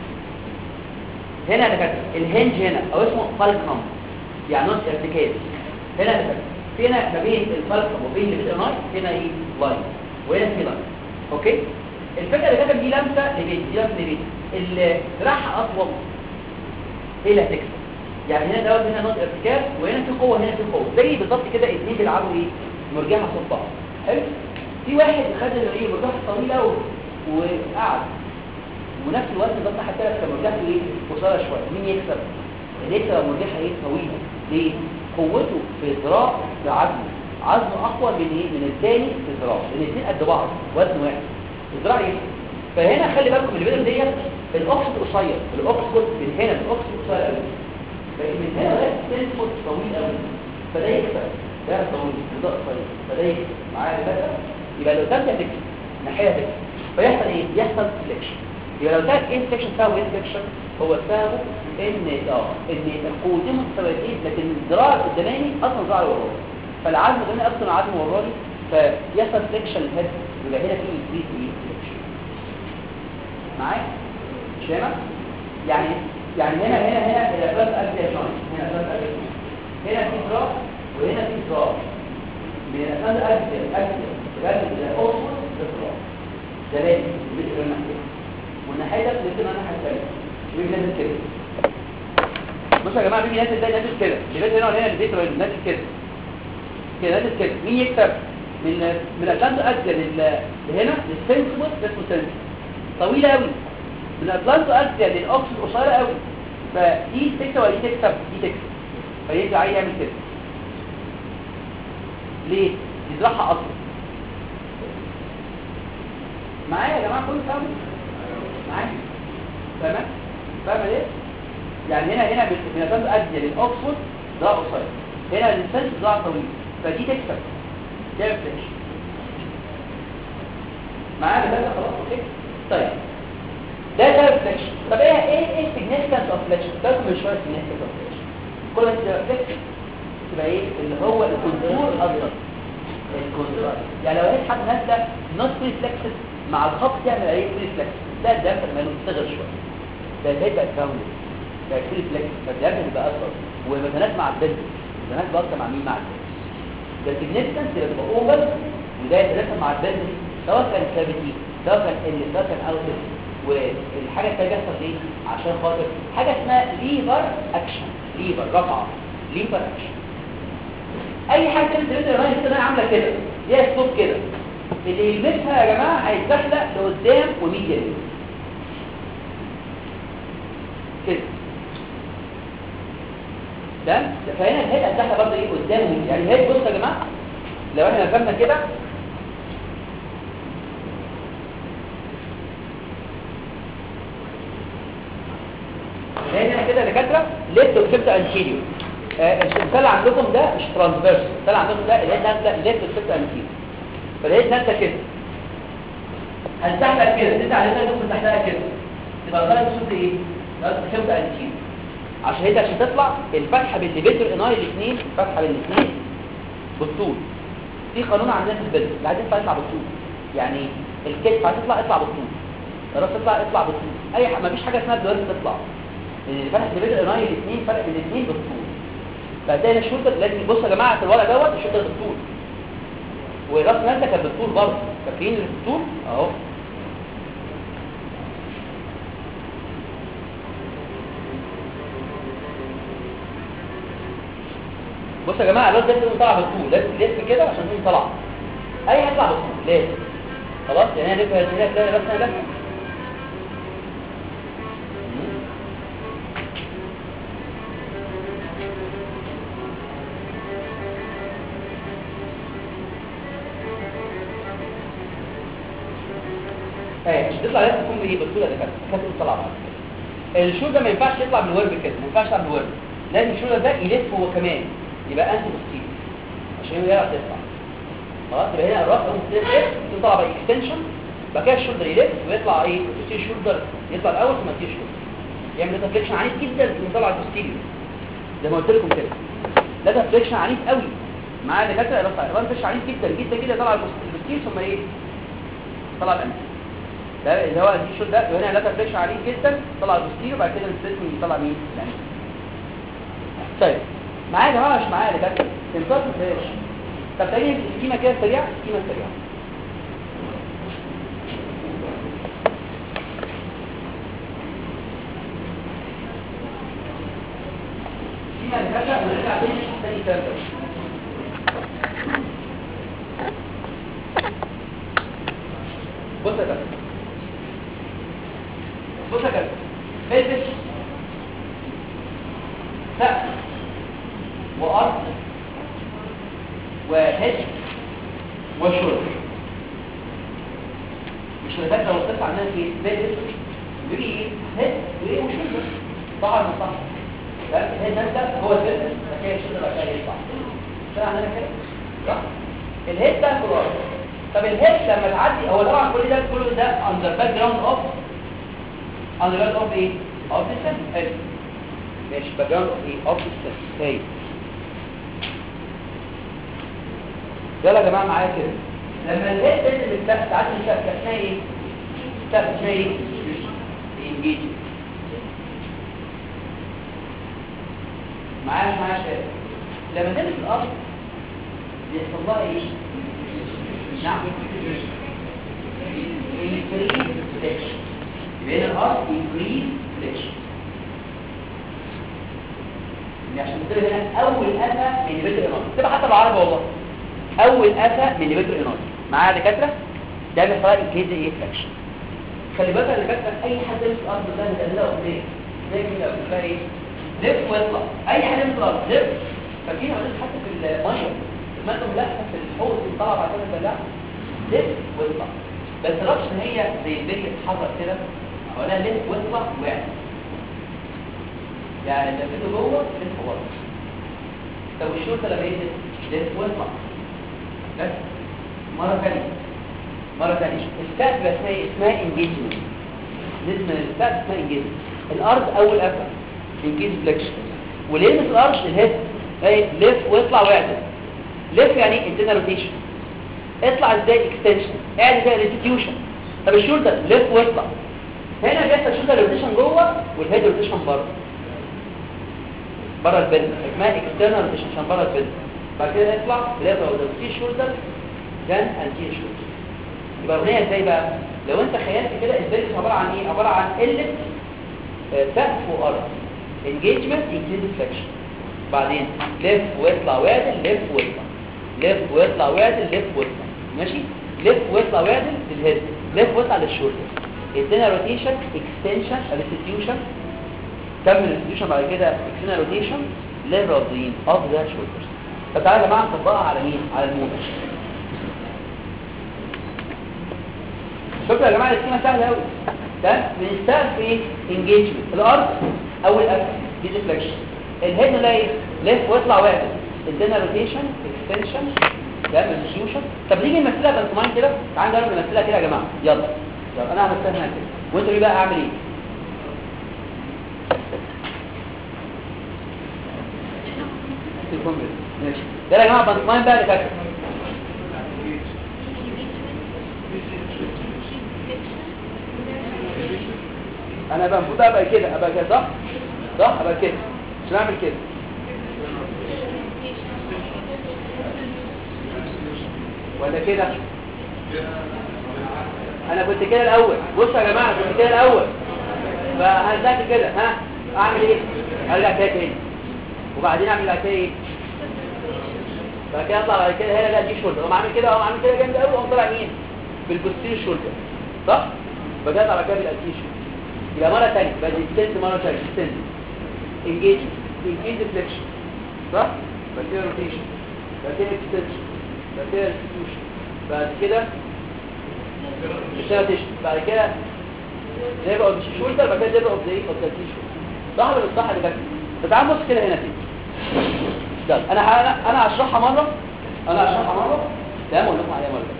هنا دكاتره الهنج هنا او اسمه فالكم يعني نوت ارتكاز هنا دكاتره هنا ما بين الفالكم وبين البيترنايت هنا ايه لاين وهنا في لاين اوكي الفكره اللي كاتب دي لمسه لبيت دي لمسه لبيت اللي راح اطول ايه اللي هتكسب يعني هنا دوت هنا نوت ارتكاز وهنا في قوه هنا في قوه زي بالظبط كده اثنين بيلعبوا ايه مرجحه صوت بعض حلو في واحد خد الايه مرجحه طويله وقعد ونفس الوقت ده حتى لو مرجحه ايه قصيره شويه مين يكسب اللي يكسب المرجحه ايه طويله ليه قوته في ذراع بعزمه عزمه اقوى من ايه من الثاني في ذراع لان الاثنين قد بعض وزن واحد الذراع يكسب فهنا خلي بالكم اللي بينهم ديت الاوكسيد قصير الاوكسيد من هنا الاوكسيد قصير قوي فمن هنا لغايه السنسور طويل قوي فده يكسب ده طويل وده قصير فده يكسب معايا كده يبقى لو ده تكسب ناحيه تكسب فيحصل ايه يحصل فليكشن يبقى لو ده ايه فليكشن ساوي ايه فليكشن هو ساوي ان اه ان القوتين متساويين لكن الذراع القداماني اصلا ذراع وراني فالعزم القدامي اصلا عزم وراني فيحصل فليكشن الهيد يبقى هنا في انكريز ايه فليكشن معايا شايفه يعني يعني هنا هنا هنا الاساس اكتر شويه هنا اساس اكتر هنا في ذراع وهنا في ذراع من الاساس اكتر اكتر لغايه الاوصل ذراع ده لازم بيتر الناحيه والناحيه ده بتبقى الناحيه الثانيه بيجي نازل كده بصوا يا جماعه بيجي نازل ده نازل كده اللي هنا وهنا البيتر نازل كده كده نازل كده مين يكسب من من الاساس اكتر لهنا للسنسور اسمه سنسور طويله قوي من الاتلانتو اكتر للاوكسيد قصيره قوي فدي تكسب ولا دي تكسب دي تكسب فيرجع عايز يعمل كده ليه يزرعها اصلا معايا يا جماعه كله فاهم معايا تمام فاهم ليه يعني هنا هنا من الاتلانتو اكتر للاوكسيد ده قصير هنا السنس ده طويل فدي تكسب تعمل فلاش معايا ده خلاص اوكي طيب ده ده ريفلكشن طب ايه ايه ايه السيجنيفيكانس اوف ريفلكشن ده من شويه السيجنيفيكانس اوف ريفلكشن كل ما ترفلكت تبقى ايه اللي هو الكونتور الاصغر الكونتور يعني لو لقيت حد نازله نوت ريفلكسد مع الخط تعمل ايه ريفلكس ده ده لما يصغر شويه ده هيبقى كاونت ده ريفلكس فده بيبقى اصغر ومثلات مع البنت مثلات بقى مع مين مع البنت ده السيجنيفيكانس بيبقى اوفر وده يترسم مع البنت سواء كان كافيتي سواء كان ال سواء كان اوتر والحاجه الثانيه بتحصل ايه عشان خاطر حاجه اسمها ليفر اكشن ليفر رفعه ليفر اكشن اي حاجه كده تلاقي كده عامله كده ليها صوت كده اللي يلمسها يا جماعه هيتزحلق لقدام وميديا كده ده فهنا الهيد هتزحلق برضه ايه قدام وميديا يعني الهيد بصوا يا جماعه لو احنا فهمنا كده هنا كده دكاتره ليفت وسبت انتيريور السلسله عندكم ده مش ترانسفيرس السلسله عندكم ده اللي هي نازله ليفت وسبت انتيريور فلقيت نازله كده هنسحبها كده انت على ده تكون تحتها كده تبقى طالع صوت ايه ده سبت انتيريور عشان هي عشان تطلع الفتحه بالليفيتور اناي الاثنين، الفتحه بالاثنين بالطول. في قانون عندنا في البلد اللي عايز يطلع يطلع بالطول، يعني الكتف هتطلع اطلع بالطول، الراس تطلع اطلع بالطول، اي ح... مفيش حاجه اسمها الدوائر تطلع، لان فتحه الليفيتور اناي الاثنين فرق بين الاثنين بالطول. فهتلاقي الشولدر لازم، بصوا يا جماعه في الورق دوت الشولدر بالطول والراس نازله كانت بالطول برضه، فاكرين اللي بالطول اهو. بصوا يا جماعه الراس لازم طالعه بالطول، لازم تلف كده عشان تكون طالعه، اي هيطلع بالطول لازم، خلاص يعني انا لف هنا تلاقي راسنا لفه. ايه عشان تطلع لازم تكون ايه بالطول ده كده كده طالعه بعد كده. الشولدر ما ينفعش يطلع بالورب كده، ما ينفعش يطلع بالورب، لازم الشولدر ده يلف هو كمان يبقى انتي بوستيريور عشان يعرف يطلع. خلاص يبقى هنا الراس ممكن يلف يطلع بقى اكستنشن، بعد كده الشولدر يلف ويطلع ايه البوستيريور شولدر، يطلع الاول ثم الانتيريور شولدر، يعمل ده فليكشن عنيف جدا ويطلع البوستيريور زي ما قلت لكم كده. ده فليكشن عنيف قوي معاه دكاتره، الراس فليكشن عنيف جدا جدا جدا، يطلع البوستيريور ثم ايه طلع الانتيريور. ده اللي هو دي شول ده هنا لا فليكشن عليه جدا، طلع البوستيريور وبعد كده الستريتنج يطلع مين يعني. طيب معايا يا جماعه مش معايا دكاتره تنطط ازاي؟ طب تاني السكيمه كده سريعه، السكيمه سريعه. السكيمه اللي فاتت ونرجع تاني تاني تاني بص يا جماعه، بص يا جماعه بلبس سقف وارض وهد وشرب. مش الفكره لو طلع عندنا في بلبس بيجي ايه هد وايه وشرب طبعا صح. الهد ده هو البلبس فكده الشرب بقى يطلع طلع عندنا كده صح. الهد ده في الارض. طب الهد لما تعدي هو طبعا كل ده كله ده اندر باك جراوند اوف اندر باك اوف ايه اوف ذا سيستم ماشي باك جراوند اوف ايه اوف ذا سيستم. طيب يلا يا جماعه معايا كده، لما الهيد تنزل السقف تعدي السقف اسمها ايه؟ السقف اسمها ايه؟ انجيج. معايا معايا شباب، لما تنزل الارض بيحصل لها ايه؟ نعم increase flexion. يبقى هنا الارض increase flexion. عشان كده هنا اول قفا من ليفيتور اناي، تبقى حتى بالعربي والله اول قفا من ليفيتور اناي معايا دكاتره، ده بيحصل انكريز ايه فليكشن. خلي بالك اللي كاتب اي حد يمسك الارض ده مدلله قدام زي كده بتلاقي ايه لف ويطلع، اي حد يمسك الارض لف. فاكرين عملت حتى في الميه الماء ملحق في الحوض طلع بعد كده بلع لف ويطلع، بس الرش ان هي زي البلي بتتحرك كده ولا لف ويطلع وقع، يعني لفته جوه لف بره. طب الشرطه لما ينزل لف ويطلع بس. مره ثانيه مره ثانيه السقف اسمها اسمها انجيجمنت، نسمه السقف اسمها انجيجمنت. الارض اول قفله انجيج فليكشن، واللي يلمس الارض الهيد اهي لف ويطلع ويعدل. لف يعني انترنال روتيشن، اطلع ازاي اكستنشن، اعدل زي ريستيوشن. طب الشولدر لف ويطلع، هنا بيحصل شولدر روتيشن جوه والهيد روتيشن بره بره البلد اسمها اكسترنال روتيشن عشان بره البلد. بعد كده يطلع بلاقي لو في شولدر كان انتي شولدر. يبقى الاغنيه ازاي بقى؟ لو انت خيلت كده البلد عباره عن ايه؟ عباره عن قله سقف وارض، انجيجمنت انكريز فليكشن، بعدين لف ويطلع ويعدل لف ويطلع لف ويطلع ويعدل لف ويطلع ماشي، لف ويطلع ويعدل للهيد، لف ويطلع للشولدر، ادينا روتيشن اكستنشن ريستيوشن، كمل ريستيوشن بعد كده اكستنشن روتيشن ليفر اوف ذا اوف ذا شولدرز. طب تعالى يا جماعه نطبقها على مين؟ على الموتور. شوفوا يا جماعه السكيمه سهله قوي. ده بنستخدم ايه؟ انجيجمنت الارض اول قفل دي ديفليكشن، الهيد نلاقي لف ويطلع واعدل، ادينا روتيشن اكستنشن ده ريستيوشن. طب نيجي نمثلها بانتوماين كده، تعالوا نجرب نمثلها كده يا جماعه. يلا يلا انا همثلها كده وانتوا بقى اعمل ايه؟ تليفون بيه. ماشي يلا يا جماعه بانتماين بقى اللي فاكر انا بقى المفروض ابقى كده ابقى كده صح صح ابقى كده مش هعمل كده ولا كده انا كنت كده الاول بصوا يا جماعه كنت كده الاول فهزقت كده ها اعمل ايه ارجع كده تاني وبعدين اعمل بعد كده ايه بعد كده اطلع بعد كده هنا لا دي شولدر اقوم عامل كده اقوم عامل كده جامد قوي اقوم طالع مين بالبوستيريور شولدر صح بجد على كده بالانتيشن يبقى مره ثانيه بعد السنت مره ثانيه السنت انجيج انجيج فليكشن صح بعد كده روتيشن بعد كده اكستنشن بعد كده انستيوشن بعد كده روتيشن بعد كده زي اوف الشولدر بعد كده زي اوف ذا اوف ذا تيشو صح ولا صح اللي فاكر فتعال بص كده هنا تاني ده انا انا انا هشرحها مره انا هشرحها مره تمام اقول لكم عليها مره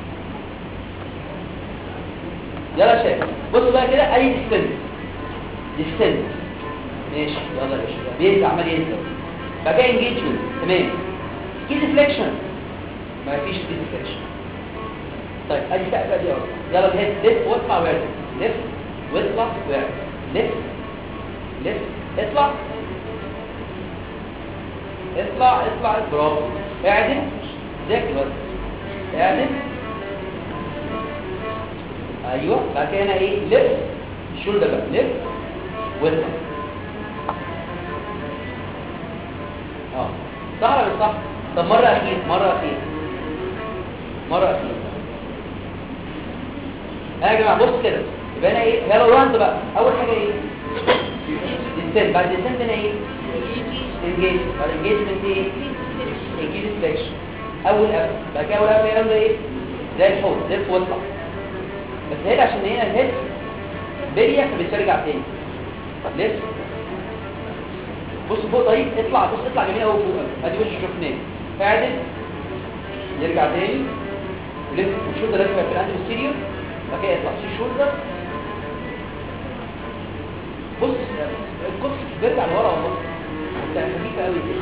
يلا شايف بصوا بقى كده اي ديستنس ديستنس ماشي يلا يا باشا بينزل عمال ينزل بقى كده انجيجمنت تمام كي ديفليكشن ما فيش كي ديفليكشن طيب ادي سقفه دي اهو يلا الهيد ليفت واطلع وارد ليفت واطلع وارد ليفت ليفت اطلع اطلع اطلع برافو اعدل ذكر اعدل ايوه بعد كده هنا ايه ليفت الشولدر بقى ليفت واطلع اه صح ولا مش صح طب مره اخيره مره اخيره مره اخيره ها يا جماعه بص كده يبقى هنا ايه يلا راند بقى اول حاجه ايه ديستنت بعد ديستنت هنا ايه انجيج بعد انجيجمنت ايه انجيج فليكشن اول قبل بعد كده اول قبل هنا ايه زي الحوض لف واطلع بس هنا عشان هنا الهيد بريا فبترجع تاني لف بص فوق طيب اطلع بص اطلع جميل قوي فوق ادي وش شفناه اعدل يرجع تاني ولف والشولدر لازم يبقى في الانتي ستيريو بعد كده يطلع سي شولدر بص الكوكس بيرجع لورا والله يعني خفيفه قوي كده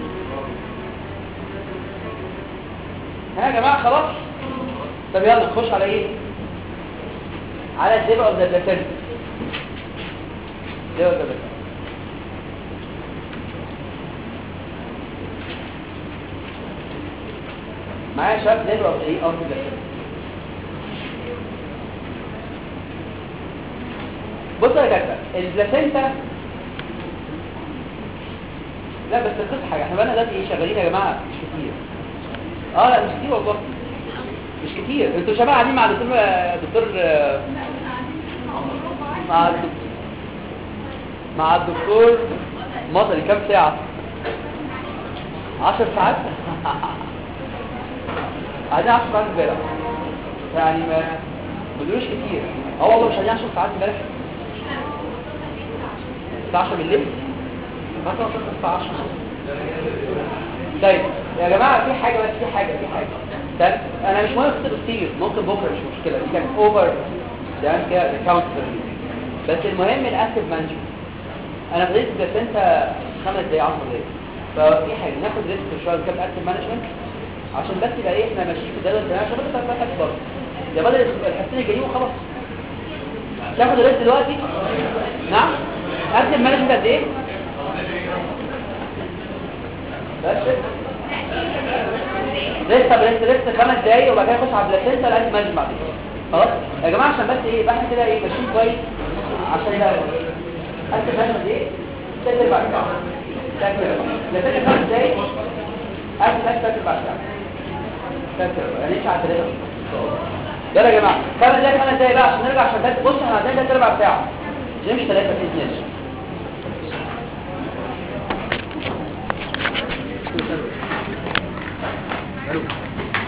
ها يا جماعه خلاص طب يلا نخش على ايه على الزيبه اوف ذا بلاتين زيبه اوف ذا بلاتين معايا شاب زيبه اوف ايه اوف ذا بلاتين بصوا يا جدع البلاتينتا لا بس القصه حاجه احنا بقى دلوقتي ايه شغالين يا جماعه مش كتير اه لا مش كتير والله مش كتير انتوا شباب قاعدين مع دكتور دكتور مع الدكتور مع الدكتور مطري كام ساعه عشر ساعات قاعدين عشر ساعات امبارح يعني ما بدروش كتير اه والله مش قاعدين عشر ساعات امبارح الساعه عشرة بالليل مثلا الساعه عشرة طيب يا جماعه في حاجه بس في حاجه في حاجه طيب انا مش مهم اكتب كتير ممكن بكره مش مشكله دي كانت اوفر ده كده كاونتر بس المهم الاكتف مانجمنت انا بديت بس انت خمس دقايق عشر دقايق ففي حاجه ناخد ريسك شويه كام اكتف مانجمنت عشان بس يبقى ايه احنا ماشيين في الجدول بتاعنا عشان بس تبقى حاجه برضه يا بدل الحصتين الجايين وخلاص تاخد الريسك دلوقتي نعم اكتف مانجمنت قد ايه بس لسه بلست لسه خمس دقايق وبعد كده نخش على البلاسنتا لازم مانج بعدين خلاص يا جماعه عشان بس ايه احنا كده ايه ماشيين كويس عشان ده اكتب مانج ايه تاكل بعد كده تاكل لسه خمس دقايق اكتب مانج تاكل بعد كده تاكل يعني ايش على ثلاثة يلا يا جماعه خمس دقايق خمس دقايق بقى عشان نرجع عشان بس بص احنا عندنا ثلاث اربع ساعه مش ثلاثه في اثنين